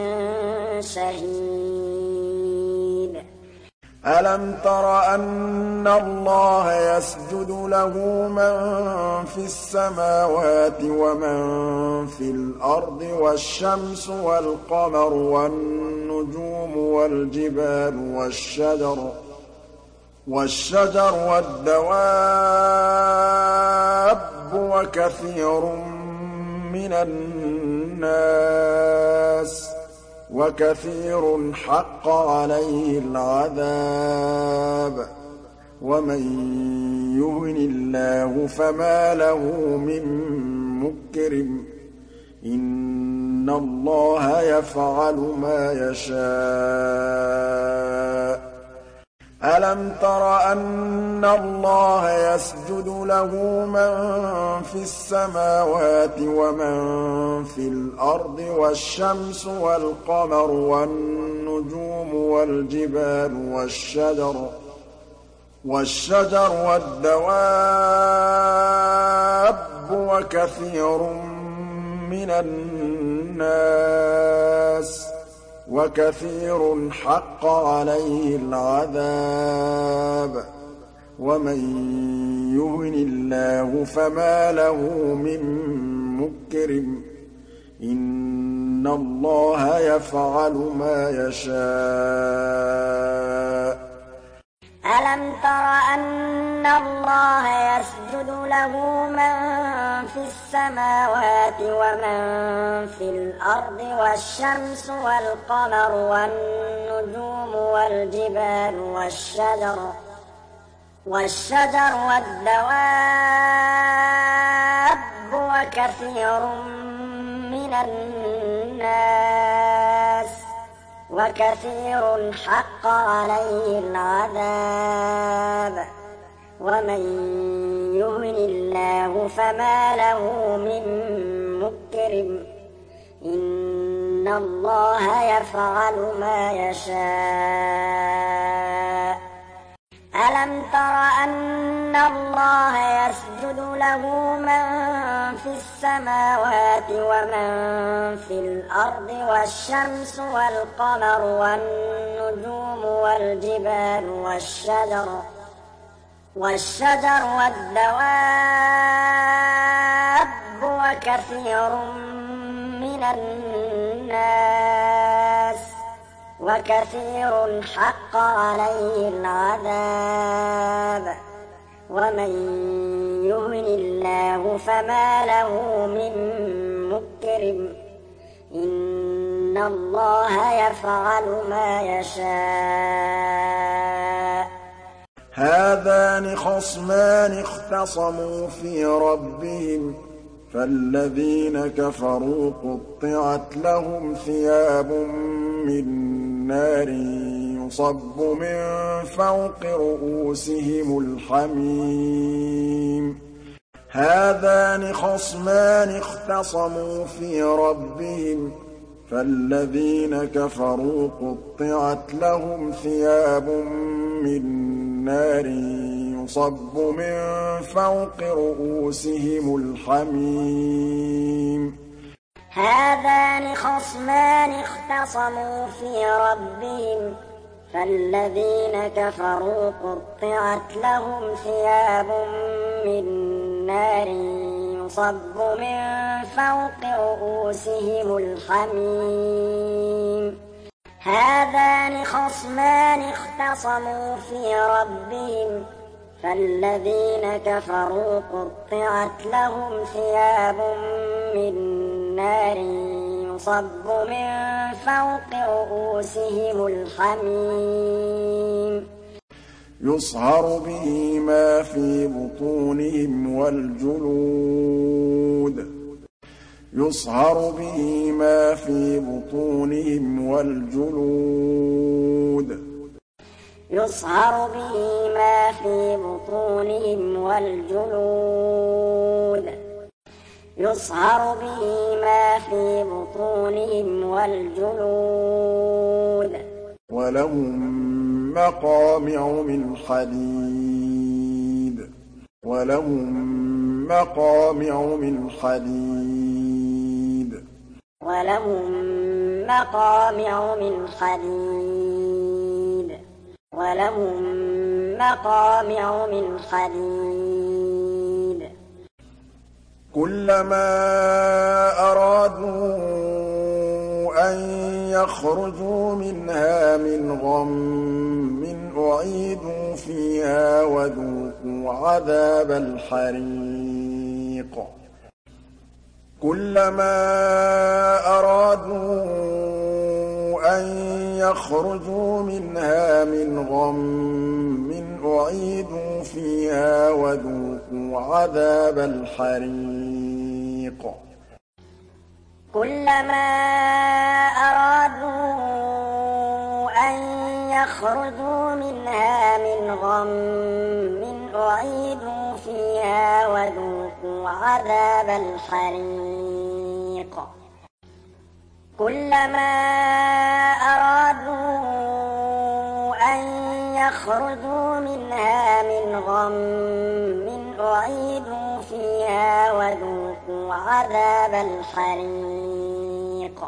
شَهِيدٌ أَلَمْ تَرَ أَنَّ اللَّهَ يَسْجُدُ لَهُ مَن فِي السَّمَاوَاتِ وَمَن فِي الْأَرْضِ وَالشَّمْسُ وَالْقَمَرُ وَالنُّجُومُ وَالْجِبَالُ وَالشَّجَرُ وَالشَّجَرُ وَالدَّوَابُّ وَكَثِيرٌ مِّنَ النَّاسِ وَكَثِيرٌ حَقَّ عَلَيْهِ الْعَذَابُ ۗ وَمَن يُهِنِ اللَّهُ فَمَا لَهُ مِن مُّكْرِمٍ ۚ إِنَّ اللَّهَ يَفْعَلُ مَا يَشَاءُ أَلَمْ تَرَ أَنَّ اللَّهَ يَسْجُدُ لَهُ مَن فِي السَّمَاوَاتِ وَمَن فِي الْأَرْضِ وَالشَّمْسُ وَالْقَمَرُ وَالنُّجُومُ وَالْجِبَالُ وَالشَّجَرُ وَالشَّجَرُ وَالدَّوَابُّ وَكَثِيرٌ مِّنَ النَّاسِ وَكَثِيرٌ حَقَّ عَلَيْهِ الْعَذَابُ ۗ وَمَن يُهِنِ اللَّهُ فَمَا لَهُ مِن مُّكْرِمٍ ۚ إِنَّ اللَّهَ يَفْعَلُ ما يَشَاءُ أَلَمْ تَرَ أَنَّ اللَّهَ يَسْجُدُ لَهُ مَن فِي السَّمَاوَاتِ وَمَن فِي الْأَرْضِ وَالشَّمْسُ وَالْقَمَرُ وَالنُّجُومُ وَالْجِبَالُ وَالشَّجَرُ وَالشَّجَرُ وَالدَّوَابُّ وَكَثِيرٌ مِّنَ النَّاسِ وَكَثِيرٌ حَقَّ عَلَيْهِ الْعَذَابُ ۗ وَمَن يُهِنِ اللَّهُ فَمَا لَهُ مِن مُّكْرِمٍ ۚ إِنَّ اللَّهَ يَفْعَلُ ما يَشَاءُ أَلَمْ تَرَ أَنَّ اللَّهَ يَسْجُدُ لَهُ مَن فِي السَّمَاوَاتِ وَمَن فِي الْأَرْضِ وَالشَّمْسُ وَالْقَمَرُ وَالنُّجُومُ وَالْجِبَالُ وَالشَّجَرُ وَالشَّجَرُ وَالدَّوَابُّ وَكَثِيرٌ مِّنَ النَّاسِ وَكَثِيرٌ حَقَّ عَلَيْهِ الْعَذَابُ ۗ وَمَن يُهِنِ اللَّهُ فَمَا لَهُ مِن مُّكْرِمٍ ۚ إِنَّ اللَّهَ يَفْعَلُ ما يَشَاءُ هَٰذَانِ خَصْمَانِ اخْتَصَمُوا فِي رَبِّهِمْ ۖ فَالَّذِينَ كَفَرُوا قُطِّعَتْ لَهُمْ ثِيَابٌ مِّن نَّارٍ يُصَبُّ مِن فَوْقِ رُءُوسِهِمُ الْحَمِيمُ هَٰذَانِ خَصْمَانِ اخْتَصَمُوا فِي رَبِّهِمْ ۖ فَالَّذِينَ كَفَرُوا قُطِّعَتْ لَهُمْ ثِيَابٌ مِّن نَارٍ يُصَبُّ مِن فَوْقِ رُءُوسِهِمُ الْحَمِيمُ هَٰذَانِ خَصْمَانِ اخْتَصَمُوا فِي رَبِّهِمْ فَالَّذِينَ كَفَرُوا قُطِّعَتْ لَهُمْ ثِيَابٌ مِّن نَّارٍ يُصَبُّ مِن فَوْقِ رُءُوسِهِمُ الْحَمِيمُ هَٰذَانِ خَصْمَانِ اخْتَصَمُوا فِي رَبِّهِمْ فَالَّذِينَ كَفَرُوا قُطِّعَتْ لَهُمْ ثِيَابٌ مِّن نَّارٍ يُصَبُّ مِن فَوْقِ رُءُوسِهِمُ الْحَمِيمُ يُصْهَرُ بِهِ مَا فِي بُطُونِهِمْ وَالْجُلُودُ يُصْهَرُ بِهِ مَا فِي بُطُونِهِمْ وَالْجُلُودُ يُصْهَرُ بِهِ مَا فِي بُطُونِهِمْ وَالْجُلُودُ يُصْهَرُ بِهِ مَا فِي بُطُونِهِمْ وَالْجُلُودُ وَلَهُم مَّقَامِعُ مِنْ حَدِيدٍ وَلَهُم مَّقَامِعُ مِنْ حَدِيدٍ وَلَهُم مَّقَامِعُ مِنْ حَدِيدٍ وَلَهُم مَّقَامِعُ مِنْ حَدِيدٍ كُلَّمَا أَرَادُوا أَن يَخْرُجُوا مِنْهَا مِنْ غَمٍّ أُعِيدُوا فِيهَا وَذُوقُوا عَذَابَ الْحَرِيقِ كُلَّمَا أَرَادُوا أَن يَخْرُجُوا مِنْهَا مِنْ غَمٍّ أُعِيدُوا فِيهَا وَذُوقُوا عَذَابَ الْحَرِيقِ كُلَّمَا أَرَادُوا أَن يَخْرُجُوا مِنْهَا مِنْ غَمٍّ أُعِيدُوا فِيهَا وَذُوقُوا عَذَابَ الْحَرِيقِ كُلَّمَا أَرَادُوا أَن يَخْرُجُوا مِنْهَا مِنْ غَمٍّ أُعِيدُوا فِيهَا وَذُوقُوا عَذَابَ الْحَرِيقِ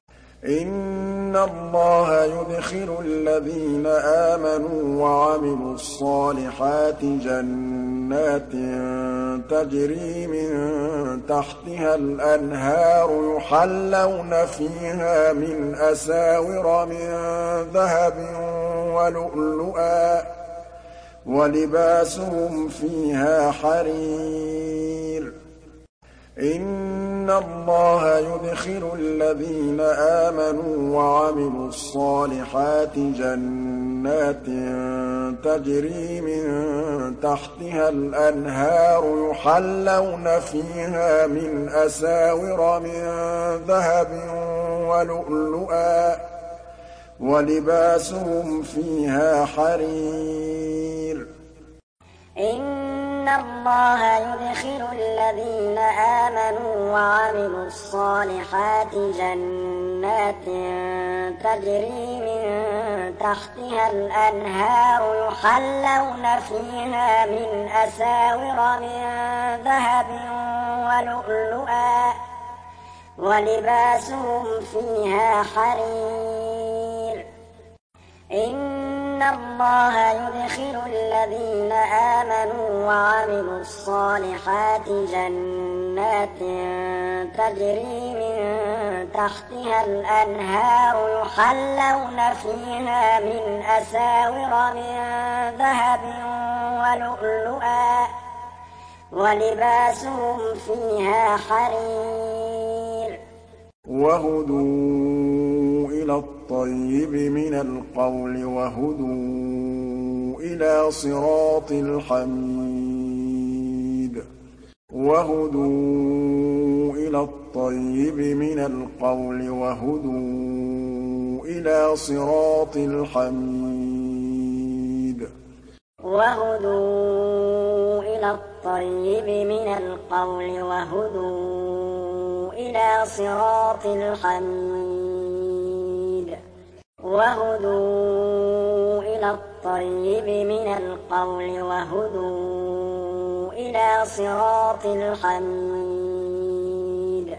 إِنَّ اللَّهَ يُدْخِلُ الَّذِينَ آمَنُوا وَعَمِلُوا الصَّالِحَاتِ جَنَّاتٍ تَجْرِي مِن تَحْتِهَا الْأَنْهَارُ يُحَلَّوْنَ فِيهَا مِنْ أَسَاوِرَ مِن ذَهَبٍ وَلُؤْلُؤًا وَلِبَاسُهُمْ فِيهَا حَرِيرٌ إِنَّ اللَّهَ يُدْخِلُ الَّذِينَ آمَنُوا وَعَمِلُوا الصَّالِحَاتِ جَنَّاتٍ تَجْرِي مِن تَحْتِهَا الْأَنْهَارُ يُحَلَّوْنَ فِيهَا مِنْ أَسَاوِرَ مِن ذَهَبٍ وَلُؤْلُؤًا وَلِبَاسُهُمْ فِيهَا حَرِيرٌ إِنَّ اللَّهَ يُدْخِلُ الَّذِينَ آمَنُوا وَعَمِلُوا الصَّالِحَاتِ جَنَّاتٍ تَجْرِي مِن تَحْتِهَا الْأَنْهَارُ يُحَلَّوْنَ فِيهَا مِنْ أَسَاوِرَ مِن ذَهَبٍ وَلُؤْلُؤًا وَلِبَاسُهُمْ فِيهَا حَرِيرٌ إِنَّ اللَّهَ يُدْخِلُ الَّذِينَ آمَنُوا وَعَمِلُوا الصَّالِحَاتِ جَنَّاتٍ تَجْرِي مِن تَحْتِهَا الْأَنْهَارُ يُحَلَّوْنَ فِيهَا مِنْ أَسَاوِرَ مِن ذَهَبٍ وَلُؤْلُؤًا وَلِبَاسُهُمْ فِيهَا حَرِيرٌ وَهُدُوا إِلَى الطَّيِّبِ مِنَ الْقَوْلِ وَهُدُوا إِلَىٰ صِرَاطِ الْحَمِيدِ وَهُدُوا إِلَى الطَّيِّبِ مِنَ الْقَوْلِ وَهُدُوا إِلَىٰ صِرَاطِ الْحَمِيدِ وَهُدُوا إِلَى الطَّيِّبِ مِنَ الْقَوْلِ وَهُدُوا إِلَىٰ صِرَاطِ الْحَمِيدِ وَهُدُوا إِلَى الطيب من القول وهدوا إلى صراط الحميد.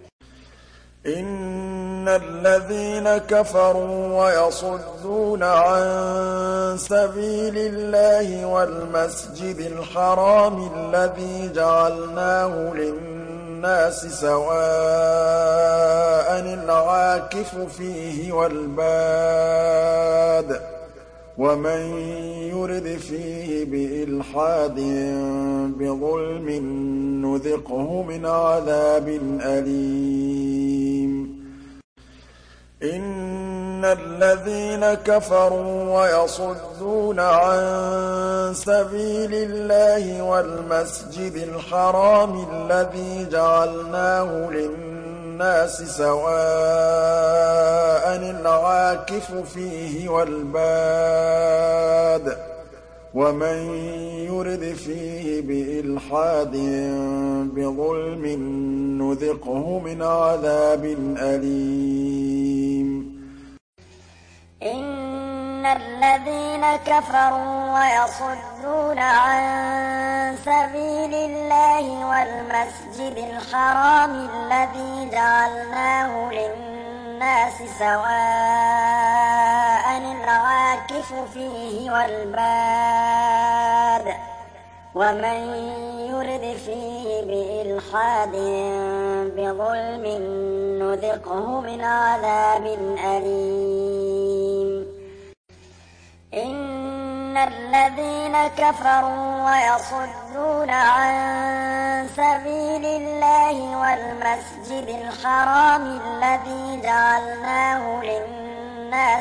إن الذين كفروا ويصدون عن سبيل الله والمسجد الحرام الذي جعلناه للناس سواء العاكف فيه والباد ومن يرد فيه بإلحاد بظلم نذقه من عذاب أليم. إن الذين كفروا ويصدون عن سبيل الله والمسجد الحرام الذي جعلناه للناس سواء العاكف فيه والباد ومن يرد فيه بإلحاد بظلم نذقه من عذاب أليم. إن الذين كفروا ويصدون عن سبيل الله والمسجد الحرام الذي جعلناه للناس سواء العاكف فيه والباد ومن يرد فيه بإلحاد بظلم نذقه من عذاب أليم. إن الذين كفروا ويصدون عن سبيل الله والمسجد الحرام الذي جعلناه للناس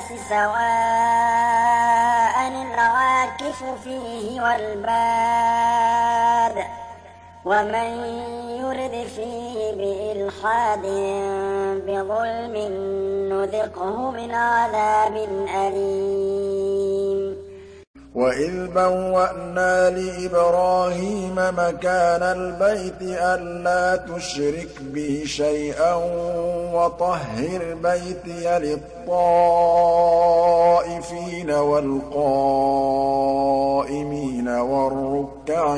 سواء العاكف فيه والباد ومن يرد فيه بإلحاد بظلم نذقه من عذاب أليم. وإذ بوأنا لإبراهيم مكان البيت ألا تشرك بي شيئا وطهر بيتي للطائفين والقائمين والركع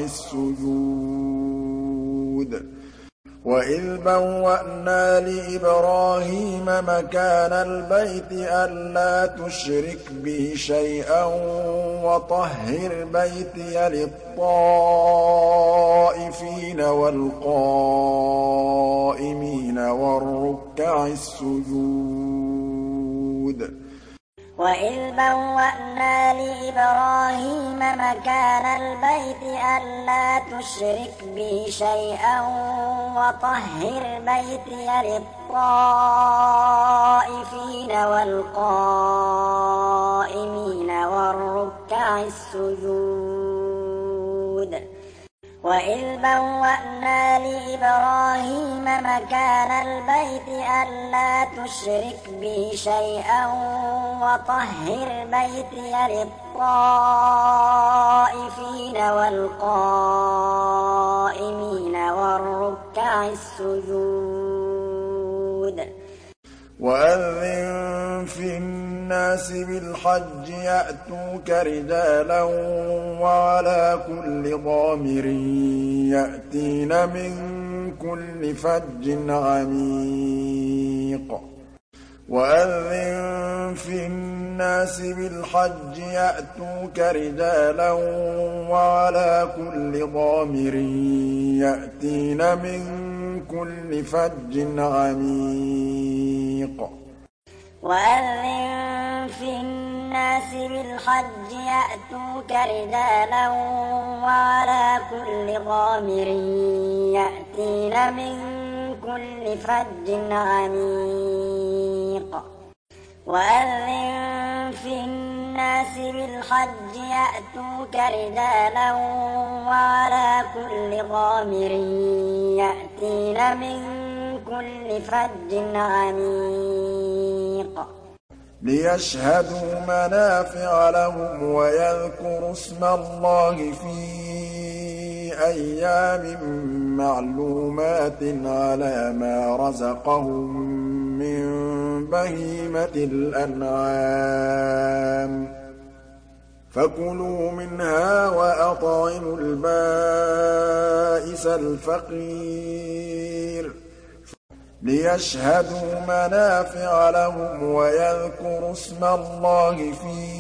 السجود. وإذ بوأنا لإبراهيم مكان البيت ألا تشرك بي شيئا وطهر بيتي للطائفين والقائمين والركع السجود. وإذ بوأنا لإبراهيم مكان البيت ألا تشرك بي شيئا وطهر بيتي للطائفين والقائمين والركع السجود. وإذ بوأنا لإبراهيم مكان البيت ألا تشرك بي شيئا وطهر بيتي للطائفين والقائمين والركع السجود. وأذن في الناس بالحج يأتوك رجالا وعلى كل ضامر يأتين من كل فج عميق. وأذن في الناس بالحج يأتوك رجالا وعلى كل ضامر يأتين من كل فج عميق. وأذن في الناس بالحج يأتوك رجالا وعلى كل ضامر يأتين من كل فج عميق. وأذن في الناس بالحج يأتوك رجالا وعلى كل ضامر يأتين من كل فج عميق. ليشهدوا منافع لهم ويذكروا اسم الله في أيام معلومات على ما رزقهم من بهيمة الأنعام. فكلوا منها وأطعموا البائس الفقير ليشهدوا منافع لهم ويذكروا اسم الله في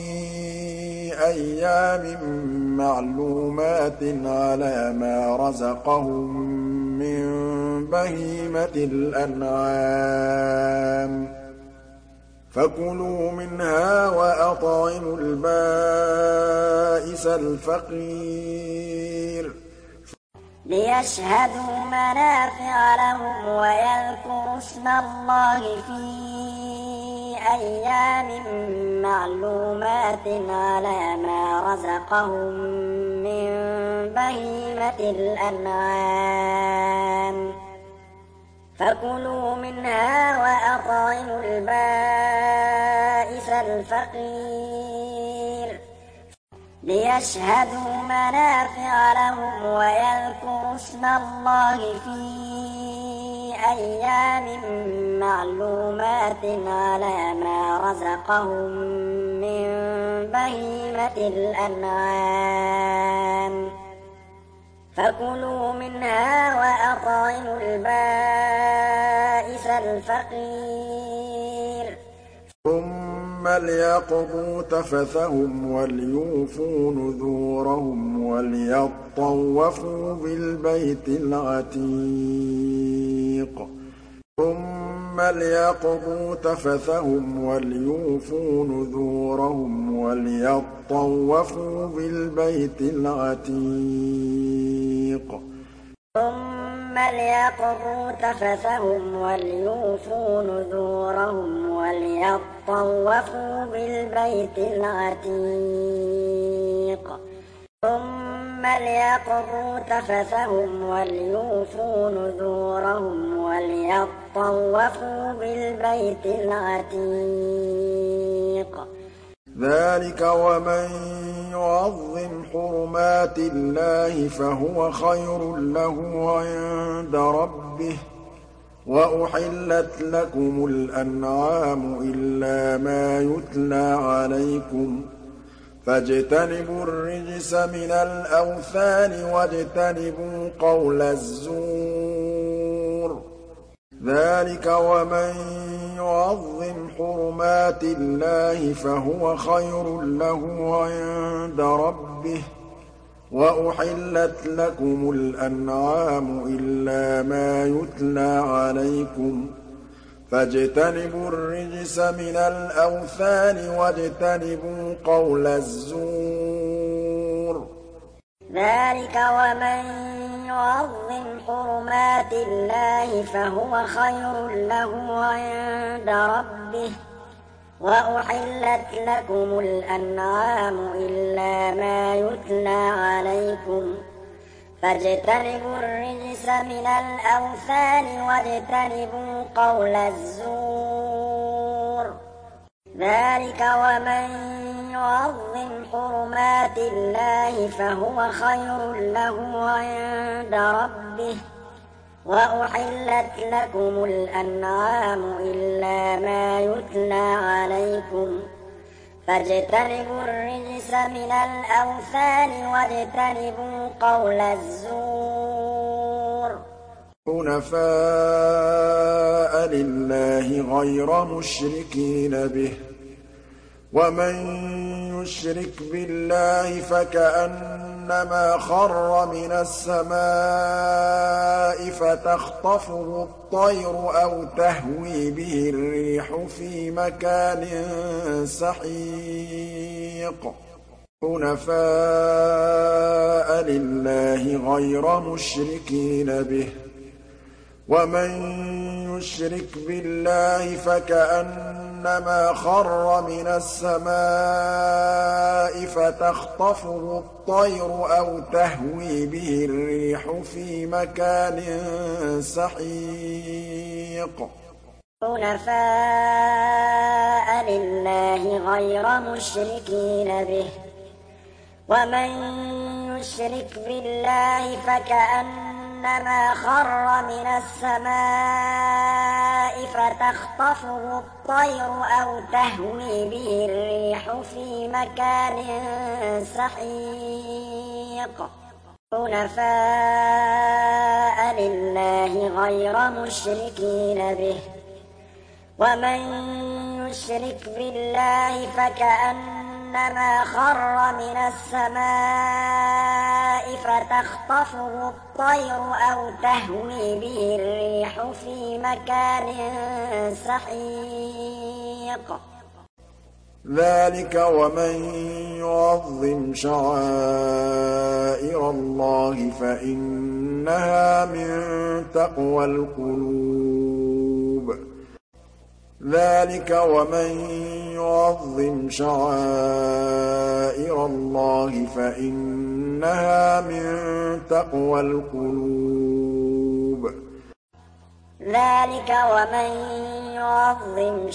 أيام معلومات على ما رزقهم من بهيمة الأنعام فكلوا منها وأطعموا البائس الفقير ليشهدوا منافع لهم ويذكروا اسم الله في أيام معلومات على ما رزقهم من بهيمة الأنعام فكلوا منها وأطعموا البائس الفقير ليشهدوا منافع لهم ويذكروا اسم الله في أيام معلومات على ما رزقهم من بهيمة الأنعام فكلوا منها وأطعموا البائس الفقير ثم ليقضوا تفثهم وليوفوا نذورهم وليطوفوا بالبيت العتيق ثم ليقضوا تفثهم وليوفوا نذورهم وليطوفوا بالبيت العتيق ثم ليقضوا تفثهم وليوفوا نذورهم وليطوفوا بالبيت العتيق ثم ليقضوا تفثهم وليوفوا نذورهم وليطوفوا بالبيت العتيق ذلك ومن يعظم حرمات الله فهو خير له عند ربه وأحلت لكم الأنعام إلا ما يتلى عليكم فاجتنبوا الرجس من الأوثان واجتنبوا قول الزور ذلك ومن يعظم حرمات الله فهو خير له عند ربه وأحلت لكم الأنعام إلا ما يتلى عليكم فاجتنبوا الرجس من الأوثان واجتنبوا قول الزور ذلك ومن يعظم حرمات الله فهو خير له عند ربه وأحلت لكم الأنعام إلا ما يتلى عليكم فاجتنبوا الرجس من الأوثان واجتنبوا قول الزور ذلك ومن يعظم حرمات الله فهو خير له عند ربه وأحلت لكم الأنعام إلا ما يتلى عليكم فاجتنبوا الرجس من الأوثان واجتنبوا قول الزور حنفاء لله غير مشركين به ومن يشرك بالله فكأنما خر من السماء فتخطفه الطير أو تهوي به الريح في مكان سحيق حنفاء لله غير مشركين به ومن يشرك بالله فكأنما خر من السماء فتخطفه الطير أو تهوي به الريح في مكان سحيق حنفاء لله غير مشركين به ومن يشرك بالله فكأنما فكأنما خر من السماء فتخطفه الطير أو تهوي به الريح في مكان سحيق حنفاء لله غير مشركين به ومن يشرك بالله فكأنما خر من السماء فتخطفه الطير أو تهوي به الريح في مكان سحيق ذلك ومن يعظم شعائر الله فإنها من تقوى القلوب ذلك ومن يعظم شعائر الله فإنها من تقوى القلوب ذلك ومن يعظم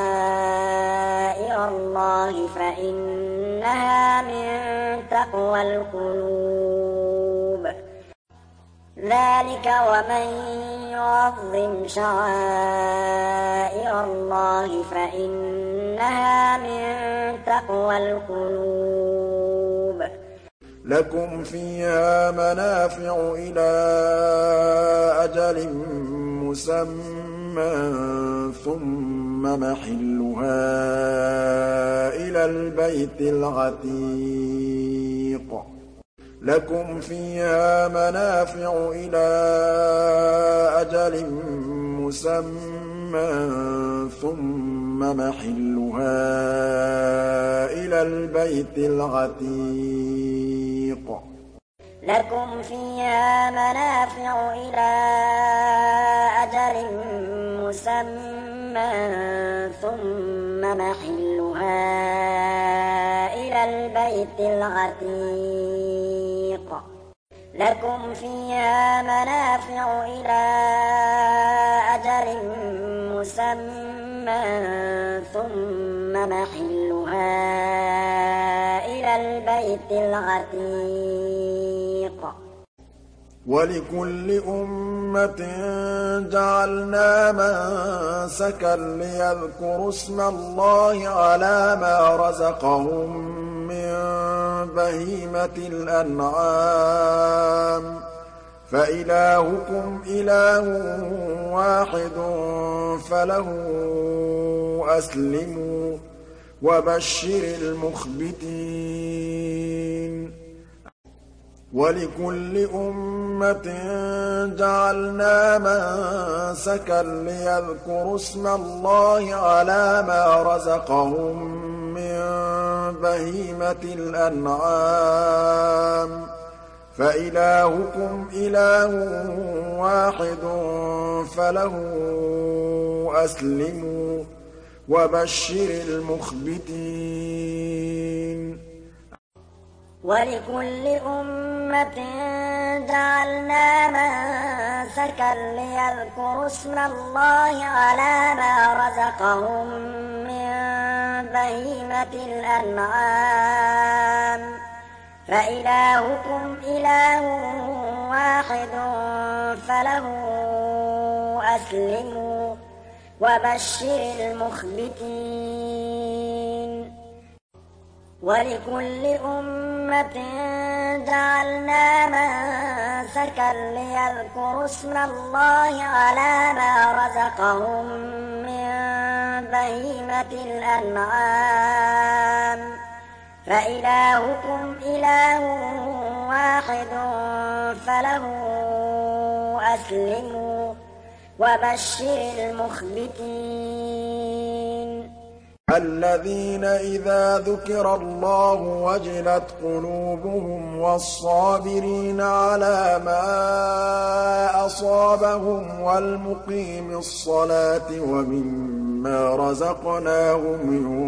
شعائر الله فإنها من تقوى القلوب ذلك ومن يعظم شعائر الله فإنها من تقوى القلوب لكم فيها منافع إلى أجل مسمى ثم محلها إلى البيت العتيق لكم فيها منافع إلى أجل مسمى ثم محلها إلى البيت العتيق لكم فيها منافع إلى أجل مسمى ثم محلها إلى البيت العتيق لكم فيها منافع إلى أجل مسمى ثم محلها إلى البيت العتيق ولكل أمة جعلنا منسكا ليذكروا اسم الله على ما رزقهم من بهيمة الأنعام فإلهكم إله واحد فله أسلموا وبشر المخبتين ولكل أمة جعلنا منسكا ليذكروا اسم الله على ما رزقهم من بهيمة الأنعام فإلهكم إله واحد فله أسلموا وبشر المخبتين ولكل أمة جعلنا منسكا ليذكروا اسم الله على ما رزقهم من بهيمة الأنعام فإلهكم إله واحد فله أسلموا وبشر المخبتين ولكل أمة جعلنا منسكا ليذكروا اسم الله على ما رزقهم من بهيمة الأنعام فإلهكم إله واحد فله أسلموا وبشر المخبتين الذين إذا ذكر الله وجلت قلوبهم والصابرين على ما أصابهم والمقيم الصلاة ومما رزقناهم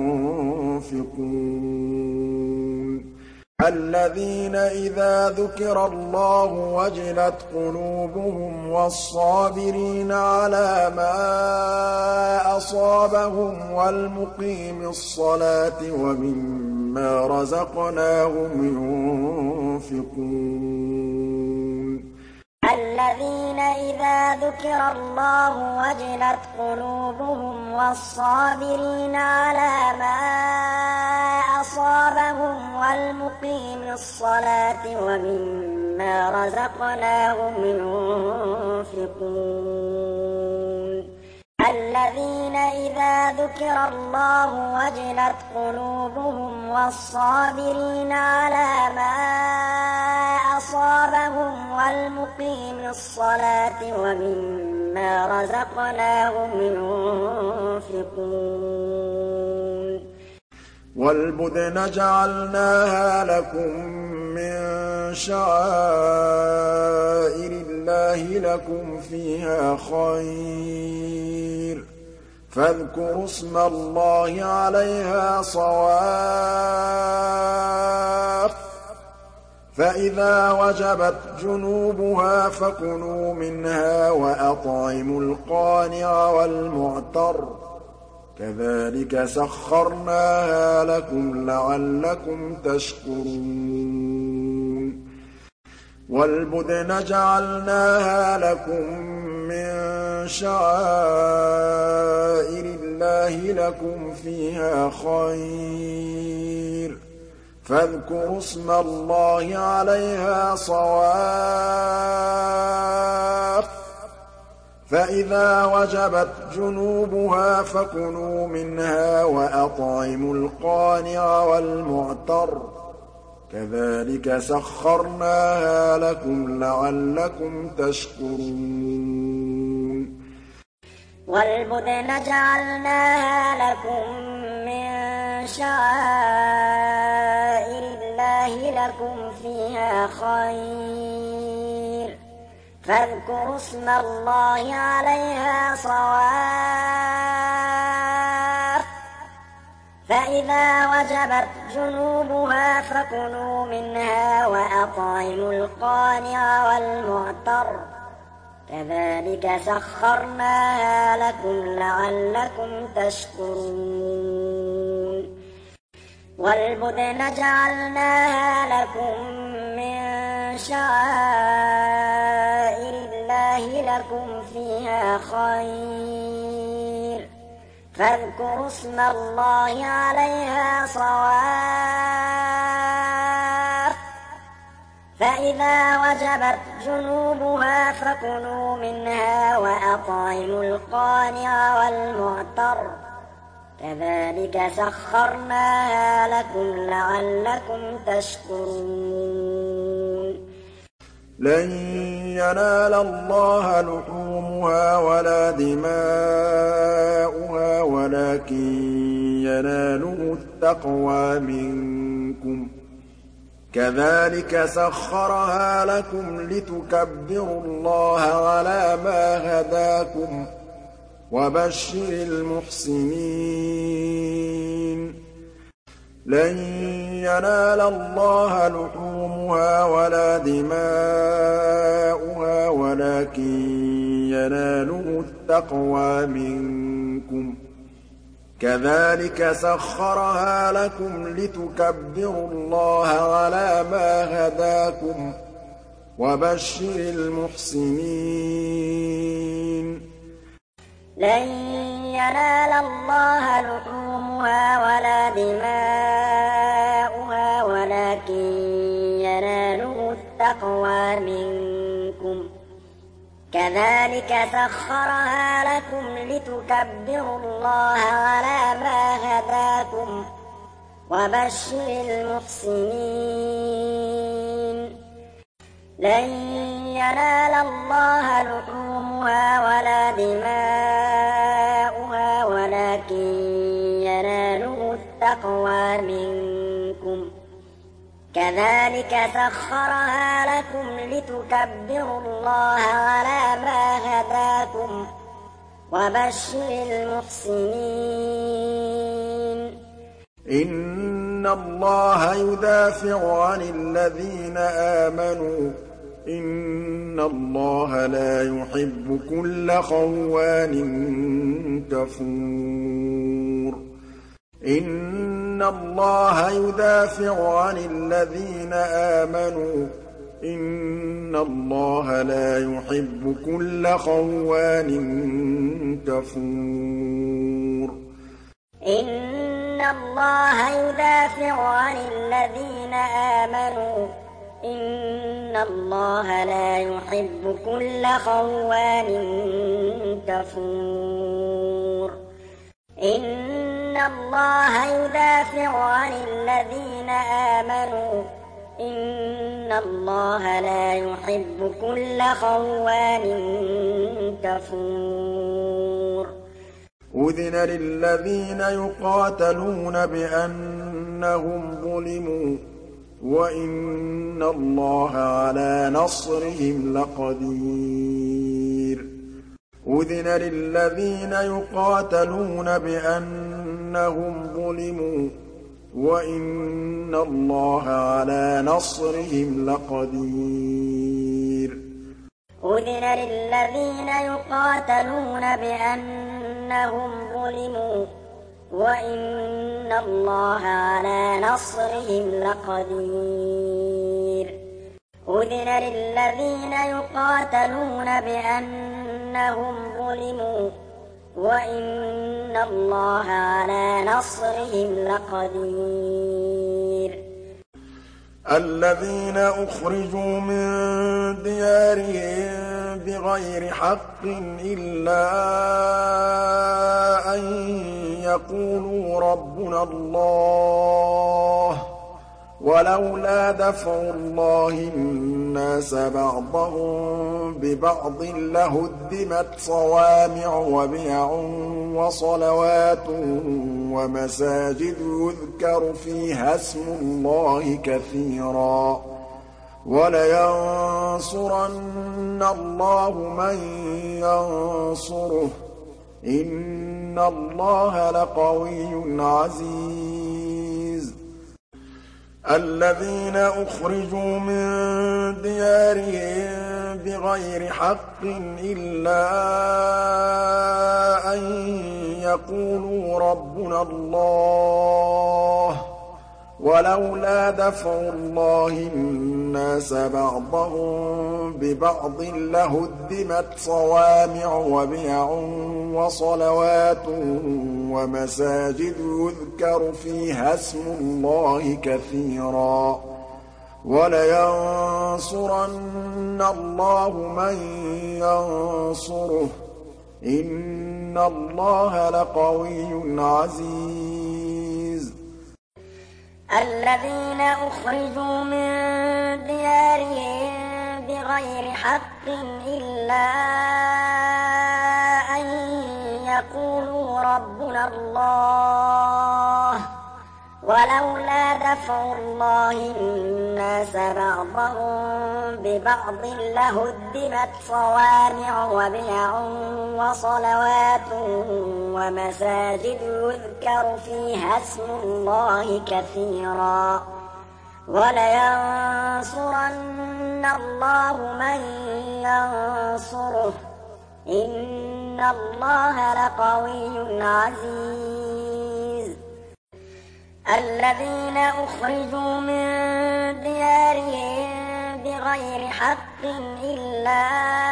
ينفقون الذين إذا ذكر الله وجلت قلوبهم والصابرين على ما أصابهم والمقيم الصلاة ومما رزقناهم ينفقون الذين إذا ذكر الله وجلت قلوبهم والصابرين على ما أصابهم والمقيم الصلاة ومما رزقناهم ينفقون الذين إذا ذكر الله وجلت قلوبهم والصابرين على ما أصابهم والمقيم الصلاة ومما رزقناهم ينفقون والبدن جعلناها لكم من شعائر الله لكم فيها خير فاذكروا اسم الله عليها صواف فإذا وجبت جنوبها فكلوا منها وأطعموا القانع والمعتر كذلك سخرناها لكم لعلكم تشكرون والبدن جعلناها لكم من شعائر الله لكم فيها خير فاذكروا اسم الله عليها صواف فإذا وجبت جنوبها فكلوا منها وأطعموا القانع والمعتر كذلك سخرناها لكم لعلكم تشكرون والبدن جعلناها لكم من شعائر الله لكم فيها خير فاذكروا اسم الله عليها صواف فإذا وجبت جنوبها فكلوا منها وأطعموا القانع والمعتر كذلك سخرناها لكم لعلكم تشكرون والبدن جعلناها لكم من شعائر الله لكم فيها خير فاذكروا اسم الله عليها صواف فإذا وجبت جنوبها فكلوا منها وأطعموا القانع والمعتر كذلك سخرناها لكم لعلكم تشكرون لن ينال الله لحومها ولا دماؤها ولكن يناله التقوى منكم كذلك سخرها لكم لتكبروا الله على ما هداكم وبشر المحسنين لن ينال الله لحومها ولا دماؤها ولكن يناله التقوى منكم كذلك سخرها لكم لتكبروا الله على ما هداكم وبشر المحسنين لن ينال الله لحومها ولا دماؤها ولكن يناله التقوى منكم كذلك سخرها لكم لتكبروا الله على ما هداكم وبشر المحسنين لن ينال الله لحومها ولا دماؤها ولكن يناله التقوى منكم كذلك سخرها لكم لتكبروا الله على ما هداكم وبشر المحسنين إن الله يدافع عن الذين آمنوا إن الله لا يحب كل خوان كفور إن الله يدافع عن الذين آمنوا إِنَّ اللَّهَ لَا يُحِبُّ كُلَّ خَوَّانٍ كَفُورٍ إِنَّ اللَّهَ يُدَافِعُ عَنِ الَّذِينَ آمَنُوا إِنَّ اللَّهَ لَا يُحِبُّ كُلَّ خَوَّانٍ كَفُورٍ إِنَّ اللَّهَ يُدَافِعُ عَنِ الَّذِينَ آمَنُوا إِنَّ اللَّهَ لَا يُحِبُّ كُلَّ خَوَّانٍ كَفُورٍ أُذِنَ لِلَّذِينَ يُقَاتَلُونَ بِأَنَّهُمْ ظُلِمُوا وَإِنَّ اللَّهَ عَلَىٰ نَصْرِهِمْ لَقَدِيرٌ أُذِنَ لِلَّذِينَ يُقَاتَلُونَ بِأَنَّهُمْ ظُلِمُوا وَإِنَّ اللَّهَ عَلَىٰ نَصْرِهِمْ لَقَدِيرٌ أُذِنَ لِلَّذِينَ يُقَاتَلُونَ بِأَنَّهُمْ ظُلِمُوا وَإِنَّ اللَّهَ عَلَىٰ نَصْرِهِمْ لَقَدِيرٌ أُذِنَ لِلَّذِينَ يُقَاتَلُونَ بِأَنَّهُمْ ظُلِمُوا وَإِنَّ اللَّهَ عَلَىٰ نَصْرِهِمْ لَقَدِيرٌ الَّذِينَ أُخْرِجُوا مِن دِيَارِهِم بِغَيْرِ حَقٍّ إِلَّا أَن يَقُولُوا رَبُّنَا اللَّهُ وَلَوْلَا دَفْعُ اللَّهِ النَّاسَ بَعْضَهُم بِبَعْضٍ لَّهُدِّمَتْ صَوَامِعُ وَبِيَعٌ وَصَلَوَاتٌ وَمَسَاجِدُ يُذْكَرُ فِيهَا اسْمُ اللَّهِ كَثِيرًا وَلَيَنصُرَنَّ اللَّهُ مَن يَنصُرُهُ ۗ إِنَّ اللَّهَ لَقَوِيٌّ عَزِيزٌ الَّذِينَ أُخْرِجُوا مِن دِيَارِهِم بِغَيْرِ حَقٍّ إِلَّا أَن يَقُولُوا رَبُّنَا اللَّهُ وَلَوْلَا دَفْعُ اللَّهِ النَّاسَ بَعْضَهُم بِبَعْضٍ لَّهُدِّمَتْ صَوَامِعُ وَبِيَعٌ وَصَلَوَاتٌ وَمَسَاجِدُ يُذْكَرُ فِيهَا اسْمُ اللَّهِ كَثِيرًا وَلَيَنصُرَنَّ اللَّهُ مَن يَنصُرُهُ ۗ إِنَّ اللَّهَ لَقَوِيٌّ عَزِيزٌ الَّذِينَ أُخْرِجُوا مِن دِيَارِهِم بِغَيْرِ حَقٍّ إِلَّا أَن يَقُولُوا رَبُّنَا اللَّهُ وَلَوْلَا دَفْعُ اللَّهِ النَّاسَ بَعْضَهُم بِبَعْضٍ لَّهُدِّمَتْ صَوَامِعُ وَبِيَعٌ وَصَلَوَاتٌ وَمَسَاجِدُ يُذْكَرُ فِيهَا اسْمُ اللَّهِ كَثِيرًا وَلَيَنصُرَنَّ اللَّهُ مَن يَنصُرُهُ ۗ إِنَّ اللَّهَ لَقَوِيٌّ عَزِيزٌ الَّذِينَ أُخْرِجُوا مِن دِيَارِهِم بِغَيْرِ حَقٍّ إِلَّا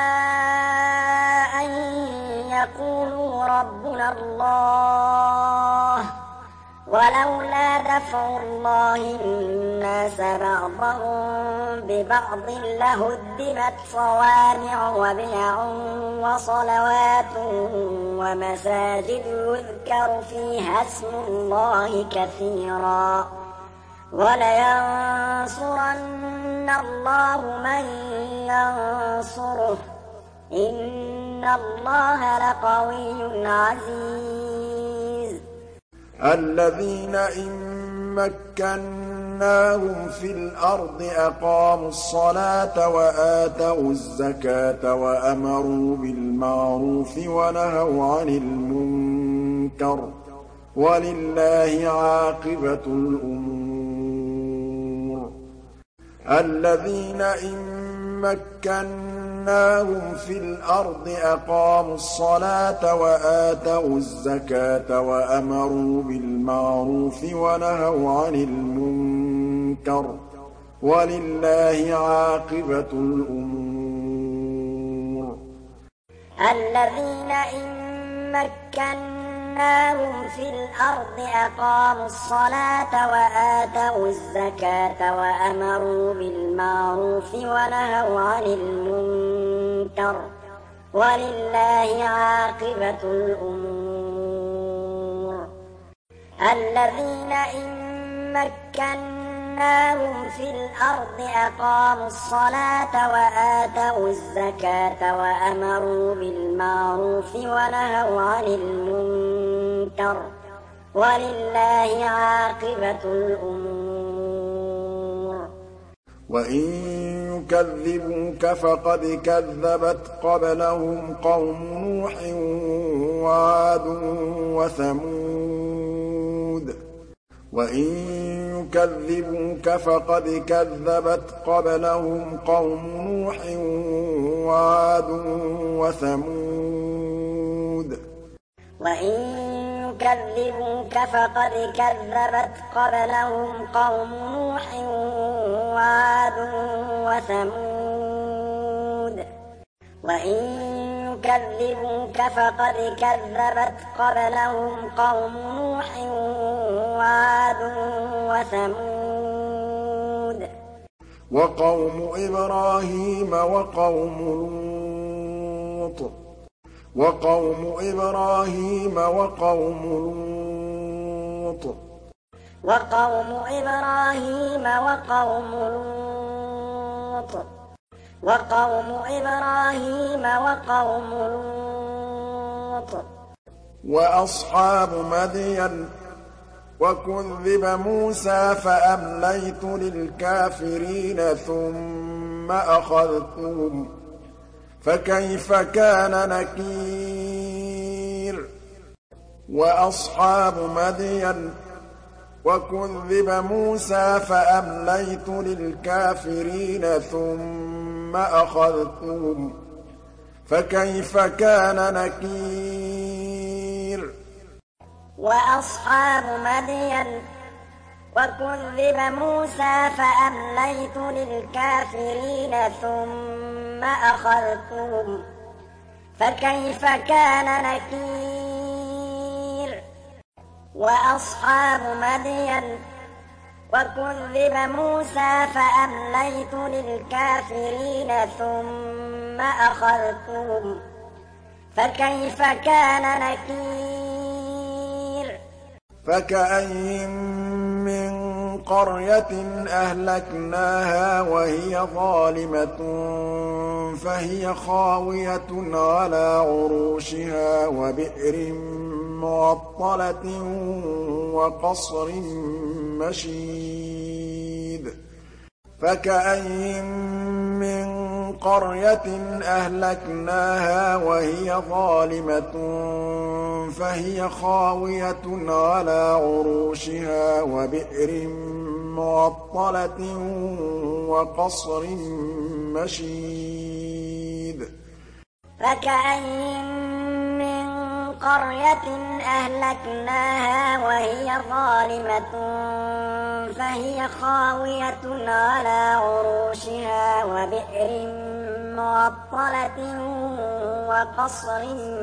أَن يَقُولُوا رَبُّنَا اللَّهُ وَلَوْلَا دَفْعُ اللَّهِ النَّاسَ بَعْضَهُم بِبَعْضٍ لَّهُدِّمَتْ صَوَامِعُ وَبِيَعٌ وَصَلَوَاتٌ وَمَسَاجِدُ يُذْكَرُ فِيهَا اسْمُ اللَّهِ كَثِيرًا وَلَيَنصُرَنَّ اللَّهُ مَن يَنصُرُهُ ۗ إِنَّ اللَّهَ لَقَوِيٌّ عَزِيزٌ الَّذِينَ إِن مَّكَّنَّاهُمْ فِي الْأَرْضِ أَقَامُوا الصَّلَاةَ وَآتَوُا الزَّكَاةَ وَأَمَرُوا بِالْمَعْرُوفِ وَنَهَوْا عَنِ الْمُنكَرِ ۗ وَلِلَّهِ عَاقِبَةُ الْأُمُورِ الَّذِينَ إِن مَّكَّنَّاهُمْ فِي الْأَرْضِ أَقَامُوا الصَّلَاةَ وَآتَوُا الزَّكَاةَ وَأَمَرُوا بِالْمَعْرُوفِ وَنَهَوْا عَنِ الْمُنكَرِ ۗ وَلِلَّهِ عَاقِبَةُ الْأُمُورِ الَّذِينَ إِن مَّكَّنَّاهُمْ فِي الْأَرْضِ أَقَامُوا الصَّلَاةَ وَآتَوُا الزَّكَاةَ وَأَمَرُوا بِالْمَعْرُوفِ وَنَهَوْا عَنِ الْمُنكَرِ ۗ وَلِلَّهِ عَاقِبَةُ الْأُمُورِ الَّذِينَ إِن مَّكَّنَّاهُمْ فِي الْأَرْضِ أَقَامُوا الصَّلَاةَ وَآتَوُا الزَّكَاةَ وَأَمَرُوا بِالْمَعْرُوفِ وَنَهَوْا عَنِ الْمُنكَرِ ۗ وَلِلَّهِ عَاقِبَةُ الْأُمُورِ وَإِن يُكَذِّبُوكَ فَقَدْ كَذَّبَتْ قَبْلَهُمْ قَوْمُ نُوحٍ وَعَادٌ وَثَمُودُ وَإِن يُكَذِّبُوكَ فَقَدْ كَذَّبَتْ قَبْلَهُمْ قَوْمُ نُوحٍ وَعَادٌ وَثَمُودُ وَإِن يُكَذِّبُوكَ فَقَدْ كَذَّبَتْ قَبْلَهُمْ قَوْمُ نُوحٍ وَعَادٌ وَثَمُودُ وَإِن يُكَذِّبُوكَ فَقَدْ كَذَّبَتْ قَبْلَهُمْ قَوْمُ نُوحٍ وَعَادٌ وَثَمُودُ وَقَوْمُ إِبْرَاهِيمَ وَقَوْمُ لُوطٍ وَقَوْمُ إِبْرَاهِيمَ وَقَوْمُ لُوطٍ وَقَوْمُ إِبْرَاهِيمَ وَقَوْمُ لُوطٍ وَقَوْمُ إِبْرَاهِيمَ وَقَوْمُ لُوطٍ وَأَصْحَابُ مَدْيَنَ ۖ وَكُذِّبَ مُوسَىٰ فَأَمْلَيْتُ لِلْكَافِرِينَ ثُمَّ أَخَذْتُهُمْ ۖ فَكَيْفَ كَانَ نَكِيرِ وَأَصْحَابُ مَدْيَنَ ۖ وَكُذِّبَ مُوسَىٰ فَأَمْلَيْتُ لِلْكَافِرِينَ ثُمَّ أَخَذْتُهُمْ ۖ فَكَيْفَ كَانَ نَكِيرِ وَأَصْحَابُ مَدْيَنَ ۖ وَكُذِّبَ مُوسَىٰ فَأَمْلَيْتُ لِلْكَافِرِينَ ثُمَّ أَخَذْتُهُمْ ۖ فَكَيْفَ كَانَ نَكِيرِ وَأَصْحَابُ مَدْيَنَ ۖ وَكُذِّبَ مُوسَىٰ فَأَمْلَيْتُ لِلْكَافِرِينَ ثُمَّ أَخَذْتُهُمْ ۖ فَكَيْفَ كَانَ نَكِيرِ فَكَأَيِّن مِّن قَرْيَةٍ أَهْلَكْنَاهَا وَهِيَ ظَالِمَةٌ فَهِيَ خَاوِيَةٌ عَلَىٰ عُرُوشِهَا وَبِئْرٍ مُّعَطَّلَةٍ وَقَصْرٍ مَّشِيدٍ فَكَأَيِّن مِّن قَرْيَةٍ أَهْلَكْنَاهَا وَهِيَ ظَالِمَةٌ فَهِيَ خَاوِيَةٌ عَلَىٰ عُرُوشِهَا وَبِئْرٍ مُّعَطَّلَةٍ وَقَصْرٍ مَّشِيدٍ فَكَأَيِّن مِّن قَرْيَةٍ أَهْلَكْنَاهَا وَهِيَ ظَالِمَةٌ فَهِيَ خَاوِيَةٌ عَلَىٰ عُرُوشِهَا وَبِئْرٍ مُّعَطَّلَةٍ وَقَصْرٍ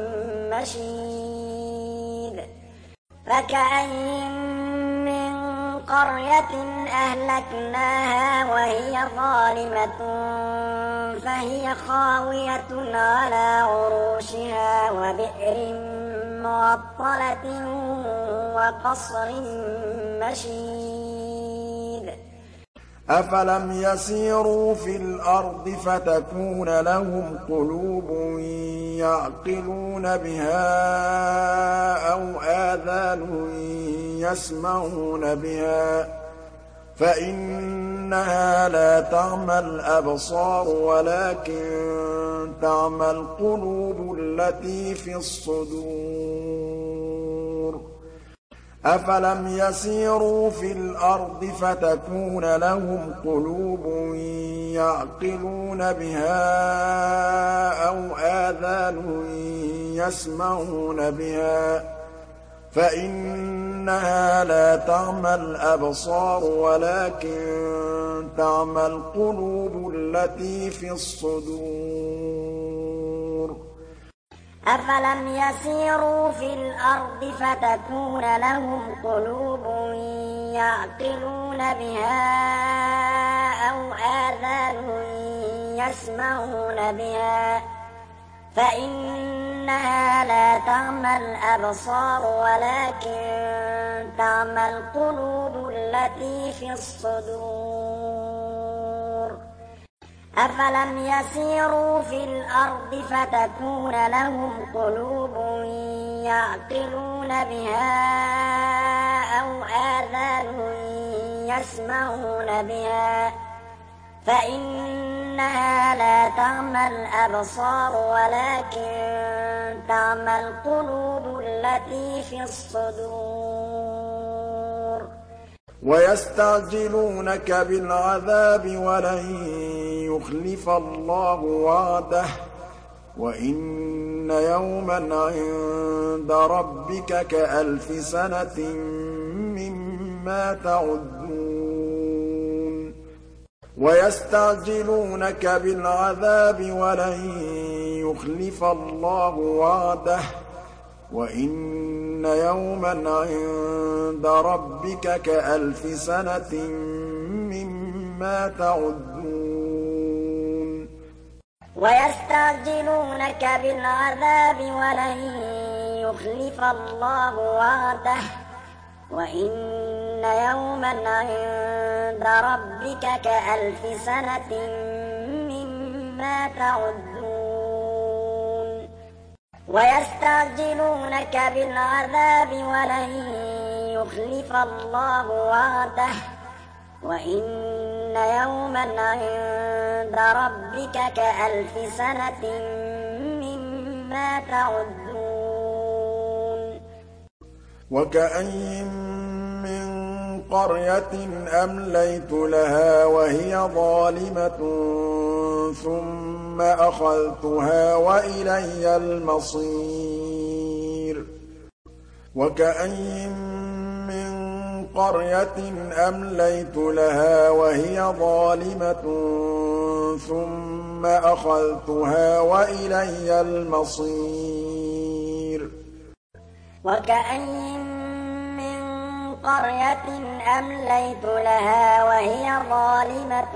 مَّشِيدٍ فَكَأَيِّن مِّن قَرْيَةٍ أَهْلَكْنَاهَا وَهِيَ ظَالِمَةٌ فَهِيَ خَاوِيَةٌ عَلَىٰ عُرُوشِهَا وَبِئْرٍ مُّعَطَّلَةٍ وَقَصْرٍ مَّشِيدٍ أَفَلَمْ يَسِيرُوا فِي الْأَرْضِ فَتَكُونَ لَهُمْ قُلُوبٌ يَعْقِلُونَ بِهَا أَوْ آذَانٌ يَسْمَعُونَ بِهَا ۖ فَإِنَّهَا لَا تَعْمَى الْأَبْصَارُ وَلَٰكِن تَعْمَى الْقُلُوبُ الَّتِي فِي الصُّدُورِ أَفَلَمْ يَسِيرُوا فِي الْأَرْضِ فَتَكُونَ لَهُمْ قُلُوبٌ يَعْقِلُونَ بِهَا أَوْ آذَانٌ يَسْمَعُونَ بِهَا ۖ فإنها لا تعمى الأبصار ولكن تعمى القلوب التي في الصدور أفلم يسيروا في الأرض فتكون لهم قلوب يعقلون بها أو آذان يسمعون بها فإنها لا تعمى الأبصار ولكن تعمى القلوب التي في الصدور أفلم يسيروا في الأرض فتكون لهم قلوب يعقلون بها أو آذان يسمعون بها فإنها لا تعمى الأبصار ولكن تعمى القلوب التي في الصدور ويستعجلونك بالعذاب ولن يخلف الله وعده وإن يوما عند ربك كألف سنة مما تعدون ويستعجلونك بالعذاب ولن يخلف الله وعده وإن يوما عند ربك كألف سنة مما تعدون ويستعجلونك بالعذاب ولن يخلف الله وعده وإن يوما عند ربك كألف سنة مما تعدون ويستعجلونك بالعذاب ولن يخلف الله وعده وإن يوما عند ربك كألف سنة مما تعدون وكأين من قرية أمليت لها وهي ظالمة ثم أخذتها وإلي المصير وكأين من قرية أمليت لها وهي ظالمة ثم أخذتها وإلي المصير وكأين من قرية أمليت لها وهي ظالمة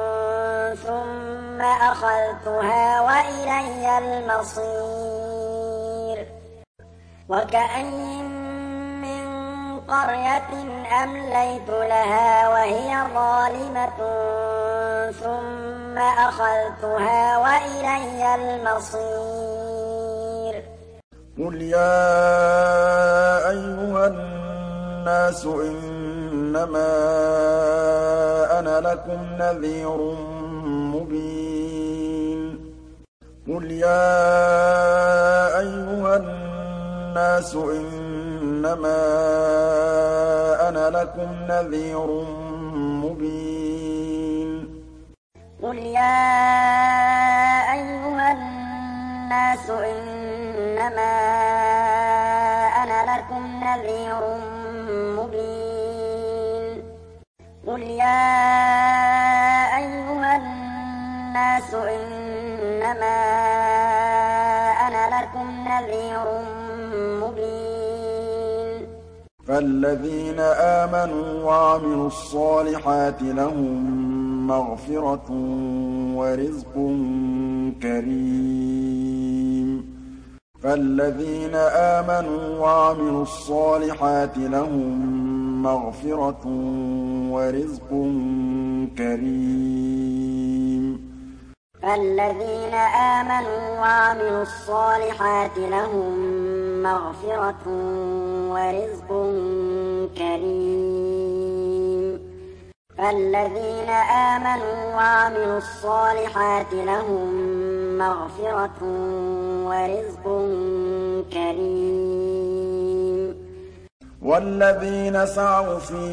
ثم أخذتها وإلي المصير وكأين من قرية أمليت لها وهي ظالمة ثم أخذتها وإلي المصير قل يا أيها الناس إنما أنا لكم نذير مبين قل يا أيها الناس إنما أنا لكم نذير مبين قل يا أيها الناس إنما أنا لكم نذير مبين قل يا أيها الناس إنما أنا لكم نذير مبين فالذين آمنوا وعملوا الصالحات لهم مغفرة ورزق كريم فالذين آمنوا وعملوا الصالحات لهم مغفرة ورزق كريم فالذين آمنوا وعملوا الصالحات لهم مغفرة ورزق كريم فالذين آمنوا وعملوا الصالحات لهم مغفرة ورزق كريم والذين سعوا في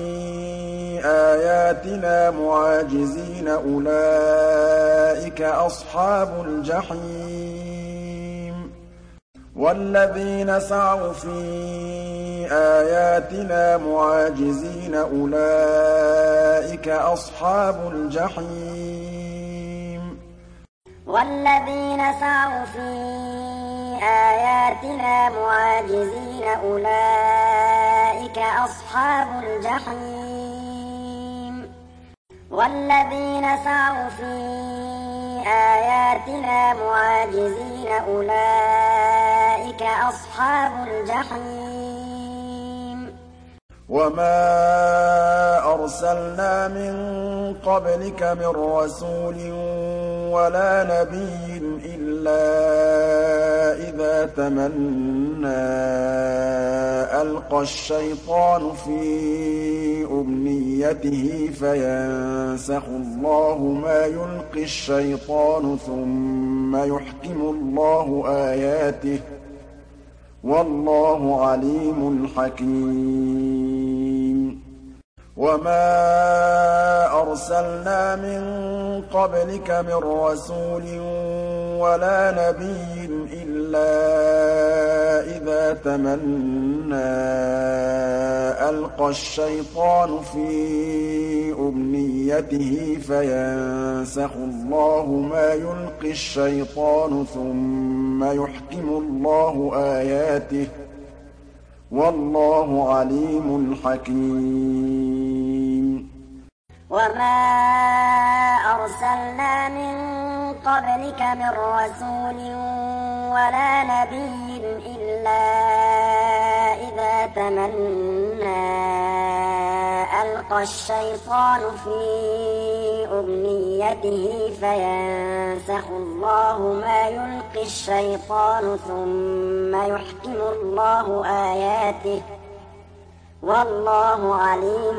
آياتنا معاجزين أولئك أصحاب الجحيم وَالَّذِينَ سَعَوْا فِي آيَاتِنَا مُعَاجِزِينَ أُولَٰئِكَ أَصْحَابُ الْجَحِيمِ وَالَّذِينَ سَعَوْا فِي آيَاتِنَا مُعَاجِزِينَ أُولَٰئِكَ أَصْحَابُ الْجَحِيمِ وَالَّذِينَ سَعَوْا فِي آيَاتِنَا مُعَاجِزِينَ أُولَٰئِكَ أَصْحَابُ الْجَحِيمِ وَمَا أَرْسَلْنَا مِن قَبْلِكَ مِن رَّسُولٍ وَلَا نَبِيٍّ إِلَّا إِذَا تَمَنَّىٰ أَلْقَى الشَّيْطَانُ فِي أُمْنِيَّتِهِ فَيَنسَخُ اللَّهُ مَا يُلْقِي الشَّيْطَانُ ثُمَّ يُحْكِمُ اللَّهُ آيَاتِهِ ۗ وَاللَّهُ عَلِيمٌ حَكِيمٌ وَمَا أَرْسَلْنَا مِن قَبْلِكَ مِن رَّسُولٍ وَلَا نَبِيٍّ إِلَّا إِذَا تَمَنَّىٰ أَلْقَى الشَّيْطَانُ فِي أُمْنِيَّتِهِ فَيَنسَخُ اللَّهُ مَا يُلْقِي الشَّيْطَانُ ثُمَّ يُحْكِمُ اللَّهُ آيَاتِهِ ۗ وَاللَّهُ عَلِيمٌ حَكِيمٌ وَمَا أَرْسَلْنَا مِن قَبْلِكَ مِن رَّسُولٍ وَلَا نَبِيٍّ إِلَّا إِذَا تَمَنَّىٰ أَلْقَى الشَّيْطَانُ فِي أُمْنِيَّتِهِ فَيَنسَخُ اللَّهُ مَا يُلْقِي الشَّيْطَانُ ثُمَّ يُحْكِمُ اللَّهُ آيَاتِهِ ۗ وَاللَّهُ عَلِيمٌ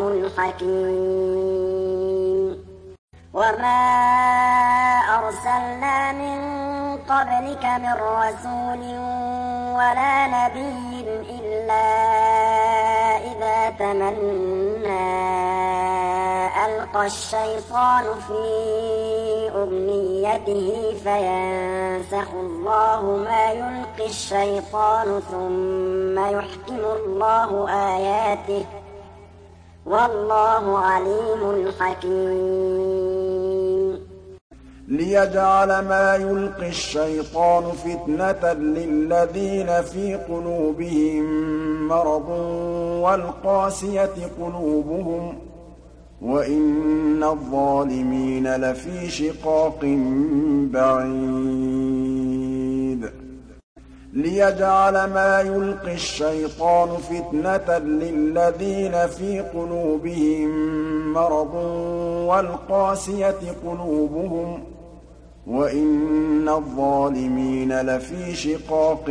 حَكِيمٌ وَمَا أَرْسَلْنَا مِن قَبْلِكَ مِن رَّسُولٍ وَلَا نَبِيٍّ إِلَّا إِذَا تَمَنَّىٰ أَلْقَى الشَّيْطَانُ فِي أُمْنِيَّتِهِ فَيَنسَخُ اللَّهُ مَا يُلْقِي الشَّيْطَانُ ثُمَّ يُحْكِمُ اللَّهُ آيَاتِهِ ۗ وَاللَّهُ عَلِيمٌ حَكِيمٌ لِيَجْعَلَ مَا يُلْقِي الشَّيْطَانُ فِتْنَةً لِّلَّذِينَ فِي قُلُوبِهِم مَّرَضٌ وَالْقَاسِيَةِ قُلُوبُهُمْ ۗ وَإِنَّ الظَّالِمِينَ لَفِي شِقَاقٍ بَعِيدٍ لِيَجْعَلَ مَا يُلْقِي الشَّيْطَانُ فِتْنَةً لِّلَّذِينَ فِي قُلُوبِهِم مَّرَضٌ وَالْقَاسِيَةِ قُلُوبُهُمْ ۗ وَإِنَّ الظَّالِمِينَ لَفِي شِقَاقٍ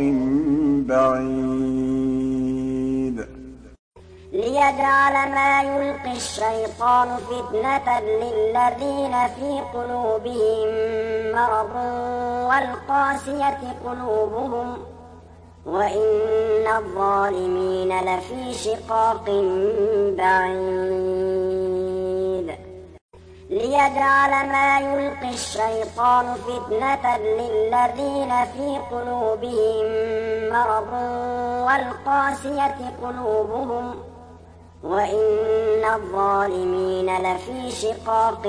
بَعِيدٍ لِيَجْعَلَ مَا يُلْقِي الشَّيْطَانُ فِتْنَةً لِّلَّذِينَ فِي قُلُوبِهِم مَّرَضٌ وَالْقَاسِيَةِ قُلُوبُهُمْ ۗ وَإِنَّ الظَّالِمِينَ لَفِي شِقَاقٍ بَعِيدٍ لِيَجْعَلَ مَا يُلْقِي الشَّيْطَانُ فِتْنَةً لِّلَّذِينَ فِي قُلُوبِهِم مَّرَضٌ وَالْقَاسِيَةِ قُلُوبُهُمْ ۗ وَإِنَّ الظَّالِمِينَ لَفِي شِقَاقٍ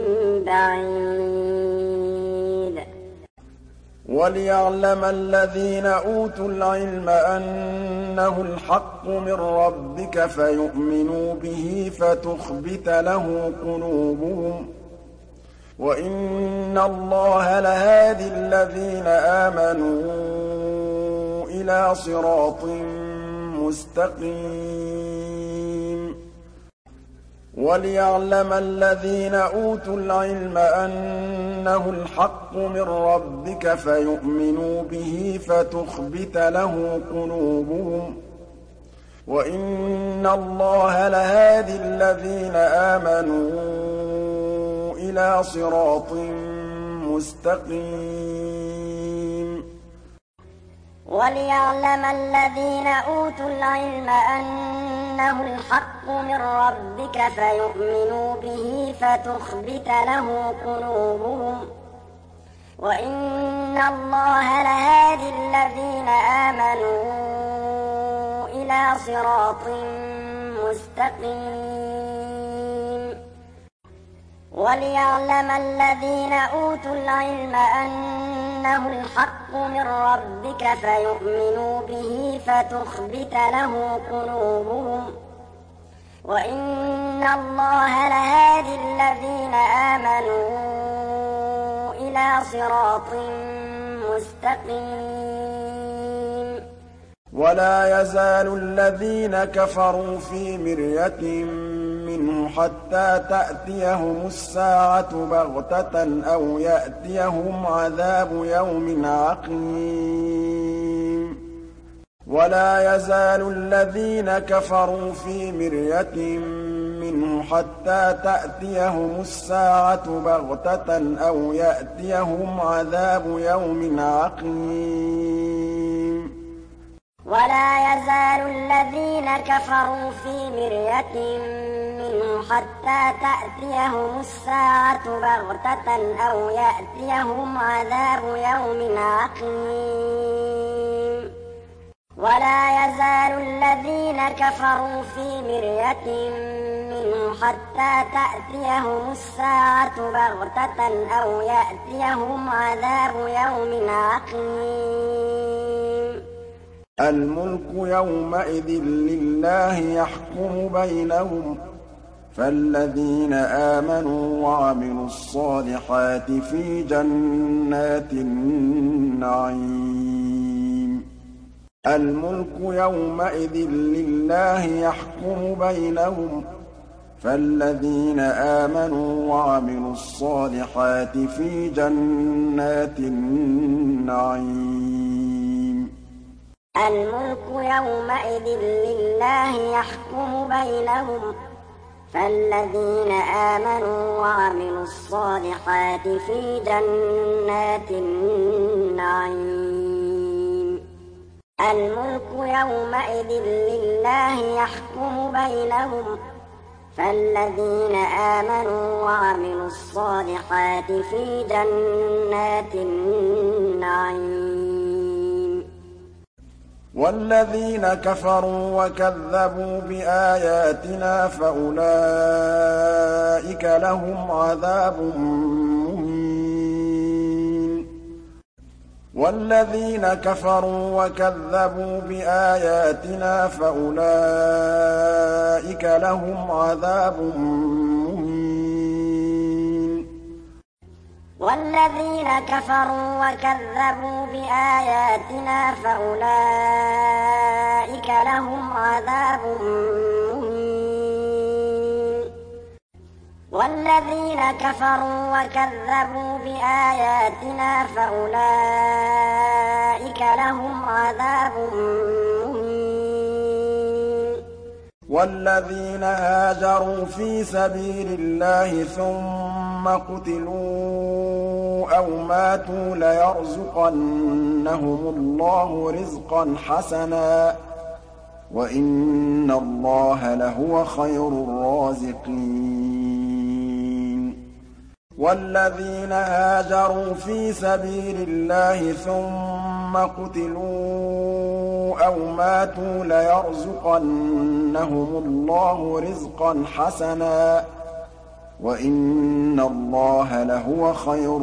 بَعِيدٍ وَلِيَعْلَمَ الَّذِينَ أُوتُوا الْعِلْمَ أَنَّهُ الْحَقُّ مِن رَّبِّكَ فَيُؤْمِنُوا بِهِ فَتُخْبِتَ لَهُ قُلُوبُهُمْ ۗ وَإِنَّ اللَّهَ لَهَادِي الَّذِينَ آمَنُوا إِلَىٰ صِرَاطٍ مُّسْتَقِيمٍ وَلِيَعْلَمَ الَّذِينَ أُوتُوا الْعِلْمَ أَنَّهُ الْحَقُّ مِن رَّبِّكَ فَيُؤْمِنُوا بِهِ فَتُخْبِتَ لَهُ قُلُوبُهُمْ ۗ وَإِنَّ اللَّهَ لَهَادِي الَّذِينَ آمَنُوا إِلَىٰ صِرَاطٍ مُّسْتَقِيمٍ وَلِيَعْلَمَ الَّذِينَ أُوتُوا الْعِلْمَ أَنَّهُ الْحَقُّ مِن رَّبِّكَ فَيُؤْمِنُوا بِهِ فَتُخْبِتَ لَهُ قُلُوبُهُمْ ۗ وإن الله لهادي الذين آمنوا إلى صراط مستقيم وليعلم الذين أوتوا العلم أنه الحق من ربك فيؤمنوا به فتخبت له قلوبهم وإن الله لهادي الذين آمنوا إلى صراط مستقيم ولا يزال الذين كفروا في مرية منه حتى تأتيهم الساعة بغتة أو يأتيهم عذاب يوم عقيم ولا يزال الذين كفروا في مرية منه حتى تأتيهم الساعة بغتة أو يأتيهم عذاب يوم عقيم ولا يزال الذين كفروا في مرية منه حتى تأتيهم الساعة بغتة أو يأتيهم عذاب يوم عقيم ولا يزال الذين كفروا في مرية منه حتى تأتيهم الساعة بغتة أو يأتيهم عذاب يوم عقيم الملك يومئذ لله يحكم بينهم فالذين آمنوا وعملوا الصالحات في جنات النعيم الملك يومئذ لله يحكم بينهم فالذين آمنوا وعملوا الصالحات في جنات النعيم الملك يومئذ لله يحكم بينهم فالذين آمنوا وعملوا الصالحات في جنات النعيم الملك يومئذ لله يحكم بينهم فالذين آمنوا وعملوا الصالحات في جنات النعيم والذين كفروا وكذبوا بآياتنا فأولئك لهم عذاب مهين والذين كفروا وكذبوا بآياتنا فأولئك لهم عذاب مهين والذين كفروا وكذبوا بآياتنا فأولئك لهم عذاب مهين والذين كفروا وكذبوا بآياتنا فأولئك لهم عذاب مهين والذين هاجروا في سبيل الله ثم قتلوا أو ماتوا ليرزقنهم الله رزقا حسنا وإن الله لهو خير الرازقين والذين هاجروا في سبيل الله ثم قتلوا أو ماتوا ليرزقنهم الله رزقا حسنا وإن الله لهو خير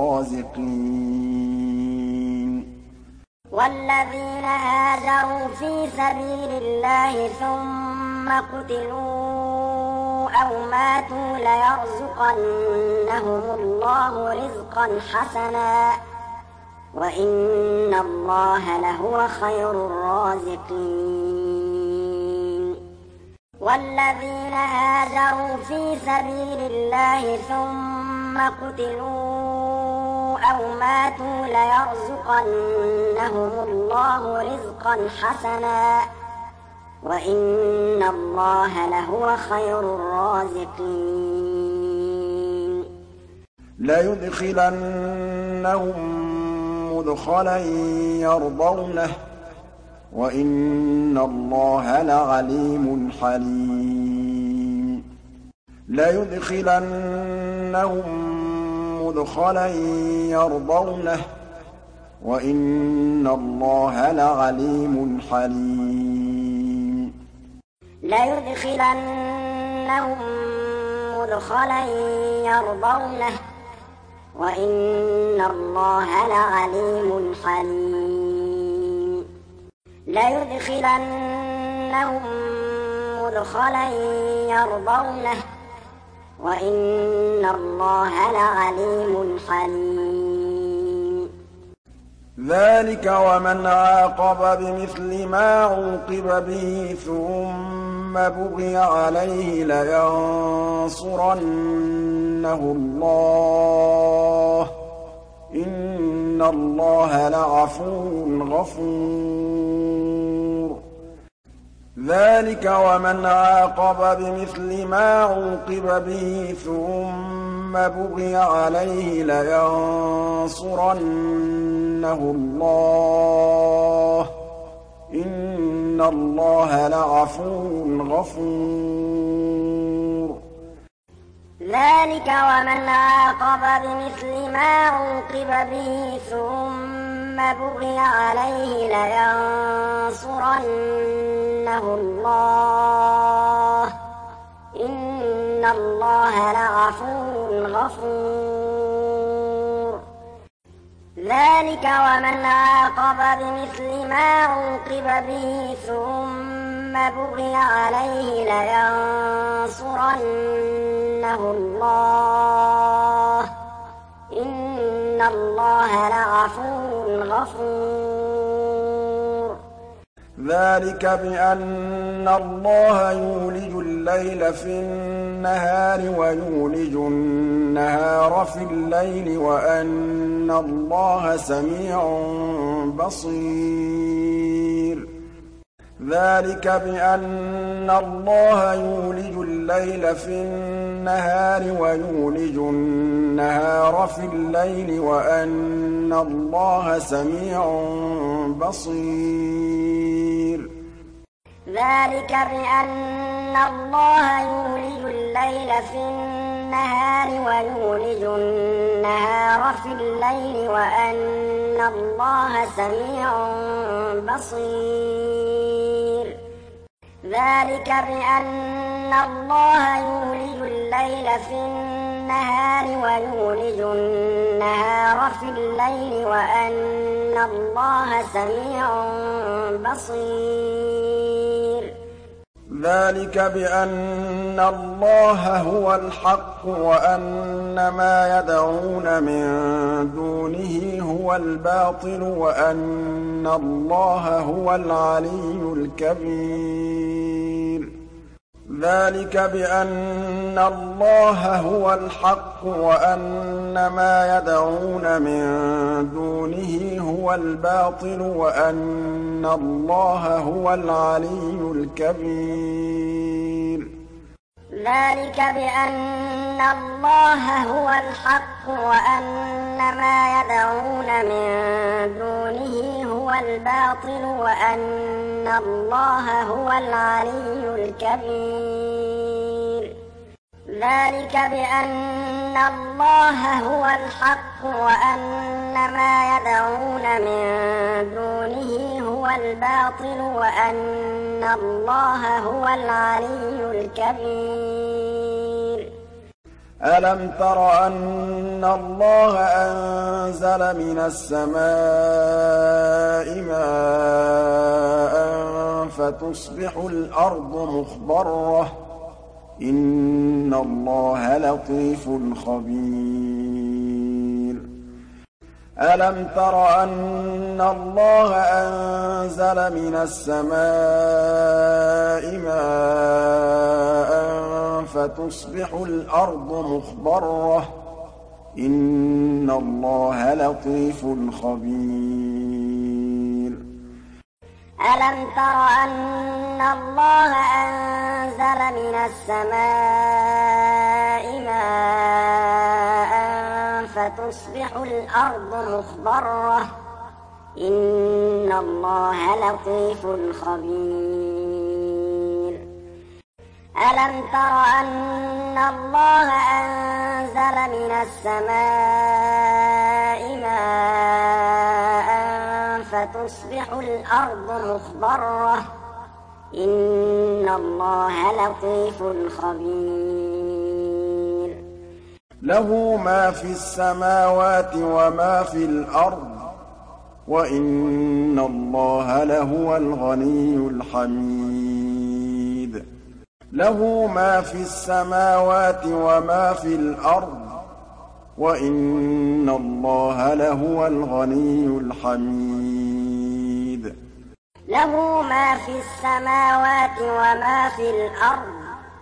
الرازقين والذين هاجروا في سبيل الله ثم قتلوا أو ماتوا ليرزقنهم الله رزقا حسنا وإن الله لهو خير الرازقين والذين هاجروا في سبيل الله ثم قتلوا أو ماتوا ليرزقنهم الله رزقا حسنا وإن الله لهو خير الرازقين ليدخلنهم مدخلا يرضونه وإن الله لعليم حليم ليدخلنهم مُدْخَلًا يَرْضَوْنَهُ ۗ وَإِنَّ اللَّهَ لَعَلِيمٌ حَلِيمٌ لَيُدْخِلَنَّهُم مُّدْخَلًا يَرْضَوْنَهُ ۗ وَإِنَّ اللَّهَ لَعَلِيمٌ حَلِيمٌ لَيُدْخِلَنَّهُم مُّدْخَلًا يَرْضَوْنَهُ ۗ وَإِنَّ اللَّهَ لَعَلِيمٌ حَلِيمٌ ذَٰلِكَ وَمَنْ عَاقَبَ بِمِثْلِ مَا عُوقِبَ بِهِ ثُمَّ بُغِيَ عَلَيْهِ لَيَنصُرَنَّهُ اللَّهُ ۗ إِنَّ اللَّهَ لَعَفُوٌّ غَفُورٌ ذَٰلِكَ وَمَنْ عَاقَبَ بِمِثْلِ مَا عُوقِبَ بِهِ ثُمَّ بُغِيَ عَلَيْهِ لَيَنصُرَنَّهُ اللَّهُ ۗ إِنَّ اللَّهَ لَعَفُوٌّ غَفُورٌ ذَٰلِكَ وَمَنْ عَاقَبَ بِمِثْلِ مَا عُوقِبَ بِهِ ثُمَّ بُغِيَ عَلَيْهِ لَيَنصُرَنَّهُ اللَّهُ ۗ إِنَّ اللَّهَ لَعَفُوٌّ غَفُورٌ ذَٰلِكَ وَمَنْ عَاقَبَ بِمِثْلِ مَا عُوقِبَ بِهِ ثُمَّ بُغِيَ عَلَيْهِ لَيَنصُرَنَّهُ اللَّهُ ۗ إِنَّ اللَّهَ لَعَفُوٌّ غَفُورٌ ذَٰلِكَ بِأَنَّ اللَّهَ يُولِجُ اللَّيْلَ في النَّهَارِ وَيُولِجُ النَّهَارَ في اللَّيْلِ وَأَنَّ اللَّهَ سَمِيعٌ بَصِيرٌ ذَٰلِكَ بِأَنَّ اللَّهَ يُولِجُ اللَّيْلَ في النَّهَارِ وَيُولِجُ النَّهَارَ في اللَّيْلِ وَأَنَّ اللَّهَ سَمِيعٌ بَصِيرٌ ذَٰلِكَ بِأَنَّ اللَّهَ يُولِجُ اللَّيْلَ في النَّهَارِ وَيُولِجُ النَّهَارَ في اللَّيْلِ وَأَنَّ اللَّهَ سَمِيعٌ بَصِيرٌ ذَٰلِكَ بِأَنَّ اللَّهَ يُولِجُ اللَّيْلَ في النَّهَارِ وَيُولِجُ النَّهَارَ في اللَّيْلِ وَأَنَّ اللَّهَ سَمِيعٌ بَصِيرٌ ذَٰلِكَ بِأَنَّ اللَّهَ هُوَ الْحَقُّ وَأَنَّ مَا يَدْعُونَ مِن دُونِهِ هُوَ الْبَاطِلُ وَأَنَّ اللَّهَ هُوَ الْعَلِيُّ الْكَبِيرُ ذَٰلِكَ بِأَنَّ اللَّهَ هُوَ الْحَقُّ وَأَنَّ مَا يَدْعُونَ مِن دُونِهِ هُوَ الْبَاطِلُ وَأَنَّ اللَّهَ هُوَ الْعَلِيُّ الْكَبِيرُ ذَٰلِكَ بِأَنَّ اللَّهَ هُوَ الْحَقُّ وَأَنَّ مَا يَدْعُونَ مِن دُونِهِ هُوَ الْبَاطِلُ وَأَنَّ اللَّهَ هُوَ الْعَلِيُّ الْكَبِيرُ ذَٰلِكَ بِأَنَّ اللَّهَ هُوَ الْحَقُّ وَأَنَّ مَا يَدْعُونَ مِن دُونِهِ هُوَ الْبَاطِلُ وَأَنَّ اللَّهَ هُوَ الْعَلِيُّ الْكَبِيرُ أَلَمْ تَرَ أَنَّ اللَّهَ أَنزَلَ مِنَ السَّمَاءِ مَاءً فَتُصْبِحُ الْأَرْضُ مُخْضَرَّةً ۗ إِنَّ اللَّهَ لَطِيفٌ خَبِيرٌ أَلَمْ تَرَ أَنَّ اللَّهَ أَنزَلَ مِنَ السَّمَاءِ مَاءً فَتُصْبِحُ الْأَرْضُ مُخْضَرَّةً ۗ إِنَّ اللَّهَ لَطِيفٌ خَبِيرٌ أَلَمْ تَرَ أَنَّ اللَّهَ أَنزَلَ مِنَ السَّمَاءِ مَاءً فَتُصْبِحُ الْأَرْضُ مُخْضَرَّةً ۗ إِنَّ اللَّهَ لَطِيفٌ خَبِيرٌ ألم تر أن الله أنزل من السماء ماء فتصبح الأرض مخضرة إن الله لطيف خبير له ما في السماوات وما في الأرض وإن الله لهو الغني الحميد له ما في السماوات وما في الأرض وإن الله لهو الغني الحميد له ما في السماوات وما في الأرض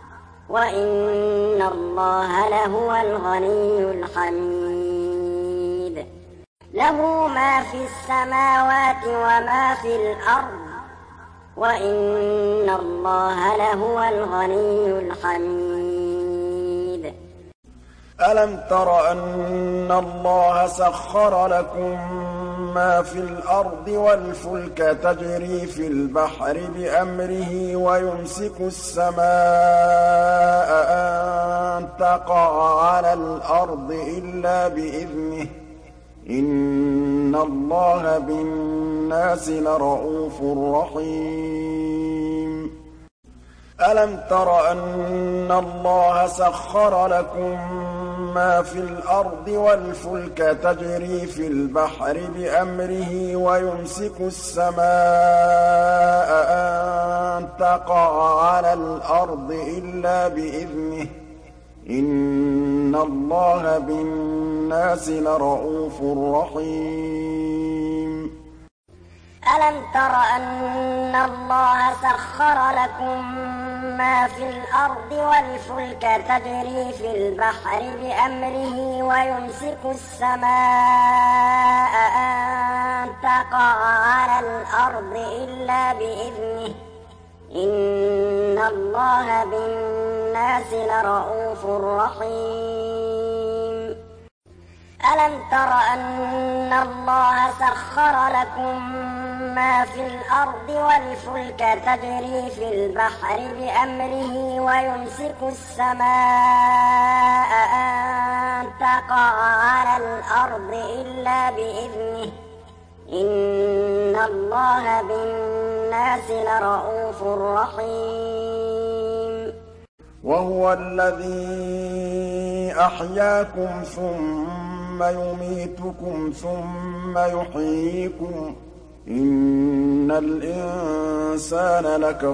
وإن الله لهو الغني الحميد له ما في السماوات وما في الأرض وإن الله لهو الغني الحميد ألم تر أن الله سخر لكم ما في الأرض والفلك تجري في البحر بأمره ويمسك السماء أن تقع على الأرض إلا بإذنه إن الله بالناس لرءوف رحيم ألم تر أن الله سخر لكم ما في الأرض والفلك تجري في البحر بأمره ويمسك السماء أن تقع على الأرض إلا بإذنه إن الله بالناس لرءوف رحيم ألم تر أن الله سخر لكم ما في الأرض والفلك تجري في البحر بأمره ويمسك السماء أن تقع على الأرض إلا بإذنه إن الله بالناس لرءوف رحيم ألم تر أن الله سخر لكم ما في الأرض والفلك تجري في البحر بأمره ويمسك السماء أن تقع على الأرض إلا بإذنه إن الله بالناس لرءوف رحيم وهو الذي أحياكم ثم يميتكم ثم يحييكم إن الإنسان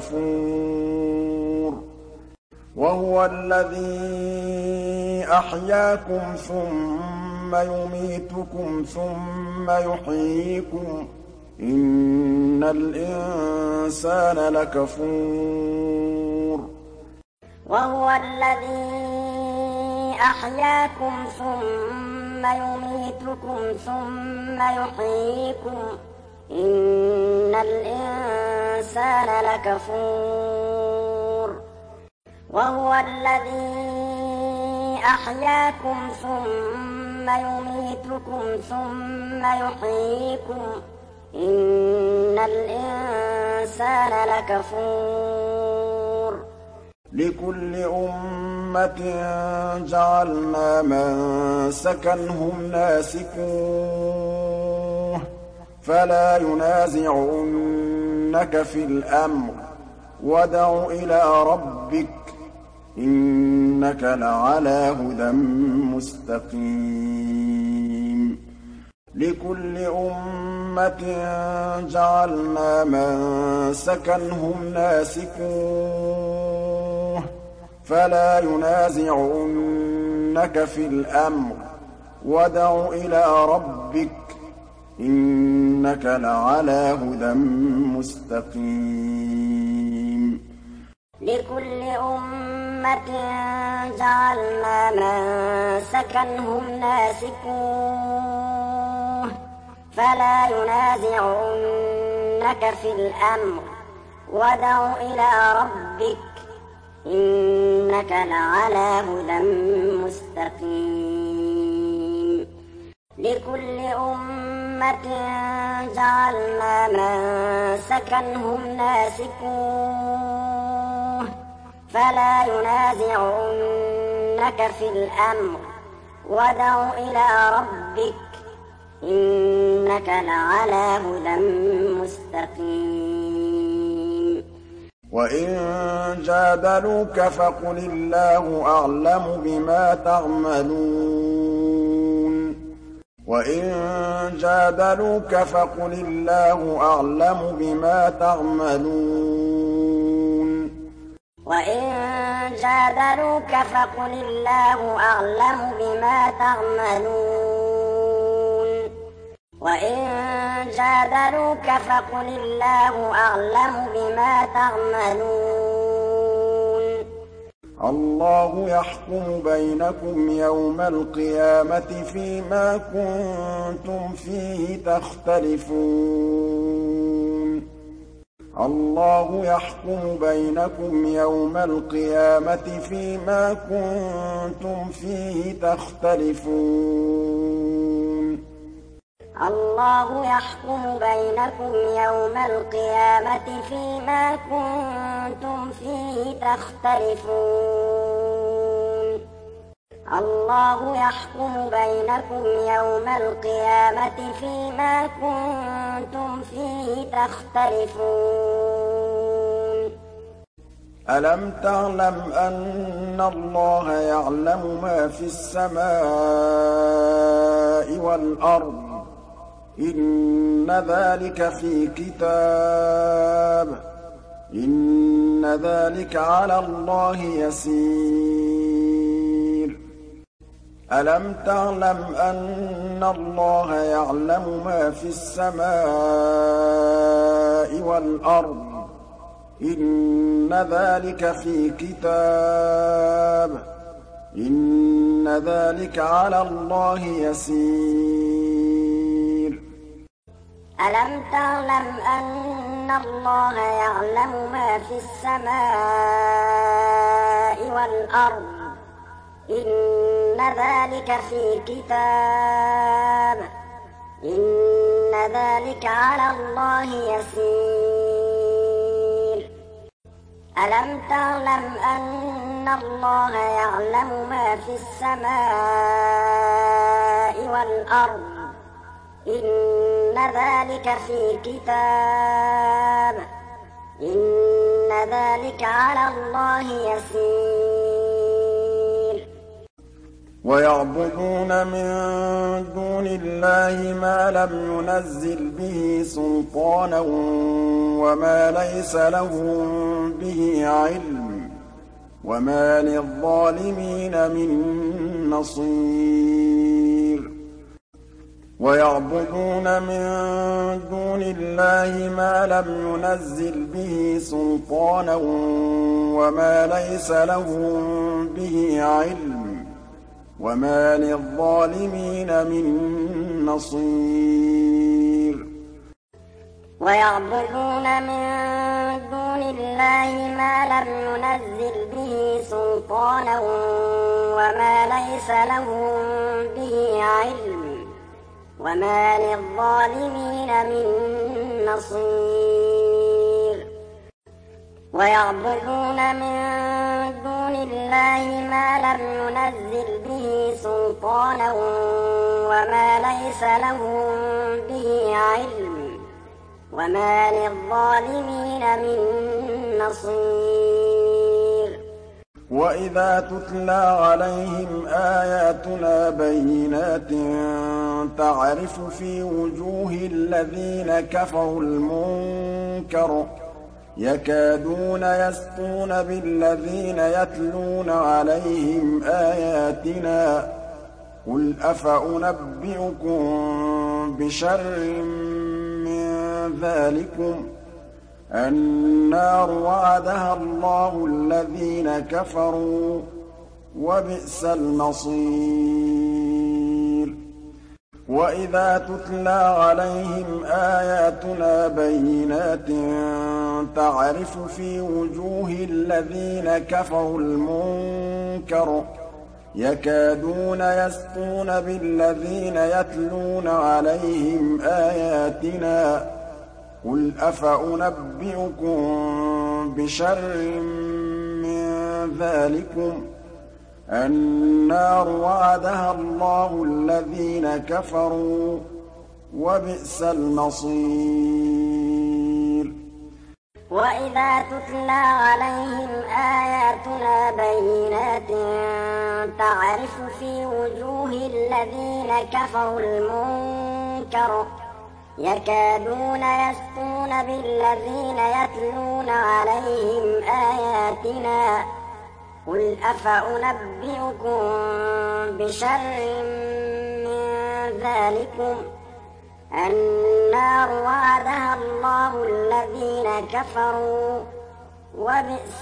لكفور وهو الذي أحياكم ثم يميتكم ثم يحييكم إن الإنسان لكفور وهو الذي أحياكم ثم يميتكم ثم يحييكم إن الإنسان لكفور وهو الذي أحياكم ثم يميتكم ثم يحييكم إن الإنسان لكفور لكل أمة جعلنا منسكا هم ناسكوه فلا ينازعنك في الأمر وادع إلى ربك إنك لعلى هدى مستقيم لكل أمة جعلنا منسكا هم ناسكوه فلا ينازعنك في الأمر وادع إلى ربك إنك لعلى هدى مستقيم لكل أمة جعلنا منسكا هم ناسكوه فلا ينازعنك في الأمر وادع إلى ربك إنك لعلى هدى مستقيم لكل أمة جعلنا منسكا هم ناسكوه فلا ينازعنك في الأمر وادع إلى ربك إنك لعلى هدى مستقيم وإن جادلوك فقل الله أعلم بما تعملون وإن جادلوك فقل الله أعلم بما تعملون وإن جادلوك فقل الله أعلم بما تعملون وإن جادلوك فقل الله أعلم بما تعملون الله يحكم بينكم يوم القيامة فيما كنتم فيه تختلفون الله يحكم بينكم يوم القيامة فيما كنتم فيه تختلفون الله يحكم بينكم يوم القيامة فيما كنتم فيه تختلفون الله يحكم بينكم يوم القيامة فيما كنتم فيه تختلفون ألم تعلم أن الله يعلم ما في السماء والأرض إن ذلك في كتاب إن ذلك على الله يسير ألم تعلم أن الله يعلم ما في السماء والأرض إن ذلك في كتاب إن ذلك على الله يسير ألم تعلم أن الله يعلم ما في السماء والأرض إن ذلك في كتاب إن ذلك على الله يسير ألم تعلم أن الله يعلم ما في السماء والأرض إن ذلك في كتاب إن ذلك على الله يسير ويعبدون من دون الله ما لم ينزل به سلطانا وما ليس لهم به علم وما للظالمين من نصير ويعبدون من دون الله ما لم ينزل به سلطانا وما ليس لهم به علم وما للظالمين من نصير ويعبدون من دون الله ما لم ينزل به سلطانا وما ليس لهم به علم وما للظالمين من نصير ويعبدون من دون الله ما لم ينزل به سلطانا وما ليس لهم به علم وما للظالمين من نصير وإذا تتلى عليهم آياتنا بينات تعرف في وجوه الذين كفروا المنكر يكادون يسطون بالذين يتلون عليهم آياتنا قل أفأنبئكم بشر من ذلكم النار وعدها الله الذين كفروا وبئس المصير وإذا تتلى عليهم آياتنا بينات تعرف في وجوه الذين كفروا المنكر يكادون يسطون بالذين يتلون عليهم آياتنا قل أفأنبئكم بشر من ذَٰلِكُمْ ۖ النَّارُ وَعَدَهَا اللَّهُ الَّذِينَ كَفَرُوا ۖ وَبِئْسَ الْمَصِيرُ. وَإِذَا تُتْلَىٰ عَلَيْهِمْ آيَاتُنَا بَيِّنَاتٍ تَعْرِفُ فِي وُجُوهِ الَّذِينَ كَفَرُوا الْمُنكَرَ يَكَادُونَ يَسْطُونَ بِالَّذِينَ يَتْلُونَ عَلَيْهِمْ آيَاتِنَا ۗ قُلْ أَفَأُنَبِّئُكُم بِشَرٍّ مِّن ذَٰلِكُمُ ۗ النَّارُ وَعَدَهَا اللَّهُ الَّذِينَ كَفَرُوا ۖ وَبِئْسَ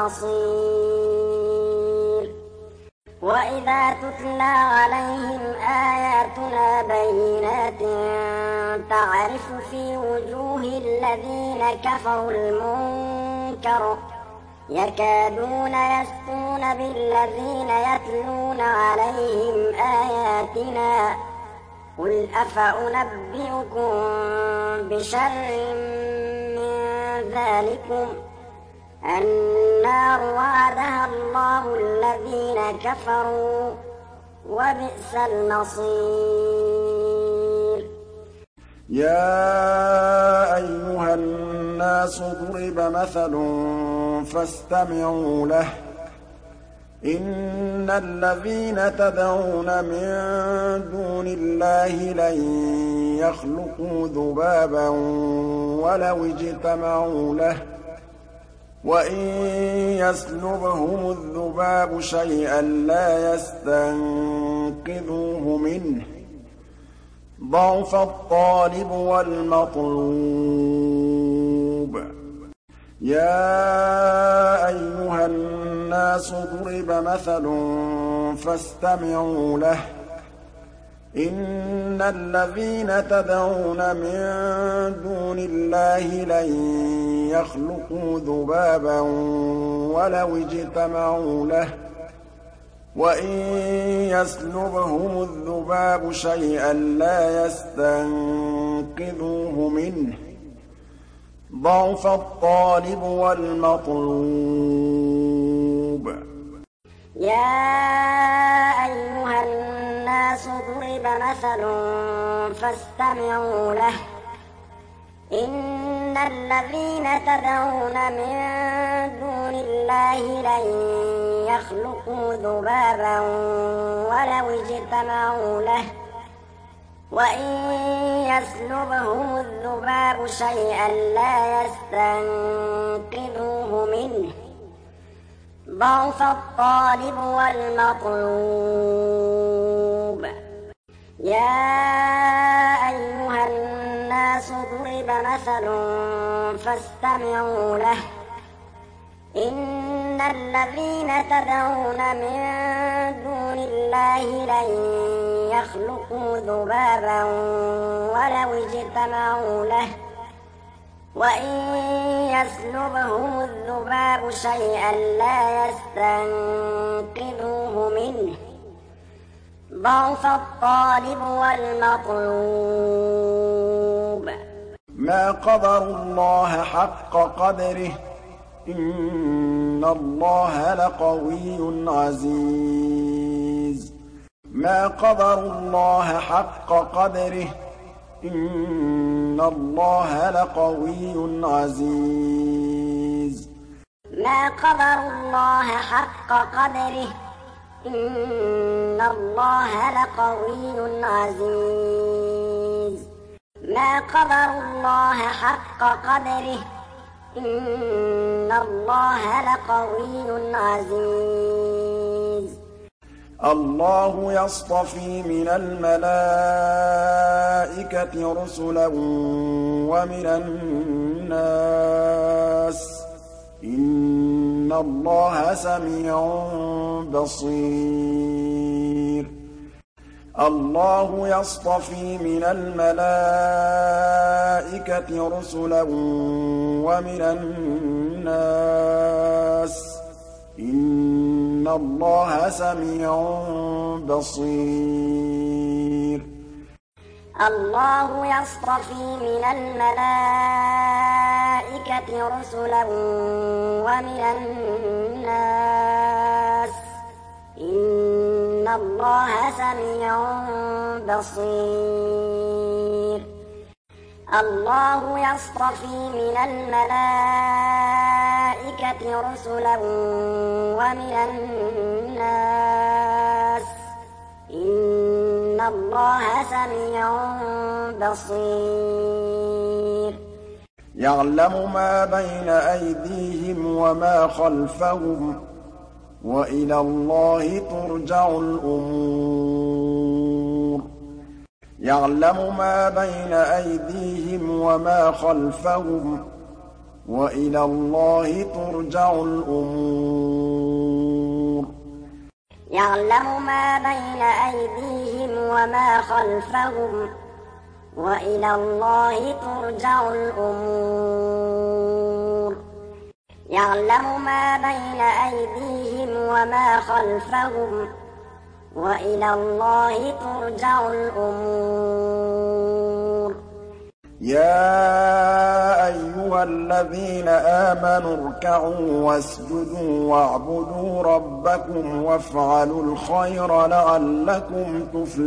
الْمَصِيرُ. وَإِذَا تُتْلَىٰ عَلَيْهِمْ آيَاتُنَا بَيِّنَاتٍ تَعْرِفُ فِي وُجُوهِ الَّذِينَ كَفَرُوا الْمُنكَرَ يَكَادُونَ يَسْطُونَ بِالَّذِينَ يَتْلُونَ عَلَيْهِمْ آيَاتِنَا ۗ قُلْ أَفَأُنَبِّئُكُم بِشَرٍّ مِّن ذَٰلِكُمُ ۗ النَّارُ وَعَدَهَا اللَّهُ الَّذِينَ كَفَرُوا ۖ وَبِئْسَ الْمَصِيرُ. يَا أَيُّهَا النَّاسُ ضُرِبَ مَثَلٌ فَاسْتَمِعُوا لَهُ ۚ إِنَّ الَّذِينَ تَدْعُونَ مِن دُونِ اللَّهِ لَن يَخْلُقُوا ذُبَابًا وَلَوِ اجْتَمَعُوا لَهُ ۖ وَإِن يَسْلُبْهُمُ الذُّبَابُ شَيْئًا لَّا يَسْتَنقِذُوهُ مِنْهُ ۚ ضَعُفَ الطَّالِبُ وَالْمَطْلُوبُ. يَا أَيُّهَا النَّاسُ ضُرِبَ مَثَلٌ فَاسْتَمِعُوا لَهُ ۚ إِنَّ الَّذِينَ تَدْعُونَ مِن دُونِ اللَّهِ لَن يَخْلُقُوا ذُبَابًا وَلَوِ اجْتَمَعُوا لَهُ ۖ وَإِن يَسْلُبْهُمُ الذُّبَابُ شَيْئًا لَّا يَسْتَنقِذُوهُ مِنْهُ ۚ ضَعُفَ الطَّالِبُ وَالْمَطْلُوبُ. يَا أَيُّهَا النَّاسُ ضُرِبَ مَثَلٌ فَاسْتَمِعُوا لَهُ ۚ إِنَّ الَّذِينَ تَدْعُونَ مِن دُونِ اللَّهِ لَن يَخْلُقُوا ذُبَابًا وَلَوِ اجْتَمَعُوا لَهُ ۖ وَإِن يَسْلُبْهُمُ الذُّبَابُ شَيْئًا لَّا يَسْتَنقِذُوهُ مِنْهُ ۚ ضَعُفَ الطَّالِبُ وَالْمَطْلُوبُ. يَا أَيُّهَا النَّاسُ ضُرِبَ مَثَلٌ فَاسْتَمِعُوا لَهُ ۚ إِنَّ الَّذِينَ تَدْعُونَ مِن دُونِ اللَّهِ لَن يَخْلُقُوا ذُبَابًا وَلَوِ اجْتَمَعُوا لَهُ ۖ وَإِن يَسْلُبْهُمُ الذُّبَابُ شَيْئًا لَّا يَسْتَنقِذُوهُ مِنْهُ ۚ ضَعُفَ الطَّالِبُ وَالْمَطْلُوبُ. مَا قَدَرُوا اللَّهَ حَقَّ قَدْرِهِ ۗ إِنَّ اللَّهَ لَقَوِيٌّ عَزِيزٌ. مَا قَدَرُوا اللَّهَ حَقَّ قَدْرِهِ ۗ إِنَّ اللَّهَ لَقَوِيٌّ عَزِيزٌ. مَا قَدَرُوا اللَّهَ حَقَّ قَدْرِهِ ۗ إِنَّ اللَّهَ لَقَوِيٌّ عَزِيزٌ. مَا قَدَرُوا اللَّهَ حَقَّ قَدْرِهِ ۗ إِنَّ اللَّهَ لَقَوِيٌّ عَزِيزٌ. اللَّهُ يَصْطَفِي مِنَ الْمَلَائِكَةِ رُسُلًا وَمِنَ النَّاسِ ۚ إِنَّ اللَّهَ سَمِيعٌ بَصِيرٌ. اللَّهُ يَصْطَفِي مِنَ الْمَلَائِكَةِ رُسُلًا وَمِنَ النَّاسِ ۚ إِنَّ اللَّهَ سَمِيعٌ بَصِيرٌ. اللَّهُ يَصْطَفِي مِنَ الْمَلَائِكَةِ الملائكة رسلا ومن الناس إن الله سميع بصير الله يصطفي من الملائكة رسلا ومن الناس إن الله سميع بصير يعلم ما بين أيديهم وما خلفهم وإلى الله ترجع الأمور يعلم ما بين أيديهم وما خلفهم وإلى الله ترجع الأمور يعلم ما بين أيديهم وما خلفهم وإلى الله ترجع الأمور يعلم ما بين أيديهم وما خلفهم وإلى الله ترجع الأمور يا أيها الذين آمنوا اركعوا واسجدوا واعبدوا ربكم وافعلوا الخير لعلكم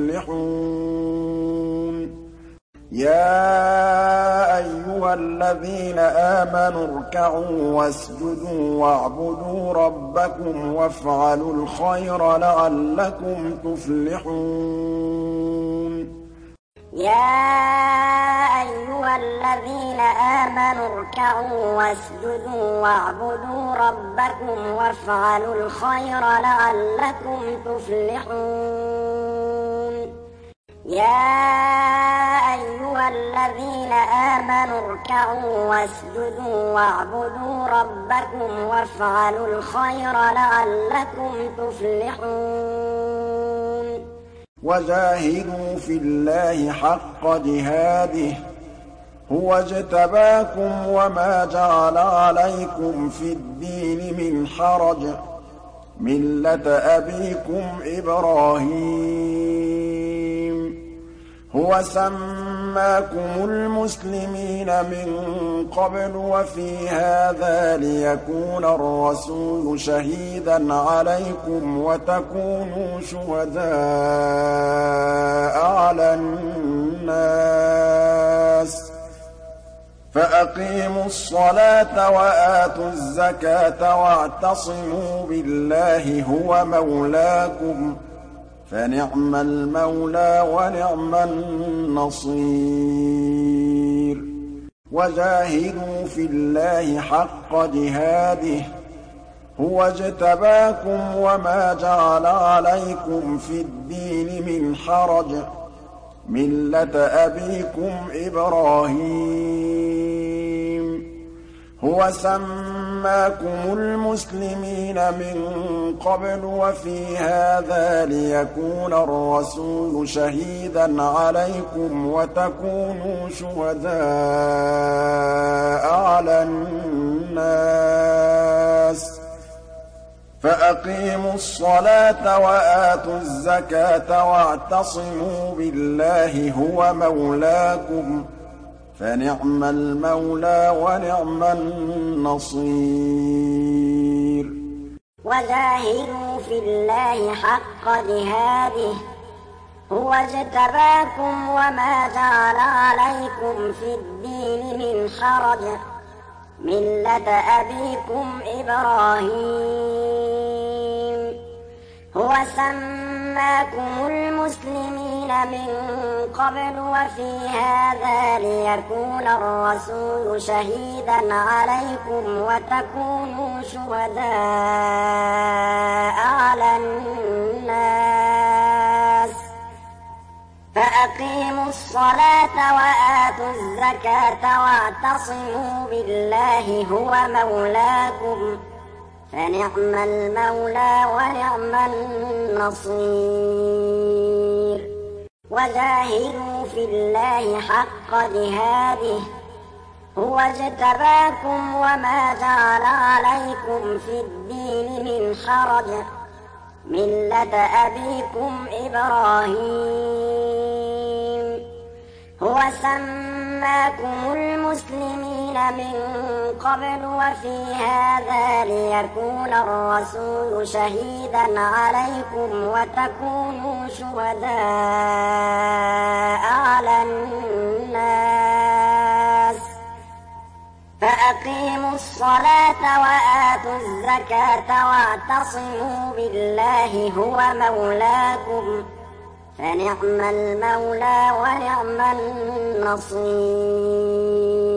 تفلحون يا أيها الذين آمنوا اركعوا واسجدوا واعبدوا ربكم وافعلوا الخير لعلكم تفلحون يا أيها الذين آمنوا اركعوا واسجدوا واعبدوا ربكم وافعلوا الخير لعلكم تفلحون يا أيها الذين آمنوا اركعوا واسجدوا واعبدوا ربكم وافعلوا الخير لعلكم تفلحون وجاهدوا في الله حق جهاده هو اجتباكم وما جعل عليكم في الدين من حرج ملة أبيكم إبراهيم هو سماكم المسلمين من قبل وفي هذا ليكون الرسول شهيدا عليكم وتكونوا شهداء على الناس فأقيموا الصلاة وآتوا الزكاة واعتصموا بالله هو مولاكم فنعم المولى ونعم النصير وجاهدوا في الله حق جهاده هو اجتباكم وما جعل عليكم في الدين من حرج ملة أبيكم إبراهيم هو سماكم المسلمين من قبل وفي هذا ليكون الرسول شهيدا عليكم وتكونوا شهداء على الناس فأقيموا الصلاة وآتوا الزكاة واعتصموا بالله هو مولاكم فنعم المولى ونعم النصير وجاهدوا في الله حق جهاده هو اجتباكم وما جعل عليكم في الدين من حرج ملة أبيكم إبراهيم هو سماكم المسلمين من قبل وفي هذا ليكون الرسول شهيدا عليكم وتكونوا شهداء على الناس فأقيموا الصلاة وآتوا الزكاة واعتصموا بالله هو مولاكم فنعم المولى ونعم النصير وجاهدوا في الله حق جهاده هو اجتباكم وما جعل عليكم في الدين من حرج ملة أبيكم إبراهيم هو سماكم المسلمين من قبل وفي هذا ليكون الرسول شهيدا عليكم وتكونوا شهداء على الناس فأقيموا الصلاة وآتوا الزكاة واعتصموا بالله هو مولاكم فنعم المولى ونعم النصير